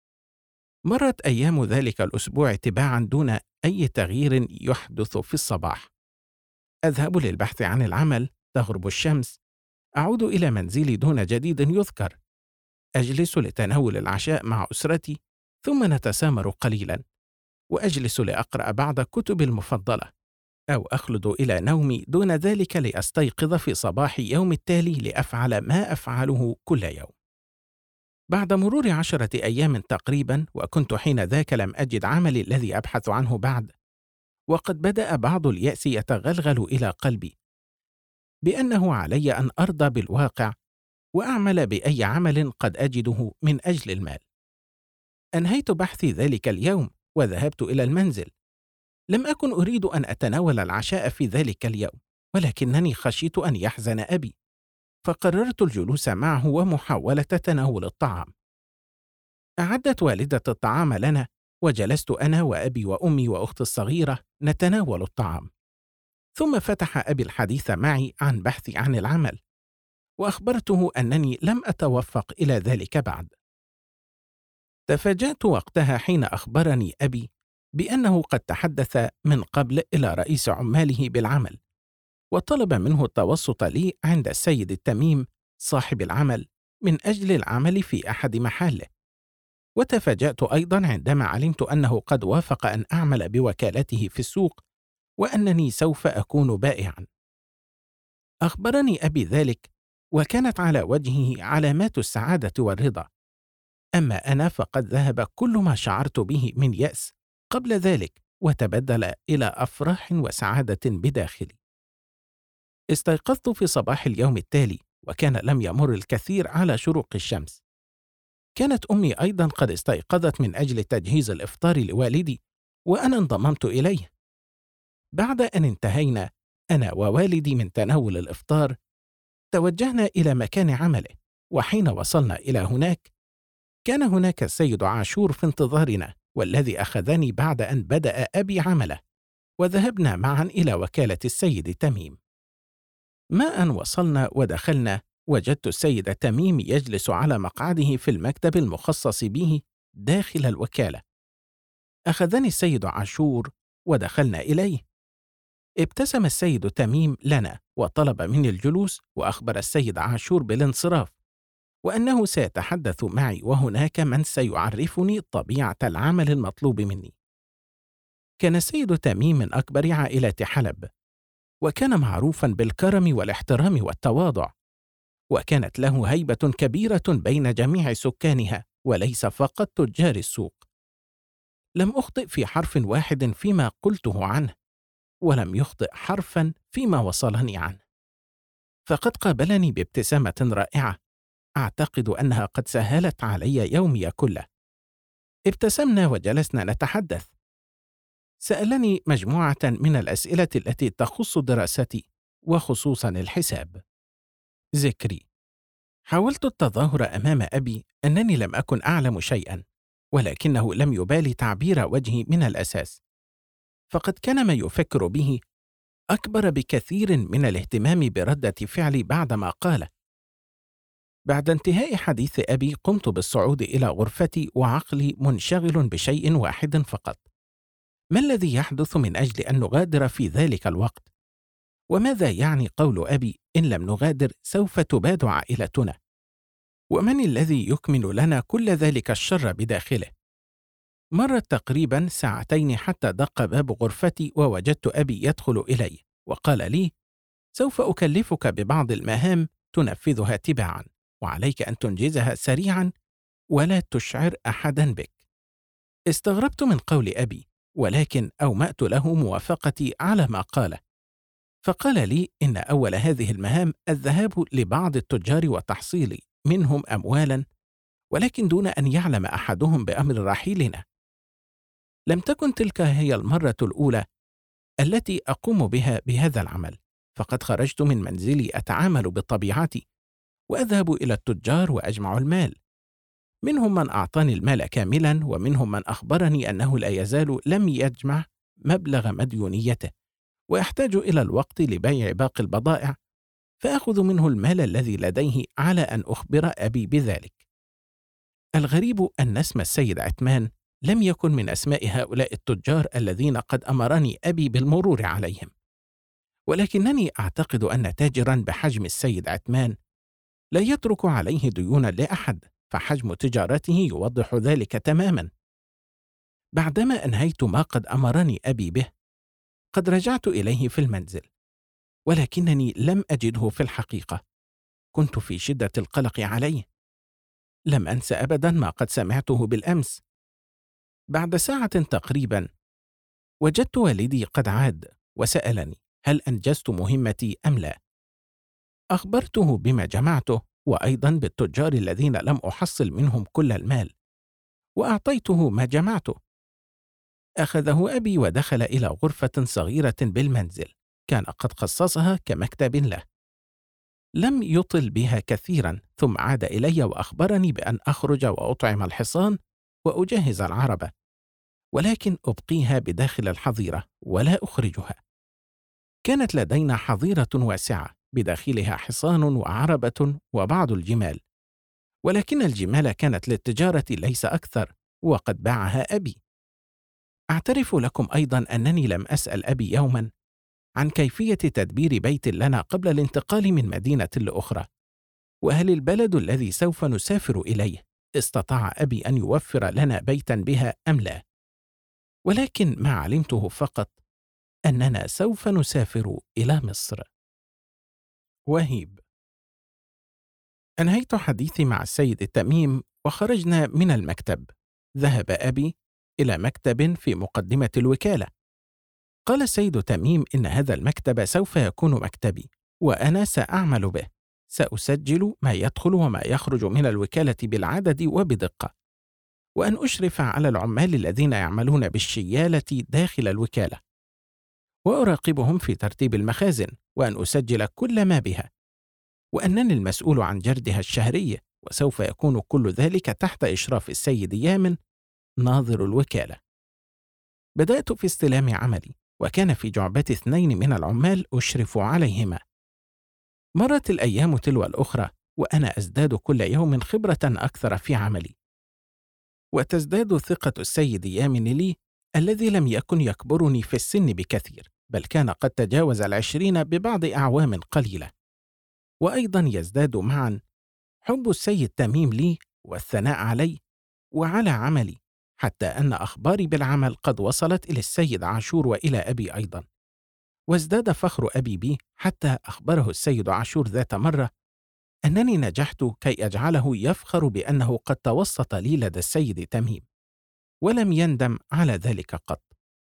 S1: مرت أيام ذلك الأسبوع تباعا دون أي تغيير يحدث في الصباح. أذهب للبحث عن العمل، تغرب الشمس، أعود إلى منزلي دون جديد يذكر، أجلس لتناول العشاء مع أسرتي، ثم نتسامر قليلا، وأجلس لأقرأ بعض كتبي المفضلة، أو أخلد إلى نومي دون ذلك لأستيقظ في صباح يوم التالي لأفعل ما أفعله كل يوم. بعد مرور 10 أيام تقريبا، وكنت حين ذاك لم أجد عملي الذي أبحث عنه بعد، وقد بدأ بعض اليأس يتغلغل إلى قلبي بأنه علي أن أرضى بالواقع وأعمل بأي عمل قد أجده من أجل المال. أنهيت بحثي ذلك اليوم وذهبت إلى المنزل. لم أكن أريد أن أتناول العشاء في ذلك اليوم، ولكنني خشيت أن يحزن أبي، فقررت الجلوس معه ومحاولة تناول الطعام. أعدت والدة الطعام لنا، وجلست أنا وأبي وأمي وأختي الصغيرة نتناول الطعام. ثم فتح أبي الحديث معي عن بحثي عن العمل، وأخبرته أنني لم أتوفق إلى ذلك بعد. تفاجأت وقتها حين أخبرني أبي بأنه قد تحدث من قبل إلى رئيس عماله بالعمل، وطلب منه التوسط لي عند السيد التميم صاحب العمل من أجل العمل في أحد محاله. وتفاجأت أيضا عندما علمت أنه قد وافق أن أعمل بوكالته في السوق، وأنني سوف أكون بائعا. أخبرني أبي ذلك، وكانت على وجهه علامات السعادة والرضا. أما أنا فقد ذهب كل ما شعرت به من يأس قبل ذلك، وتبدل إلى أفراح وسعادة بداخلي. استيقظت في صباح اليوم التالي، وكان لم يمر الكثير على شروق الشمس. كانت أمي أيضا قد استيقظت من أجل تجهيز الإفطار لوالدي، وأنا انضممت إليه. بعد أن انتهينا أنا ووالدي من تناول الإفطار، توجهنا إلى مكان عمله، وحين وصلنا إلى هناك كان هناك السيد عاشور في انتظارنا، والذي أخذني بعد أن بدأ أبي عمله، وذهبنا معا إلى وكالة السيد تميم. ما أن وصلنا ودخلنا، وجدت السيد تميم يجلس على مقعده في المكتب المخصص به داخل الوكالة. أخذني السيد عاشور ودخلنا إليه. ابتسم السيد تميم لنا وطلب مني الجلوس، وأخبر السيد عاشور بالانصراف، وأنه سيتحدث معي وهناك من سيعرفني طبيعة العمل المطلوب مني. كان السيد تميم من أكبر عائلة حلب، وكان معروفا بالكرم والاحترام والتواضع، وكانت له هيبة كبيرة بين جميع سكانها وليس فقط تجار السوق. لم أخطئ في حرف واحد فيما قلته عنه، ولم يخطئ حرفا فيما وصلني عنه، فقد قابلني بابتسامة رائعة أعتقد أنها قد سهلت علي يومي كله. ابتسمنا وجلسنا نتحدث. سألني مجموعة من الأسئلة التي تخص دراستي، وخصوصا الحساب. ذكري: حاولت التظاهر أمام أبي أنني لم أكن أعلم شيئا، ولكنه لم يبالي تعبير وجهي من الأساس، فقد كان ما يفكر به أكبر بكثير من الاهتمام بردة فعلي بعدما قال. بعد انتهاء حديث أبي قمت بالصعود إلى غرفتي وعقلي منشغل بشيء واحد فقط: ما الذي يحدث من أجل أن نغادر في ذلك الوقت؟ وماذا يعني قول أبي إن لم نغادر سوف تباد عائلتنا؟ ومن الذي يكمن لنا كل ذلك الشر بداخله؟ مرت تقريبا ساعتين حتى دق باب غرفتي، ووجدت أبي يدخل إلي وقال لي: سوف أكلفك ببعض المهام تنفذها تباعا، وعليك أن تنجزها سريعا ولا تشعر أحدا بك. استغربت من قول أبي، ولكن أومأت له موافقتي على ما قاله، فقال لي إن أول هذه المهام الذهاب لبعض التجار وتحصيل منهم أموالا، ولكن دون أن يعلم أحدهم بأمر رحيلنا. لم تكن تلك هي المرة الأولى التي أقوم بها بهذا العمل، فقد خرجت من منزلي أتعامل بطبيعتي، وأذهب إلى التجار وأجمع المال. منهم من أعطاني المال كاملا، ومنهم من أخبرني أنه لا يزال لم يجمع مبلغ مديونيته، ويحتاج إلى الوقت لبيع باقي البضائع، فأخذ منه المال الذي لديه على أن أخبر أبي بذلك. الغريب أن اسم السيد عثمان لم يكن من أسماء هؤلاء التجار الذين قد أمرني أبي بالمرور عليهم، ولكنني أعتقد أن تاجرا بحجم السيد عثمان لا يترك عليه ديونا لأحد، فحجم تجارته يوضح ذلك تماما. بعدما أنهيت ما قد أمرني أبي به، قد رجعت إليه في المنزل، ولكنني لم أجده في الحقيقة. كنت في شدة القلق عليه. لم أنس أبدا ما قد سمعته بالأمس. بعد ساعة تقريبا وجدت والدي قد عاد، وسألني هل أنجزت مهمتي أم لا. أخبرته بما جمعته، وأيضا بالتجار الذين لم أحصل منهم كل المال، وأعطيته ما جمعته. أخذه أبي ودخل إلى غرفة صغيرة بالمنزل كان قد خصصها كمكتب له. لم يطل بها كثيرا، ثم عاد إلي وأخبرني بأن أخرج وأطعم الحصان وأجهز العربة، ولكن أبقيها بداخل الحظيرة ولا أخرجها. كانت لدينا حظيرة واسعة بداخلها حصان وعربة وبعض الجمال، ولكن الجمال كانت للتجارة ليس أكثر، وقد باعها أبي. أعترف لكم أيضا أنني لم أسأل أبي يوما عن كيفية تدبير بيت لنا قبل الانتقال من مدينة لأخرى، وهل البلد الذي سوف نسافر إليه استطاع أبي أن يوفر لنا بيتا بها أم لا، ولكن ما علمته فقط أننا سوف نسافر إلى مصر. وهيب. أنهيت حديثي مع السيد التميم وخرجنا من المكتب. ذهب أبي إلى مكتب في مقدمة الوكالة. قال السيد تميم إن هذا المكتب سوف يكون مكتبي، وأنا سأعمل به. سأسجل ما يدخل وما يخرج من الوكالة بالعدد وبدقة، وأن أشرف على العمال الذين يعملون بالشيالة داخل الوكالة، وأراقبهم في ترتيب المخازن، وأن أسجل كل ما بها، وأنني المسؤول عن جردها الشهري وسوف يكون كل ذلك تحت إشراف السيد يامن ناظر الوكالة. بدأت في استلام عملي، وكان في جعبتي 2 من العمال أشرف عليهما. مرت الأيام تلو الأخرى، وأنا أزداد كل يوم خبرة أكثر في عملي، وتزداد ثقة السيد يامن لي الذي لم يكن يكبرني في السن بكثير، بل كان قد تجاوز 20 ببعض أعوام قليلة. وأيضا يزداد معا حب السيد تميم لي والثناء علي وعلى عملي، حتى أن أخباري بالعمل قد وصلت إلى السيد عاشور وإلى أبي أيضا. وازداد فخر أبي بي، حتى أخبره السيد عاشور ذات مرة أنني نجحت كي أجعله يفخر بأنه قد توسط لي لدى السيد تميم، ولم يندم على ذلك قط.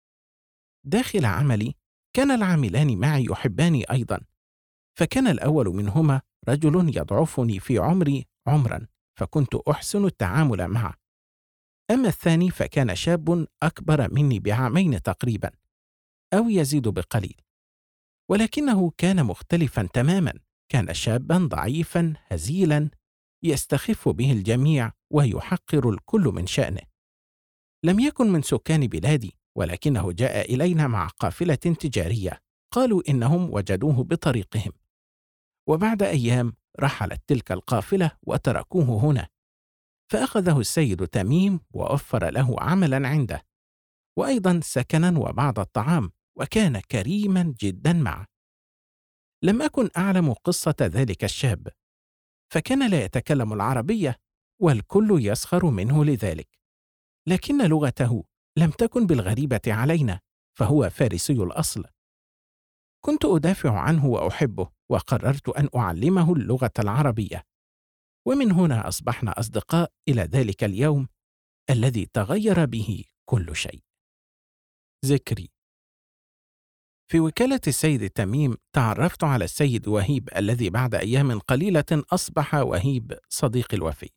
S1: داخل عملي كان العاملان معي يحباني أيضا، فكان الأول منهما رجل يضعفني في عمري عمرا، فكنت أحسن التعامل معه. أما الثاني فكان شاب أكبر مني ب2 تقريبا، أو يزيد بقليل، ولكنه كان مختلفا تماما. كان شابا ضعيفا هزيلا يستخف به الجميع ويحقر الكل من شأنه. لم يكن من سكان بلادي، ولكنه جاء إلينا مع قافلة تجارية، قالوا إنهم وجدوه بطريقهم، وبعد أيام رحلت تلك القافلة وتركوه هنا، فأخذه السيد تميم ووفر له عملا عنده، وأيضا سكنا وبعض الطعام، وكان كريما جدا معه. لم أكن أعلم قصة ذلك الشاب، فكان لا يتكلم العربية، والكل يسخر منه لذلك، لكن لغته لم تكن بالغريبة علينا، فهو فارسي الأصل. كنت أدافع عنه وأحبه، وقررت أن أعلمه اللغة العربية، ومن هنا أصبحنا أصدقاء إلى ذلك اليوم الذي تغير به كل شيء. ذكري: في وكالة السيد تميم تعرفت على السيد وهيب، الذي بعد أيام قليلة أصبح وهيب صديقي الوفي.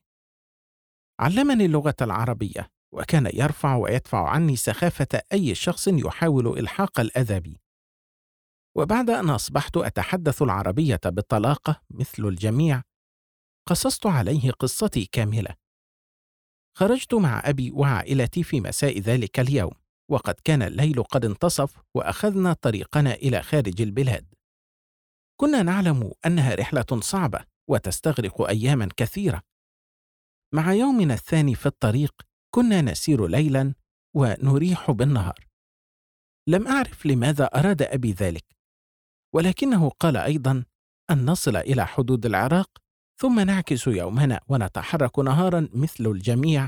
S1: علمني اللغة العربية، وكان يرفع ويدفع عني سخافة أي شخص يحاول إلحاق الأذى بي. وبعد أن أصبحت أتحدث العربية بطلاقة مثل الجميع، قصصت عليه قصتي كاملة. خرجت مع أبي وعائلتي في مساء ذلك اليوم، وقد كان الليل قد انتصف، وأخذنا طريقنا إلى خارج البلاد. كنا نعلم أنها رحلة صعبة وتستغرق أياما كثيرة. مع يومنا الثاني في الطريق كنا نسير ليلا ونريح بالنهار. لم أعرف لماذا أراد أبي ذلك، ولكنه قال أيضا أن نصل إلى حدود العراق، ثم نعكس يومنا ونتحرك نهارا مثل الجميع،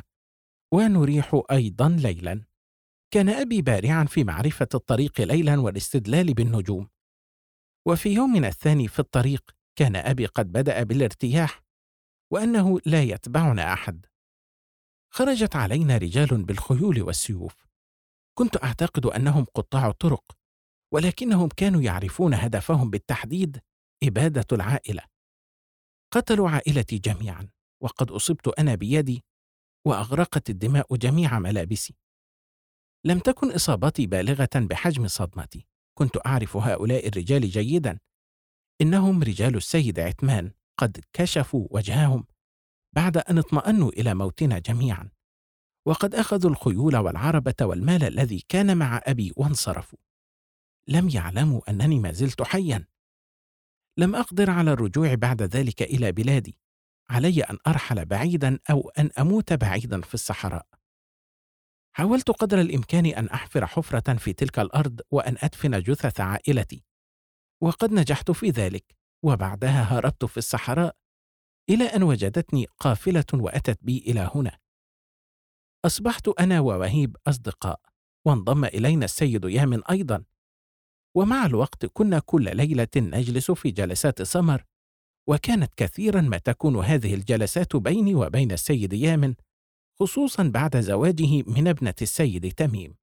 S1: ونريح أيضا ليلا. كان أبي بارعا في معرفة الطريق ليلا والاستدلال بالنجوم. وفي يومنا الثاني في الطريق كان أبي قد بدأ بالارتياح، وأنه لا يتبعنا أحد. خرجت علينا رجال بالخيول والسيوف. كنت أعتقد أنهم قطاع طرق، ولكنهم كانوا يعرفون هدفهم بالتحديد: إبادة العائلة. قتلوا عائلتي جميعا، وقد أصبت أنا بيدي، وأغرقت الدماء جميع ملابسي. لم تكن إصابتي بالغة بحجم صدمتي. كنت أعرف هؤلاء الرجال جيدا، إنهم رجال السيد عثمان، قد كشفوا وجههم بعد أن اطمأنوا إلى موتنا جميعا، وقد أخذوا الخيول والعربة والمال الذي كان مع أبي وانصرفوا. لم يعلموا أنني ما زلت حيا. لم أقدر على الرجوع بعد ذلك إلى بلادي. علي أن أرحل بعيدا أو أن أموت بعيدا في الصحراء. حاولت قدر الإمكان أن أحفر حفرة في تلك الأرض وأن أدفن جثث عائلتي، وقد نجحت في ذلك. وبعدها هربت في الصحراء إلى أن وجدتني قافلة وأتت بي إلى هنا. أصبحت أنا ووهيب أصدقاء، وانضم إلينا السيد يامن أيضا. ومع الوقت كنا كل ليلة نجلس في جلسات سمر، وكانت كثيرا ما تكون هذه الجلسات بيني وبين السيد يامن، خصوصا بعد زواجه من ابنة السيد تميم.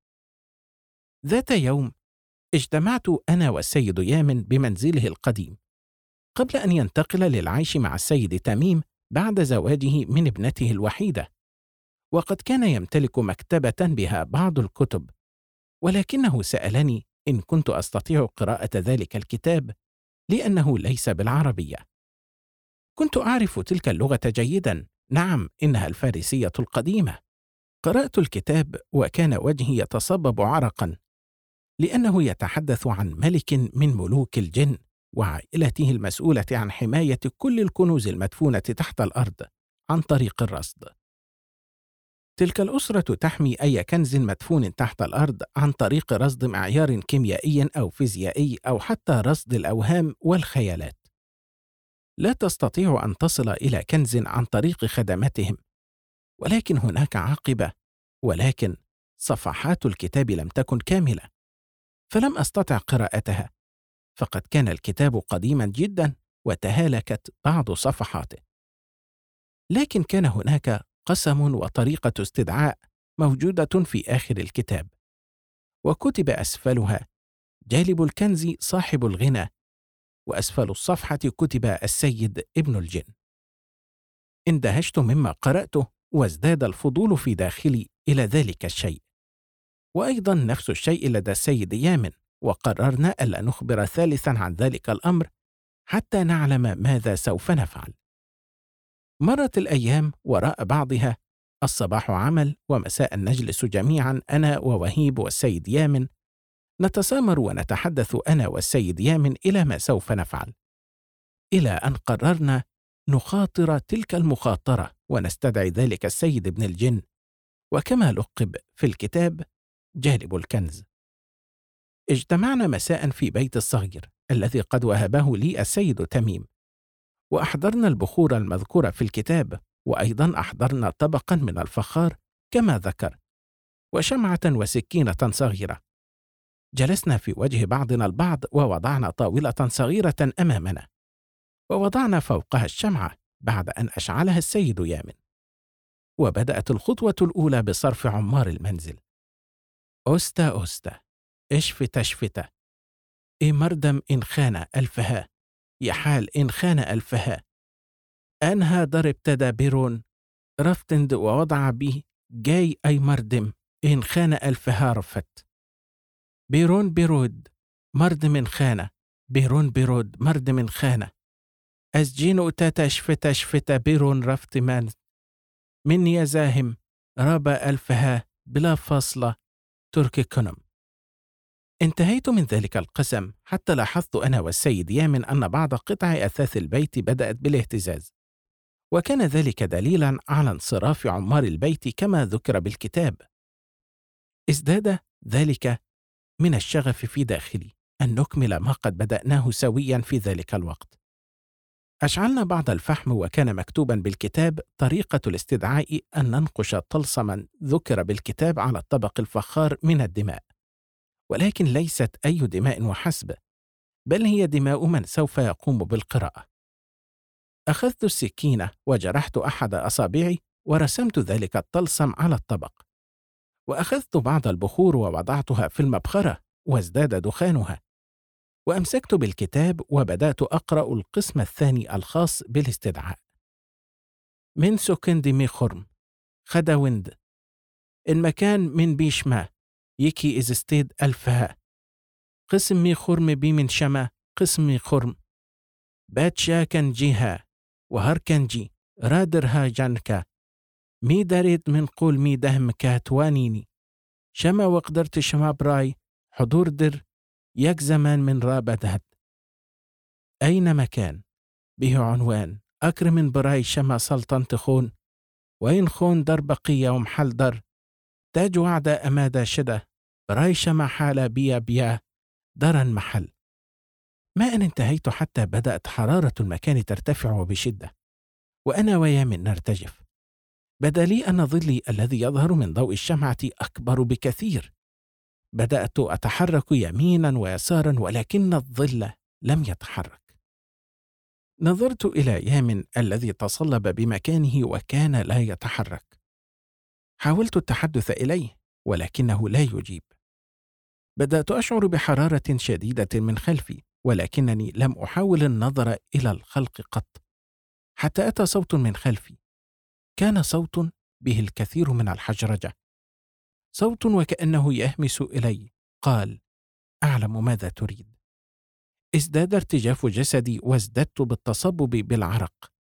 S1: ذات يوم اجتمعت أنا والسيد يامن بمنزله القديم، قبل أن ينتقل للعيش مع السيد تميم بعد زواجه من ابنته الوحيدة. وقد كان يمتلك مكتبة بها بعض الكتب، ولكنه سألني إن كنت أستطيع قراءة ذلك الكتاب لأنه ليس بالعربية. كنت أعرف تلك اللغة جيدا، نعم إنها الفارسية القديمة. قرأت الكتاب وكان وجهي يتصبب عرقا، لأنه يتحدث عن ملك من ملوك الجن وعائلته المسؤولة عن حماية كل الكنوز المدفونة تحت الأرض عن طريق الرصد. تلك الأسرة تحمي أي كنز مدفون تحت الأرض عن طريق رصد معيار كيميائي أو فيزيائي أو حتى رصد الأوهام والخيالات. لا تستطيع أن تصل إلى كنز عن طريق خدماتهم، ولكن هناك عاقبة. ولكن صفحات الكتاب لم تكن كاملة، فلم أستطع قراءتها، فقد كان الكتاب قديما جدا وتهالكت بعض صفحاته. لكن كان هناك قسم وطريقة استدعاء موجودة في آخر الكتاب، وكتب أسفلها: جالب الكنز صاحب الغنى، وأسفل الصفحة كتب: السيد ابن الجن. اندهشت مما قرأته، وازداد الفضول في داخلي إلى ذلك الشيء، وأيضا نفس الشيء لدى السيد يامن، وقررنا ألا نخبر ثالثا عن ذلك الأمر حتى نعلم ماذا سوف نفعل. مرت الأيام وراء بعضها، الصباح عمل ومساء نجلس جميعا أنا ووهيب والسيد يامن نتسامر ونتحدث أنا والسيد يامن إلى ما سوف نفعل، إلى أن قررنا نخاطر تلك المخاطرة ونستدعي ذلك السيد ابن الجن، وكما لقب في الكتاب جالب الكنز. اجتمعنا مساء في بيت الصغير الذي قد وهبه لي السيد تميم، وأحضرنا البخور المذكورة في الكتاب، وأيضا أحضرنا طبقا من الفخار كما ذكر، وشمعة وسكينة صغيرة. جلسنا في وجه بعضنا البعض، ووضعنا طاولة صغيرة أمامنا، ووضعنا فوقها الشمعة بعد أن أشعلها السيد يامن. وبدأت الخطوة الأولى بصرف عمار المنزل: أستا أستا، اشفت اشفت، إي مردم إن خان ألفها، يحال إن خان ألفها، أنها ضرب تدابيرون رفتند ووضع به جاي أي مردم إن خان ألفها رفت، بيرون بيرود مرد من خانة، بيرون بيرود مرد من خانة، أسجين أتاتا شفتا شفتا بيرون رفت من يزاهم رابا ألفها بلا فاصلة تركي كنم. انتهيت من ذلك القسم حتى لاحظت أنا والسيد يامن أن بعض قطع أثاث البيت بدأت بالاهتزاز، وكان ذلك دليلا على انصراف عمار البيت كما ذكر بالكتاب. ازداد ذلك من الشغف في داخلي أن نكمل ما قد بدأناه سويا في ذلك الوقت. أشعلنا بعض الفحم، وكان مكتوبا بالكتاب طريقة الاستدعاء أن ننقش طلسما ذكر بالكتاب على الطبق الفخار من الدماء، ولكن ليست أي دماء وحسب، بل هي دماء من سوف يقوم بالقراءة. أخذت السكينة وجرحت أحد أصابعي ورسمت ذلك الطلسم على الطبق، وأخذت بعض البخور ووضعتها في المبخرة وازداد دخانها، وأمسكت بالكتاب وبدأت أقرأ القسم الثاني الخاص بالاستدعاء: من سكند مي خرم خداوند إن مكان من بيشما يكي إزستيد ألفها، قسم مي خرم بي من شما قسم مي خرم باتشا كان جيها وهركنجي رادرها جانكا مي داريد من قول مي دهم كاتوانيني شما وقدرت شما براي حضور در يك زمان من رابدهت أين مكان به عنوان أكرم من براي شما سلطنة خون وين خون در بقية ومحل در تاج وعدة أمادة شدة براي شما حالة بيا بيا درا محل. ما أن انتهيت حتى بدأت حرارة المكان ترتفع بشدة، وأنا ويامن نرتجف. بدا لي أن ظلي الذي يظهر من ضوء الشمعة أكبر بكثير. بدأت أتحرك يمينا ويسارا، ولكن الظل لم يتحرك. نظرت إلى يامن الذي تصلب بمكانه وكان لا يتحرك. حاولت التحدث إليه ولكنه لا يجيب. بدأت أشعر بحرارة شديدة من خلفي، ولكنني لم أحاول النظر إلى الخلق قط، حتى أتى صوت من خلفي. كان صوت به الكثير من الحجرجة، صوت وكأنه يهمس إلي. قال: أعلم ماذا تريد. ازداد ارتجاف جسدي وازددت بالتصبب بالعرق.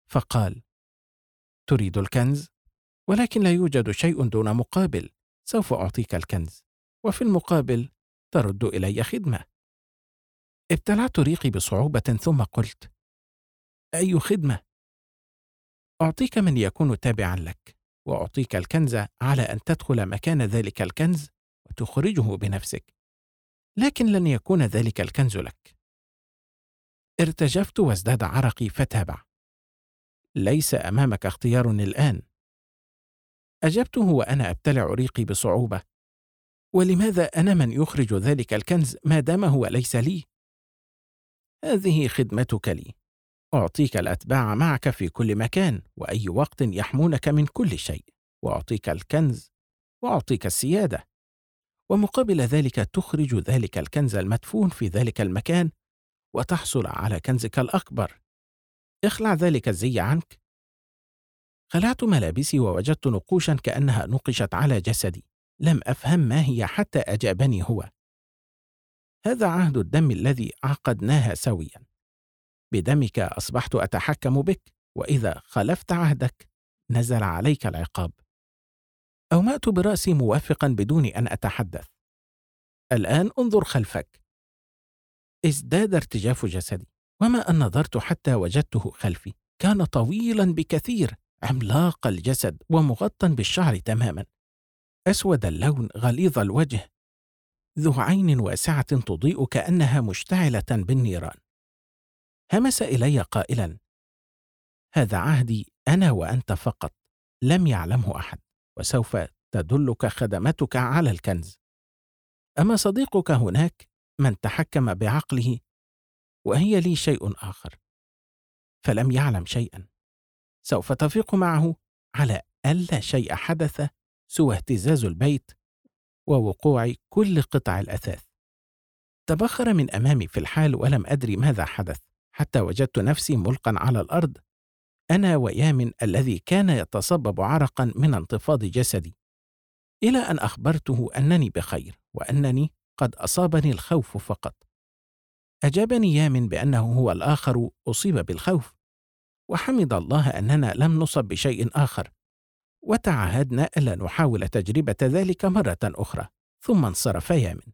S1: فقال: تريد الكنز؟ ولكن لا يوجد شيء دون مقابل. سوف أعطيك الكنز، وفي المقابل ترد إلي خدمة. ابتلعت ريقي بصعوبة ثم قلت: أي خدمة؟ أعطيك من يكون تابعا لك، وأعطيك الكنز على أن تدخل مكان ذلك الكنز وتخرجه بنفسك، لكن لن يكون ذلك الكنز لك. ارتجفت وازداد عرقي فتابع: ليس أمامك اختيار الآن. أجبته وأنا أبتلع ريقي بصعوبة: ولماذا أنا من يخرج ذلك الكنز ما دام هو ليس لي؟ هذه خدمتك لي، أعطيك الأتباع معك في كل مكان وأي وقت يحمونك من كل شيء، وأعطيك الكنز وأعطيك السيادة، ومقابل ذلك تخرج ذلك الكنز المدفون في ذلك المكان وتحصل على كنزك الأكبر. اخلع ذلك الزي عنك. خلعت ملابسي ووجدت نقوشا كأنها نقشت على جسدي، لم أفهم ما هي حتى أجابني هو: هذا عهد الدم الذي عقدناها سويا، بدمك أصبحت أتحكم بك، وإذا خالفت عهدك نزل عليك العقاب. أومأت برأسي موافقا بدون أن أتحدث. الآن انظر خلفك. ازداد ارتجاف جسدي، وما أن نظرت حتى وجدته خلفي. كان طويلا بكثير، عملاق الجسد ومغطى بالشعر تماما، أسود اللون، غليظ الوجه، ذو عين واسعة تضيء كأنها مشتعلة بالنيران. همس إلي قائلا: هذا عهدي أنا وأنت فقط، لم يعلمه أحد، وسوف تدلك خدمتك على الكنز. أما صديقك هناك من تحكم بعقله، وهي لي شيء آخر، فلم يعلم شيئا. سوف تفيق معه على ألا شيء حدث سوى اهتزاز البيت ووقوع كل قطع الأثاث. تبخر من أمامي في الحال، ولم أدري ماذا حدث، حتى وجدت نفسي ملقا على الأرض، أنا ويامن الذي كان يتصبب عرقا من انتفاض جسدي، إلى أن أخبرته أنني بخير وأنني قد أصابني الخوف فقط. أجابني يامن بأنه هو الآخر أصيب بالخوف، وحمد الله أننا لم نصب بشيء آخر، وتعاهدنا ألا نحاول تجربة ذلك مرة أخرى. ثم انصرف يامن.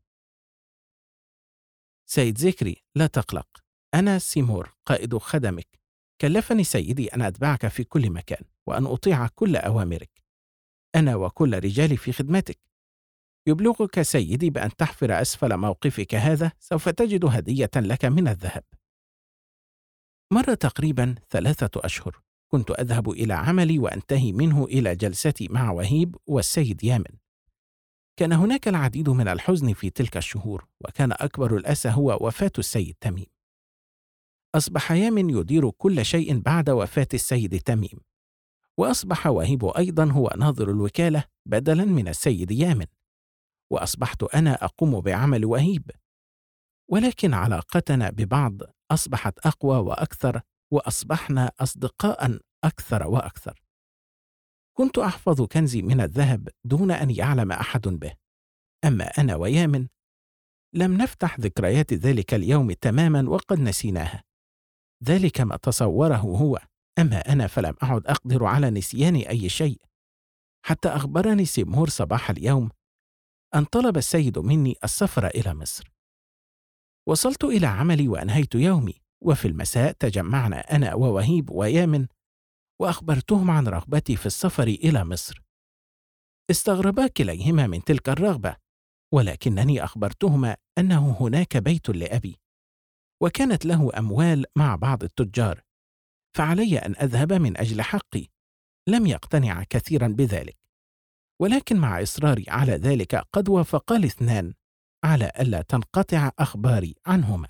S1: سيد ذكري، لا تقلق، أنا سيمور قائد خدمك. كلفني سيدي أن أتبعك في كل مكان وأن أطيع كل أوامرك، أنا وكل رجالي في خدمتك. يبلغك سيدي بأن تحفر أسفل موقفك هذا، سوف تجد هدية لك من الذهب. مر تقريبا 3 أشهر، كنت أذهب إلى عملي وأنتهي منه إلى جلستي مع وهيب والسيد يامن. كان هناك العديد من الحزن في تلك الشهور، وكان أكبر الأسى هو وفاة السيد تميم. أصبح يامن يدير كل شيء بعد وفاة السيد تميم، وأصبح وهيب أيضا هو ناظر الوكالة بدلا من السيد يامن، وأصبحت أنا أقوم بعمل وهيب، ولكن علاقتنا ببعض أصبحت أقوى وأكثر، وأصبحنا أصدقاء أكثر وأكثر. كنت أحفظ كنزي من الذهب دون أن يعلم أحد به، أما أنا ويامن لم نفتح ذكريات ذلك اليوم تماما وقد نسيناها. ذلك ما تصوره هو، أما أنا فلم أعد أقدر على نسيان أي شيء، حتى أخبرني سيمور صباح اليوم أن طلب السيد مني السفر إلى مصر. وصلت إلى عملي وأنهيت يومي، وفي المساء تجمعنا أنا ووهيب ويامن وأخبرتهم عن رغبتي في السفر إلى مصر. استغربا كليهما من تلك الرغبة، ولكنني أخبرتهما أنه هناك بيت لأبي، وكانت له أموال مع بعض التجار، فعلي أن أذهب من أجل حقي. لم يقتنع كثيرا بذلك، ولكن مع إصراري على ذلك قد وافقا الاثنان على ألا تنقطع أخباري عنهما.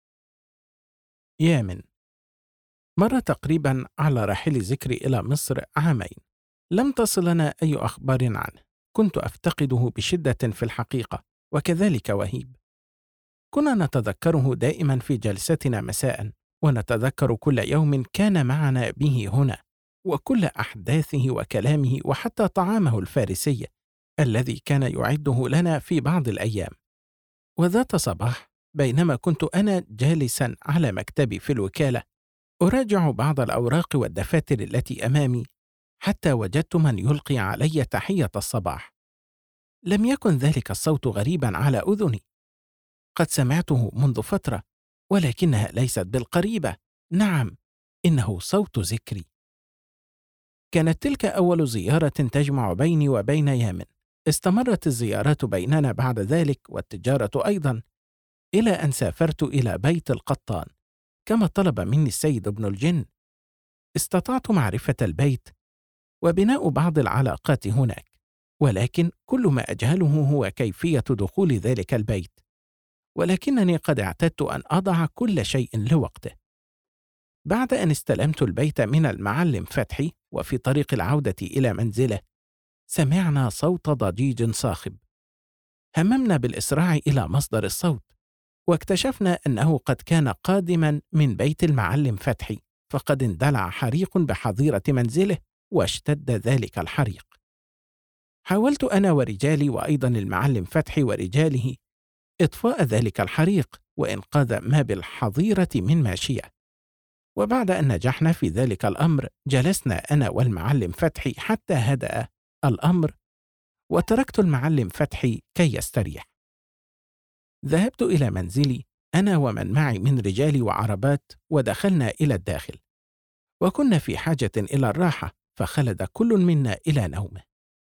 S1: يامن. مر تقريبا على رحيل ذكري إلى مصر 2 عام، لم تصلنا أي أخبار عنه. كنت أفتقده بشدة في الحقيقة، وكذلك وهيب. كنا نتذكره دائما في جلستنا مساء، ونتذكر كل يوم كان معنا به هنا، وكل أحداثه وكلامه، وحتى طعامه الفارسي الذي كان يعده لنا في بعض الأيام. وذات صباح، بينما كنت أنا جالسا على مكتبي في الوكالة، أراجع بعض الأوراق والدفاتر التي أمامي حتى وجدت من يلقي علي تحية الصباح. لم يكن ذلك الصوت غريبا على أذني، قد سمعته منذ فترة، ولكنها ليست بالقريبة. نعم، إنه صوت ذكري. كانت تلك أول زيارة تجمع بيني وبين يامن. استمرت الزيارات بيننا بعد ذلك والتجارة أيضا، إلى أن سافرت إلى بيت القطان كما طلب مني السيد ابن الجن. استطعت معرفة البيت وبناء بعض العلاقات هناك، ولكن كل ما أجهله هو كيفية دخول ذلك البيت، ولكنني قد اعتدت أن أضع كل شيء لوقته. بعد أن استلمت البيت من المعلم فتحي وفي طريق العودة إلى منزله، سمعنا صوت ضجيج صاخب. هممنا بالإسراع إلى مصدر الصوت، واكتشفنا أنه قد كان قادما من بيت المعلم فتحي، فقد اندلع حريق بحظيرة منزله واشتد ذلك الحريق. حاولت أنا ورجالي وأيضا المعلم فتحي ورجاله إطفاء ذلك الحريق وإنقاذ ما بالحظيرة من ماشية، وبعد أن نجحنا في ذلك الأمر جلسنا أنا والمعلم فتحي حتى هدأ الأمر، وتركت المعلم فتحي كي يستريح. ذهبت إلى منزلي أنا ومن معي من رجالي وعربات، ودخلنا إلى الداخل، وكنا في حاجة إلى الراحة، فخلد كل منا إلى نومه.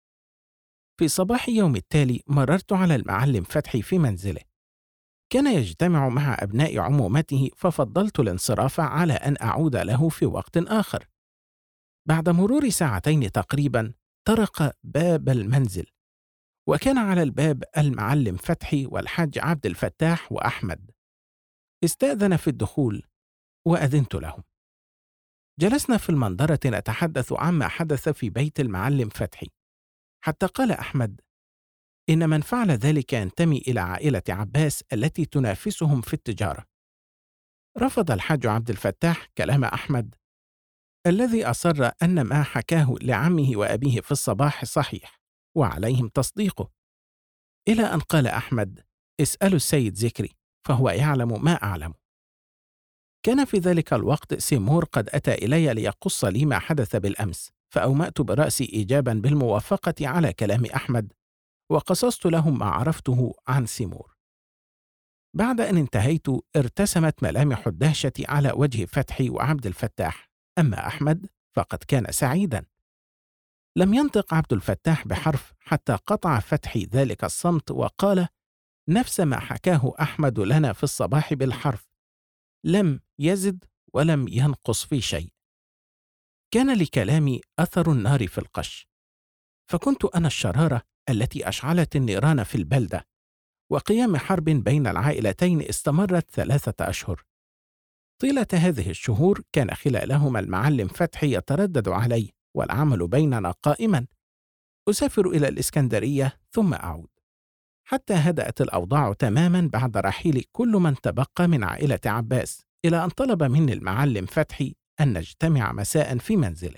S1: في صباح يوم التالي مررت على المعلم فتحي في منزله. كان يجتمع مع أبناء عمومته، ففضلت الانصراف على أن أعود له في وقت آخر. بعد مرور ساعتين تقريبا طرق باب المنزل، وكان على الباب المعلم فتحي والحاج عبد الفتاح وأحمد. استأذن في الدخول وأذنت لهم. جلسنا في المنظرة نتحدث عما حدث في بيت المعلم فتحي، حتى قال أحمد: إن من فعل ذلك ينتمي إلى عائلة عباس التي تنافسهم في التجارة. رفض الحاج عبد الفتاح كلام أحمد الذي أصر أن ما حكاه لعمه وأبيه في الصباح صحيح وعليهم تصديقه، إلى أن قال أحمد: اسألوا السيد ذكري فهو يعلم ما أعلم. كان في ذلك الوقت سيمور قد أتى إلي ليقص لي ما حدث بالأمس، فأومأت برأسي إيجابا بالموافقة على كلام أحمد، وقصصت لهم ما عرفته عن سيمور. بعد أن انتهيت ارتسمت ملامح الدهشة على وجه فتحي وعبد الفتاح، أما أحمد فقد كان سعيدا. لم ينطق عبد الفتاح بحرف حتى قطع فتحي ذلك الصمت وقال نفس ما حكاه أحمد لنا في الصباح بالحرف، لم يزد ولم ينقص في شيء. كان لكلامي أثر النار في القش، فكنت أنا الشرارة التي أشعلت النيران في البلدة، وقيام حرب بين العائلتين استمرت 3 أشهر. طيلة هذه الشهور كان خلالهما المعلم فتحي يتردد علي والعمل بيننا قائما. أسافر إلى الإسكندرية ثم أعود، حتى هدأت الأوضاع تماما بعد رحيل كل من تبقى من عائلة عباس، إلى أن طلب مني المعلم فتحي أن نجتمع مساء في منزله.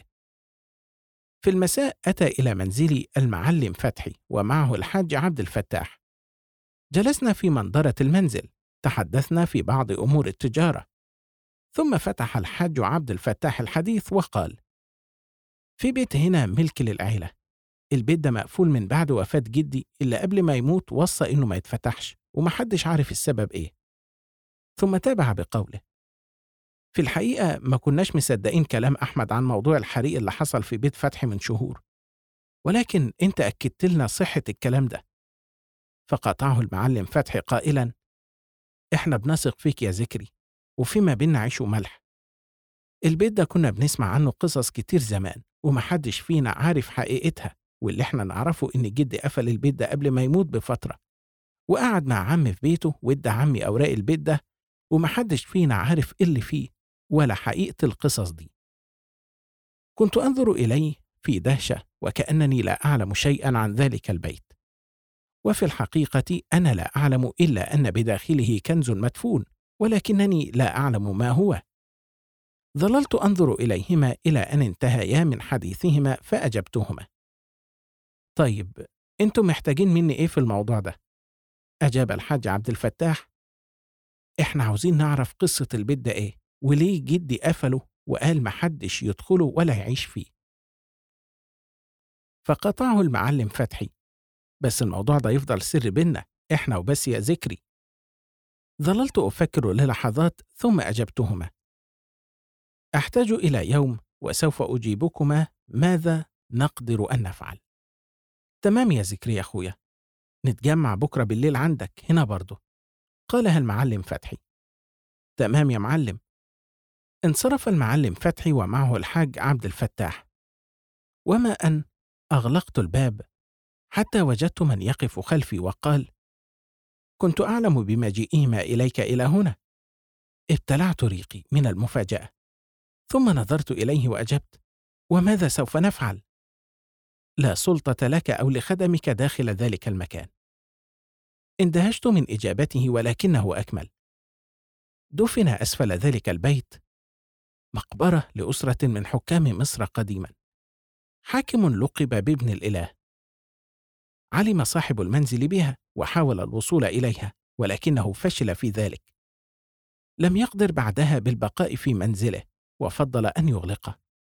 S1: في المساء أتى إلى منزلي المعلم فتحي ومعه الحاج عبد الفتاح. جلسنا في منظرة المنزل، تحدثنا في بعض أمور التجارة، ثم فتح الحاج عبد الفتاح الحديث وقال: في بيت هنا ملك للعيلة، البيت ده مقفول من بعد وفاة جدي، إلا قبل ما يموت وصى إنه ما يتفتحش ومحدش عارف السبب إيه. ثم تابع بقوله: في الحقيقة ما كناش مصدقين كلام أحمد عن موضوع الحريق اللي حصل في بيت فتحي من شهور، ولكن أنت أكدت لنا صحة الكلام ده. فقاطعه المعلم فتحي قائلا: إحنا بنثق فيك يا ذكري، وفيما بينا عيش وملح. البيت ده كنا بنسمع عنه قصص كتير زمان ومحدش فينا عارف حقيقتها، واللي احنا نعرفه إن جدي قفل البيت ده قبل ما يموت بفترة، وقعد مع عمي في بيته وادى عمي أوراق البيت ده، ومحدش فينا عارف إيه اللي فيه ولا حقيقة القصص دي. كنت أنظر إليه في دهشة وكأنني لا أعلم شيئا عن ذلك البيت، وفي الحقيقة أنا لا أعلم إلا أن بداخله كنز مدفون، ولكنني لا أعلم ما هو. ظللت أنظر إليهما إلى أن انتهيا من حديثهما، فأجبتهما: طيب أنتم محتاجين مني إيه في الموضوع ده؟ أجاب الحاج عبد الفتاح: إحنا عاوزين نعرف قصة البيت ده إيه، وليه جدي قفله وقال محدش يدخله ولا يعيش فيه. فقطعه المعلم فتحي: بس الموضوع ده يفضل سر بينا إحنا وبس يا ذكري. ظللت أفكر للحظات ثم أجبتهما: أحتاج إلى يوم وسوف أجيبكما ماذا نقدر أن نفعل. تمام يا ذكري يا أخويا، نتجمع بكرة بالليل عندك هنا برضه، قالها المعلم فتحي. تمام يا معلم. انصرف المعلم فتحي ومعه الحاج عبد الفتاح، وما أن أغلقت الباب حتى وجدت من يقف خلفي وقال: كنت أعلم بمجيئهما إليك إلى هنا. ابتلعت ريقي من المفاجأة، ثم نظرت إليه وأجبت: وماذا سوف نفعل؟ لا سلطة لك أو لخدمك داخل ذلك المكان. اندهشت من إجابته ولكنه أكمل: دفن أسفل ذلك البيت مقبرة لأسرة من حكام مصر قديما، حاكم لقب بابن الإله. علم صاحب المنزل بها وحاول الوصول إليها ولكنه فشل في ذلك. لم يقدر بعدها بالبقاء في منزله وفضل أن يغلقه.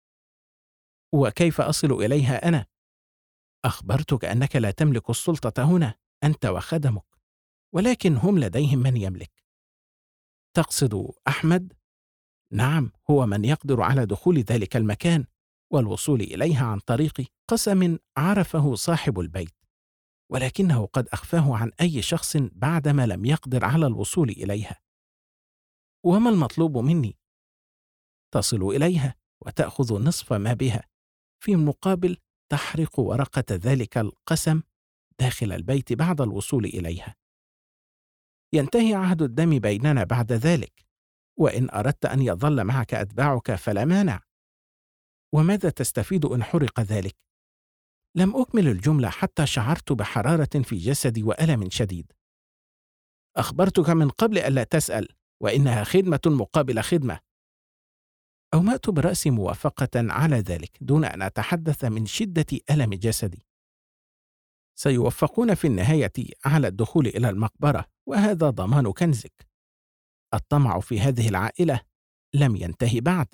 S1: وكيف أصل إليها أنا؟ أخبرتك أنك لا تملك السلطة هنا أنت وخدمك، ولكن هم لديهم من يملك. تقصد أحمد؟ نعم، هو من يقدر على دخول ذلك المكان والوصول إليها عن طريق قسم عرفه صاحب البيت، ولكنه قد أخفاه عن أي شخص بعدما لم يقدر على الوصول إليها. وما المطلوب مني؟ تصل إليها وتأخذ نصف ما بها، في مقابل تحرق ورقة ذلك القسم داخل البيت بعد الوصول إليها. ينتهي عهد الدم بيننا بعد ذلك، وإن أردت أن يظل معك أتباعك فلا مانع. وماذا تستفيد إن حرق ذلك؟ لم أكمل الجملة حتى شعرت بحرارة في جسدي وألم شديد. أخبرتك من قبل ألا تسأل، وإنها خدمة مقابل خدمة. أومأت برأسي موافقة على ذلك دون أن أتحدث من شدة ألم جسدي. سيوفقون في النهاية على الدخول إلى المقبرة، وهذا ضمان كنزك. الطمع في هذه العائلة لم ينتهي بعد.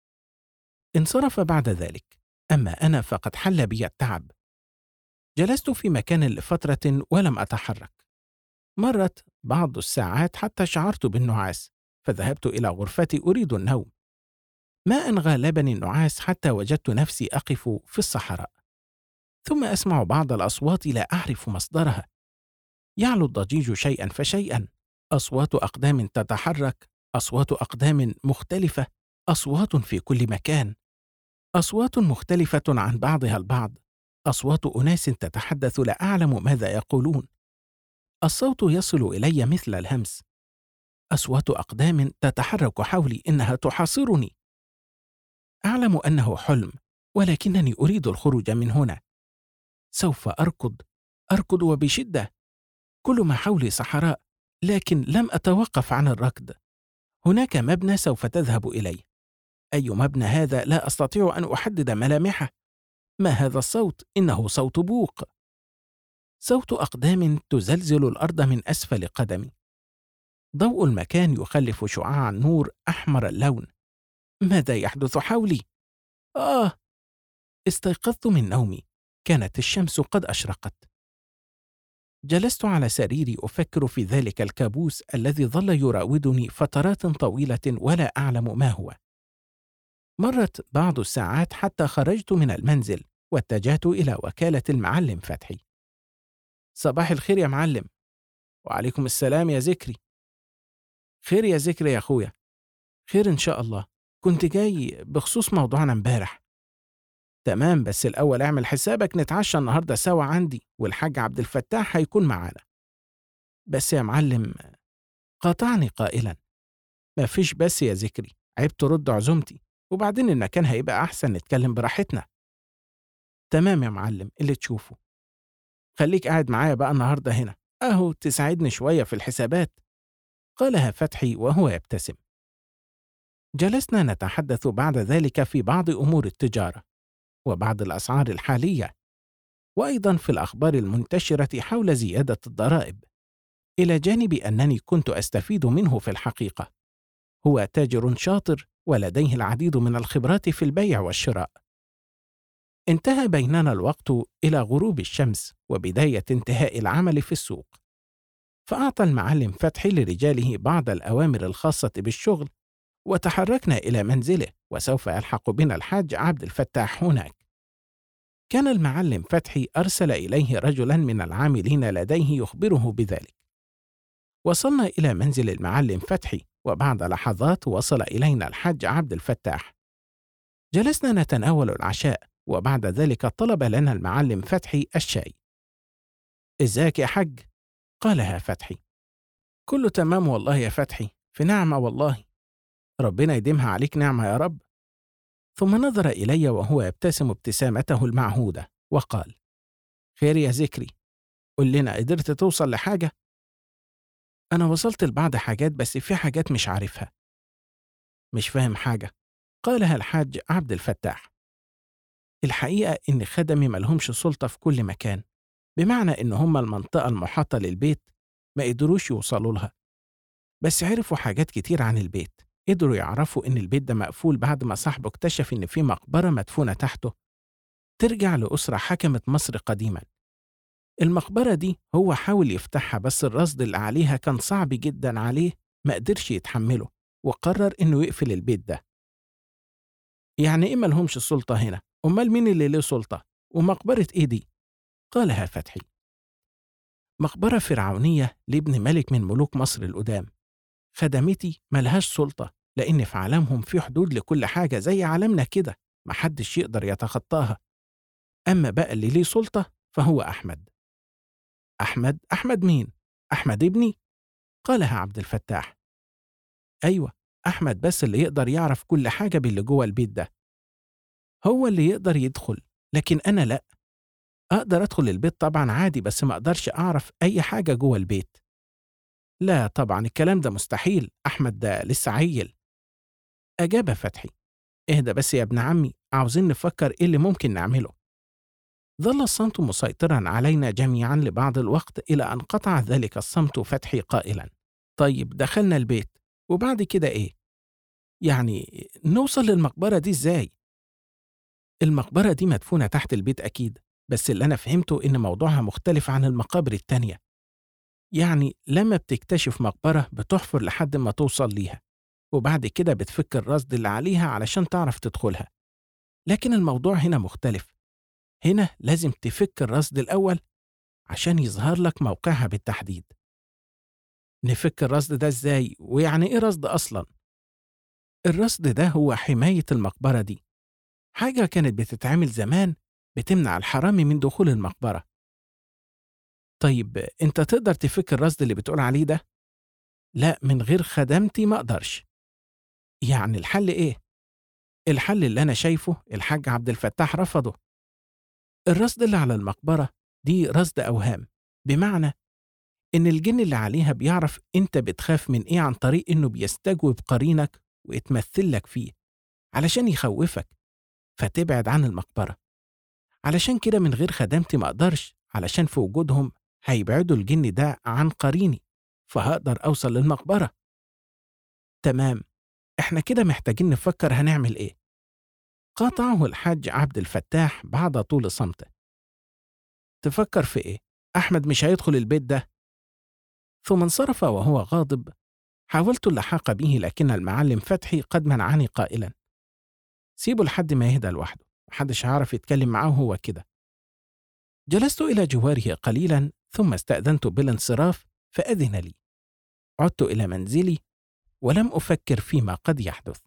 S1: انصرف بعد ذلك، أما أنا فقد حل بي التعب. جلست في مكان لفترة ولم أتحرك. مرت بعض الساعات حتى شعرت بالنعاس، فذهبت إلى غرفتي أريد النوم. ما أن غالبني النعاس حتى وجدت نفسي أقف في الصحراء، ثم أسمع بعض الأصوات لا أعرف مصدرها. يعلو الضجيج شيئا فشيئا، أصوات أقدام تتحرك، أصوات أقدام مختلفة، أصوات في كل مكان، أصوات مختلفة عن بعضها البعض، أصوات أناس تتحدث لا أعلم ماذا يقولون. الصوت يصل إلي مثل الهمس. أصوات أقدام تتحرك حولي، إنها تحاصرني. أعلم أنه حلم، ولكنني أريد الخروج من هنا. سوف أركض وبشدة. كل ما حولي صحراء، لكن لم أتوقف عن الركض. هناك مبنى سوف تذهب إليه. أي مبنى هذا؟ لا أستطيع أن أحدد ملامحه. ما هذا الصوت؟ إنه صوت بوق، صوت أقدام تزلزل الأرض من أسفل قدمي. ضوء المكان يخلف شعاع نور أحمر اللون. ماذا يحدث حولي؟ استيقظت من نومي، كانت الشمس قد أشرقت. جلست على سريري أفكر في ذلك الكابوس الذي ظل يراودني فترات طويلة ولا أعلم ما هو. مرت بعض الساعات حتى خرجت من المنزل واتجهت إلى وكالة المعلم فتحي. صباح الخير يا معلم. وعليكم السلام يا ذكري. خير يا ذكري يا أخويا. خير إن شاء الله. كنت جاي بخصوص موضوعنا امبارح. تمام، بس الأول اعمل حسابك نتعشى النهاردة سوا عندي، والحاج عبد الفتاح هيكون معانا. بس يا معلم، قاطعني قائلا: ما فيش بس يا ذكري، عيب ترد عزومتي، وبعدين المكان هيبقى أحسن نتكلم براحتنا. تمام يا معلم، اللي تشوفه. خليك قاعد معايا بقى النهاردة هنا، أهو تساعدني شوية في الحسابات، قالها فتحي وهو يبتسم. جلسنا نتحدث بعد ذلك في بعض أمور التجارة، وبعض الأسعار الحالية، وأيضا في الأخبار المنتشرة حول زيادة الضرائب، إلى جانب أنني كنت أستفيد منه في الحقيقة. هو تاجر شاطر ولديه العديد من الخبرات في البيع والشراء. انتهى بيننا الوقت إلى غروب الشمس وبداية انتهاء العمل في السوق، فأعطى المعلم فتحي لرجاله بعض الأوامر الخاصة بالشغل، وتحركنا إلى منزله، وسوف يلحق بنا الحاج عبد الفتاح هناك. كان المعلم فتحي أرسل إليه رجلا من العاملين لديه يخبره بذلك. وصلنا إلى منزل المعلم فتحي، وبعد لحظات وصل إلينا الحاج عبد الفتاح. جلسنا نتناول العشاء، وبعد ذلك طلب لنا المعلم فتحي الشاي. "إزيك يا حج؟" قالها فتحي. "كله تمام والله يا فتحي، في نعمة والله. ربنا يديمها عليك نعمة يا رب." ثم نظر إلي وهو يبتسم ابتسامته المعهودة وقال: "خير يا ذكري، قل لنا، قدرت توصل لحاجة؟" "أنا وصلت لبعض حاجات، بس في حاجات مش عارفها." "مش فاهم حاجة." قالها الحاج عبد الفتاح. "الحقيقة إن خدمي ملهمش سلطة في كل مكان، بمعنى إن هم المنطقة المحاطة للبيت ما قدروش يوصلوا لها، بس عرفوا حاجات كتير عن البيت. قدروا يعرفوا إن البيت ده مقفول بعد ما صاحبه اكتشف إن في مقبرة مدفونة تحته ترجع لأسرة حكمت مصر قديما. المقبرة دي هو حاول يفتحها، بس الرصد اللي عليها كان صعب جدا عليه، ما قدرش يتحمله، وقرر إنه يقفل البيت ده." "يعني إيه ملهمش سلطة هنا؟ أمال مين اللي له سلطة؟ ومقبرة إيه دي؟" قالها فتحي. "مقبرة فرعونية لابن ملك من ملوك مصر القدام. خدمتي ملهاش سلطة، لأن في عالمهم في حدود لكل حاجة زي عالمنا كده، محدش يقدر يتخطاها. أما بقى اللي ليه سلطة فهو أحمد." "أحمد؟ أحمد مين؟ أحمد ابني؟" قالها عبد الفتاح. "أيوة، أحمد بس اللي يقدر يعرف كل حاجة باللي جوه البيت ده. هو اللي يقدر يدخل، لكن أنا لأ. أقدر أدخل البيت طبعا عادي، بس ما أقدرش أعرف أي حاجة جوه البيت." "لا طبعا، الكلام ده مستحيل، أحمد ده لسه عيل." أجاب فتحي. "اهدى بس يا ابن عمي، عاوزين نفكر إيه اللي ممكن نعمله." ظل الصمت مسيطرا علينا جميعا لبعض الوقت، إلى أن قطع ذلك الصمت فتحي قائلا: "طيب دخلنا البيت، وبعد كده إيه؟ يعني نوصل للمقبرة دي إزاي؟" "المقبرة دي مدفونة تحت البيت أكيد، بس اللي أنا فهمته إن موضوعها مختلف عن المقابر التانية. يعني لما بتكتشف مقبرة بتحفر لحد ما توصل ليها، وبعد كده بتفك الرصد اللي عليها علشان تعرف تدخلها. لكن الموضوع هنا مختلف. هنا لازم تفك الرصد الأول عشان يظهر لك موقعها بالتحديد." "نفك الرصد ده إزاي؟ ويعني إيه رصد أصلا؟" "الرصد ده هو حماية المقبرة دي، حاجة كانت بتتعمل زمان بتمنع الحرامي من دخول المقبرة." "طيب أنت تقدر تفك الرصد اللي بتقول عليه ده؟" "لا، من غير خدمتي ما أقدرش." "يعني الحل إيه؟" "الحل اللي أنا شايفه الحاج عبد الفتاح رفضه. الرصد اللي على المقبرة دي رصد أوهام، بمعنى إن الجن اللي عليها بيعرف أنت بتخاف من إيه عن طريق إنه بيستجوب قرينك ويتمثل لك فيه علشان يخوفك فتبعد عن المقبرة. علشان كده من غير خدمتي ما أقدرش، علشان في وجودهم هيبعدوا الجن ده عن قريني، فهقدر أوصل للمقبرة." "تمام، إحنا كده محتاجين نفكر هنعمل إيه." قاطعه الحاج عبد الفتاح بعد طول صمته. "تفكر في إيه؟ أحمد مش هيدخل البيت ده." ثم انصرف وهو غاضب. حاولت اللحاق به، لكن المعلم فتحي قد منعني قائلا: "سيبه لحد ما يهدى لوحده، محدش هيعرف يتكلم معاه هو كده." جلست إلى جواره قليلا، ثم استأذنت بالانصراف فأذن لي. عدت إلى منزلي ولم أفكر فيما قد يحدث.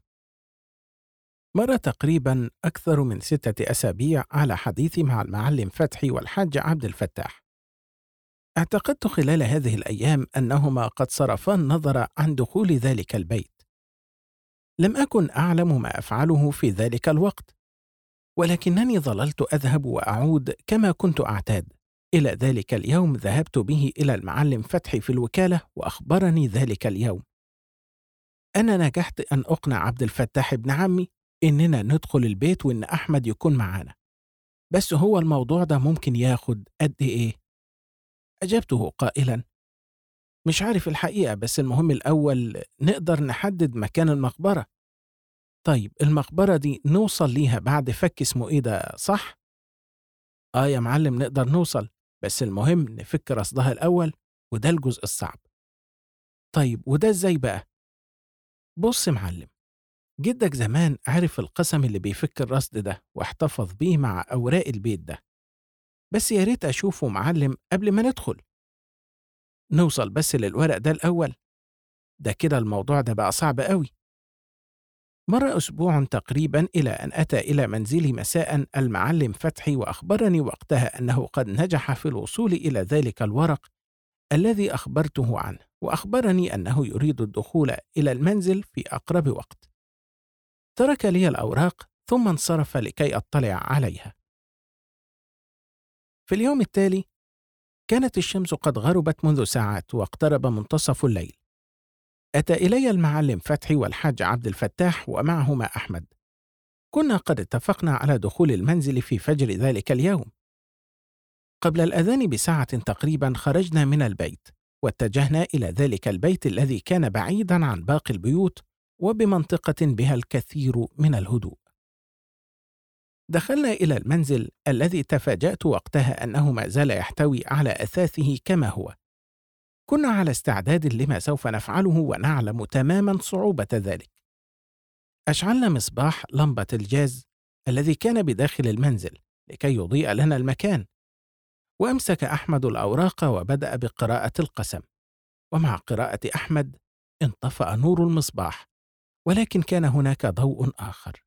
S1: مر تقريبا أكثر من 6 أسابيع على حديثي مع المعلم فتحي والحاج عبد الفتاح. اعتقدت خلال هذه الأيام أنهما قد صرفا النظر عن دخول ذلك البيت. لم أكن أعلم ما أفعله في ذلك الوقت، ولكنني ظللت أذهب وأعود كما كنت أعتاد. إلى ذلك اليوم ذهبت به إلى المعلم فتحي في الوكالة، وأخبرني ذلك اليوم. أنا نجحت أن أقنع عبد الفتاح ابن عمي إننا ندخل البيت وإن أحمد يكون معانا، بس هو الموضوع ده ممكن ياخد قد إيه؟ أجبته قائلا: مش عارف الحقيقة، بس المهم الأول نقدر نحدد مكان المقبرة. طيب المقبرة دي نوصل ليها بعد فك اسمه إيه ده، صح؟ آه يا معلم نقدر نوصل، بس المهم نفك رصدها الأول، وده الجزء الصعب. طيب وده إزاي بقى؟ بص يا معلم، جدك زمان عرف القسم اللي بيفك الرصد ده واحتفظ بيه مع أوراق البيت ده، بس يا ريت أشوفه معلم قبل ما ندخل. نوصل بس للورق ده الأول، ده كده الموضوع ده بقى صعب قوي. مر أسبوع تقريبا إلى أن أتى إلى منزلي مساء المعلم فتحي، وأخبرني وقتها أنه قد نجح في الوصول إلى ذلك الورق الذي أخبرته عنه، وأخبرني أنه يريد الدخول إلى المنزل في أقرب وقت. ترك لي الأوراق ثم انصرف لكي أطلع عليها. في اليوم التالي كانت الشمس قد غربت منذ ساعات واقترب منتصف الليل. أتى إلي المعلم فتحي والحاج عبد الفتاح ومعهما أحمد. كنا قد اتفقنا على دخول المنزل في فجر ذلك اليوم. قبل الأذان بساعة تقريبا خرجنا من البيت واتجهنا إلى ذلك البيت الذي كان بعيدا عن باقي البيوت وبمنطقة بها الكثير من الهدوء. دخلنا إلى المنزل الذي تفاجأت وقتها أنه ما زال يحتوي على أثاثه كما هو. كنا على استعداد لما سوف نفعله ونعلم تماما صعوبة ذلك. أشعلنا مصباح لمبة الجاز الذي كان بداخل المنزل لكي يضيء لنا المكان، وأمسك أحمد الأوراق وبدأ بقراءة القسم، ومع قراءة أحمد انطفأ نور المصباح، ولكن كان هناك ضوء آخر.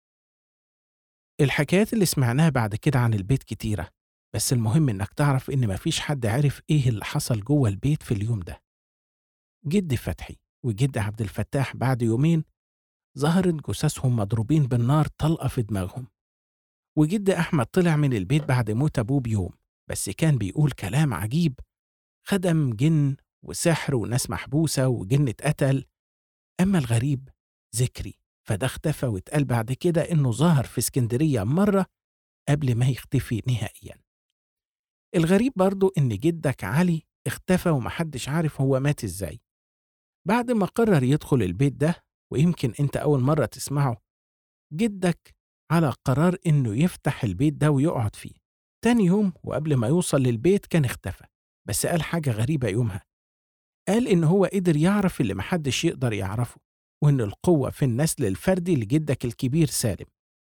S1: الحكايات اللي سمعناها بعد كده عن البيت كتيرة، بس المهم إنك تعرف إن مفيش حد عارف إيه اللي حصل جوه البيت في اليوم ده. جدي فتحي وجد عبد الفتاح بعد يومين ظهرت جثثهم مضروبين بالنار طلقة في دماغهم، وجد أحمد طلع من البيت بعد موت أبوه بيوم، بس كان بيقول كلام عجيب، خدم جن وسحر وناس محبوسة وجن اتقتل. أما الغريب ذكري، فده اختفى واتقال بعد كده إنه ظهر في اسكندرية مرة قبل ما يختفي نهائيا. الغريب برضو إن جدك علي اختفى ومحدش عارف هو مات إزاي بعد ما قرر يدخل البيت ده، ويمكن أنت أول مرة تسمعه. جدك على قرار إنه يفتح البيت ده ويقعد فيه. تاني يوم وقبل ما يوصل للبيت كان اختفى، بس قال حاجة غريبة يومها. قال إن هو قدر يعرف اللي محدش يقدر يعرفه، وإن القوة في النسل الفردي لجدك الكبير سالم.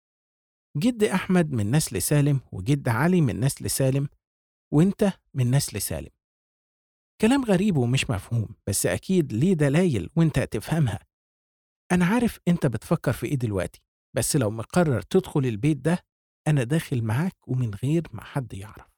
S1: جد أحمد من نسل سالم، وجد علي من نسل سالم، وإنت من نسل سالم. كلام غريب ومش مفهوم، بس أكيد ليه دلايل وإنت هتفهمها. أنا عارف إنت بتفكر في إيه دلوقتي، بس لو مقرر تدخل البيت ده أنا داخل معاك ومن غير ما حد يعرف.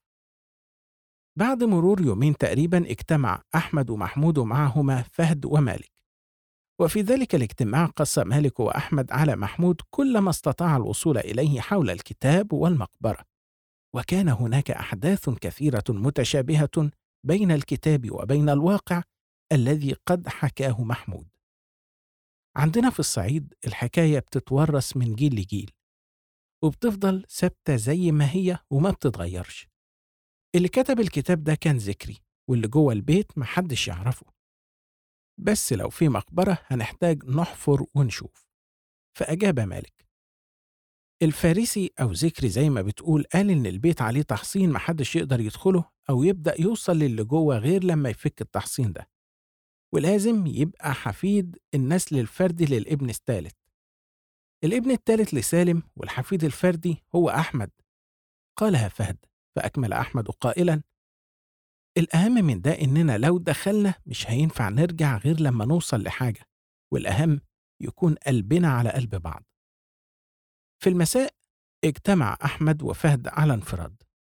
S1: بعد مرور يومين تقريبا اجتمع أحمد ومحمود ومعهما فهد ومالك، وفي ذلك الاجتماع قص مالك وأحمد على محمود كل ما استطاع الوصول إليه حول الكتاب والمقبرة، وكان هناك أحداث كثيرة متشابهة بين الكتاب وبين الواقع الذي قد حكاه محمود. عندنا في الصعيد الحكاية بتتورث من جيل لجيل، وبتفضل ثابتة زي ما هي وما بتتغيرش. اللي كتب الكتاب ده كان ذكري، واللي جوه البيت محدش يعرفه، بس لو في مقبرة هنحتاج نحفر ونشوف. فأجاب مالك. الفارسي أو ذكري زي ما بتقول قال إن البيت عليه تحصين محدش يقدر يدخله أو يبدأ يوصل للي جوه غير لما يفك التحصين ده، ولازم يبقى حفيد النسل الفردي للابن الثالث. الابن الثالث لسالم والحفيد الفردي هو أحمد. قالها فهد، فأكمل أحمد قائلا: الأهم من ده إننا لو دخلنا مش هينفع نرجع غير لما نوصل لحاجة، والأهم يكون قلبنا على قلب بعض. في المساء اجتمع أحمد وفهد على انفراد.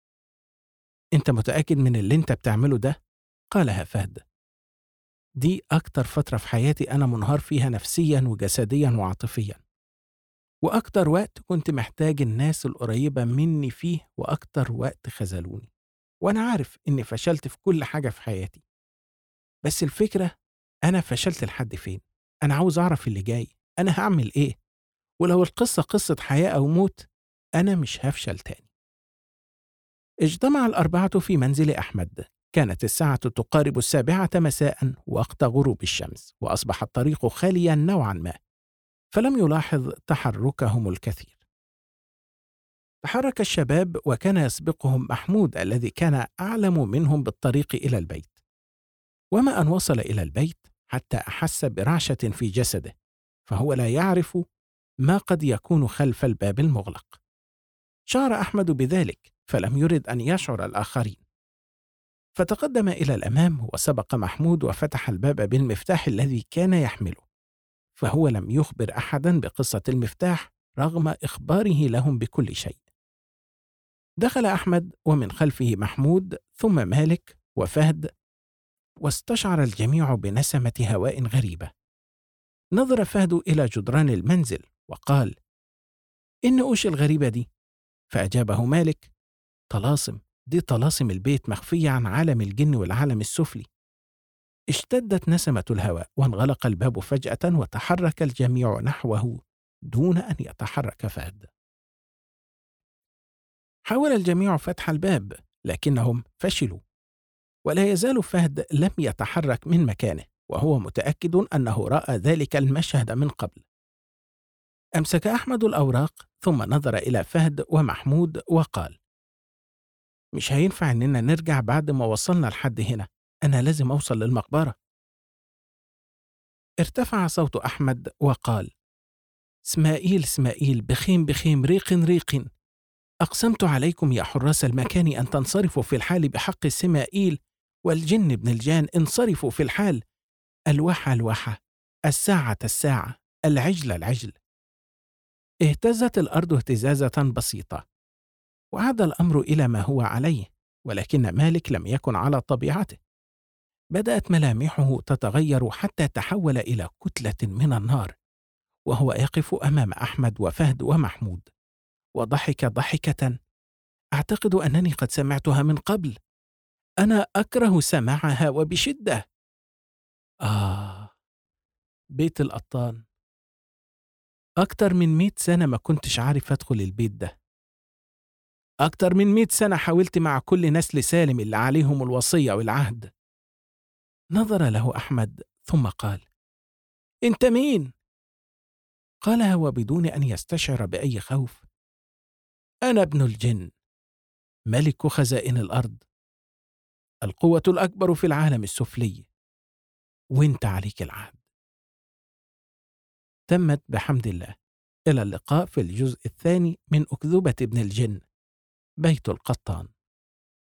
S1: أنت متأكد من اللي أنت بتعمله ده؟ قالها فهد. دي أكتر فترة في حياتي أنا منهار فيها نفسيا وجسديا وعاطفيا، وأكتر وقت كنت محتاج الناس القريبة مني فيه، وأكتر وقت خذلوني، وأنا عارف إني فشلت في كل حاجة في حياتي، بس الفكرة أنا فشلت لحد فين؟ أنا عاوز أعرف اللي جاي، أنا هعمل إيه؟ ولو القصة قصة حياة أو موت أنا مش هفشل تاني. اجتمع الأربعة في منزل أحمد. كانت الساعة تقارب 7 مساء وقت غروب الشمس، وأصبح الطريق خاليا نوعا ما، فلم يلاحظ تحركهم الكثير. تحرك الشباب وكان يسبقهم محمود الذي كان أعلم منهم بالطريق إلى البيت. وما أن وصل إلى البيت حتى أحس برعشة في جسده، فهو لا يعرف ما قد يكون خلف الباب المغلق. شعر أحمد بذلك فلم يرد أن يشعر الآخرين، فتقدم إلى الأمام وسبق محمود وفتح الباب بالمفتاح الذي كان يحمله، فهو لم يخبر أحدا بقصة المفتاح رغم إخباره لهم بكل شيء. دخل أحمد ومن خلفه محمود ثم مالك وفهد، واستشعر الجميع بنسمة هواء غريبة. نظر فهد إلى جدران المنزل وقال: إن أوش الغريبة دي؟ فأجابه مالك: طلاسم، دي طلاسم البيت مخفية عن عالم الجن والعالم السفلي. اشتدت نسمة الهواء وانغلق الباب فجأة وتحرك الجميع نحوه دون أن يتحرك فهد. حاول الجميع فتح الباب لكنهم فشلوا، ولا يزال فهد لم يتحرك من مكانه وهو متأكد أنه رأى ذلك المشهد من قبل. أمسك أحمد الأوراق ثم نظر إلى فهد ومحمود وقال: مش هينفع إننا نرجع بعد ما وصلنا لحد هنا، أنا لازم أوصل للمقبرة. ارتفع صوت أحمد وقال: اسماعيل اسماعيل، بخيم بخيم، ريق ريق، أقسمت عليكم يا حراس المكان أن تنصرفوا في الحال بحق اسماعيل، والجن ابن الجان انصرفوا في الحال، الوحى الوحى، الساعة الساعة، العجل العجل. اهتزت الأرض اهتزازة بسيطة، وعاد الأمر إلى ما هو عليه، ولكن مالك لم يكن على طبيعته. بدأت ملامحه تتغير حتى تحول إلى كتلة من النار، وهو يقف أمام أحمد وفهد ومحمود، وضحك ضحكة أعتقد أنني قد سمعتها من قبل. أنا أكره سماعها وبشدة. بيت القطان. أكتر من 100 سنة ما كنتش عارف أدخل البيت ده. أكتر من 100 سنة حاولت مع كل نسل سالم اللي عليهم الوصية والعهد. نظر له أحمد ثم قال: أنت مين؟ قالها وبدون أن يستشعر بأي خوف: أنا ابن الجن، ملك خزائن الأرض، القوة الأكبر في العالم السفلي، وانت عليك العهد. تمت بحمد الله. إلى اللقاء في الجزء الثاني من أكذوبة ابن الجن، بيت القطان.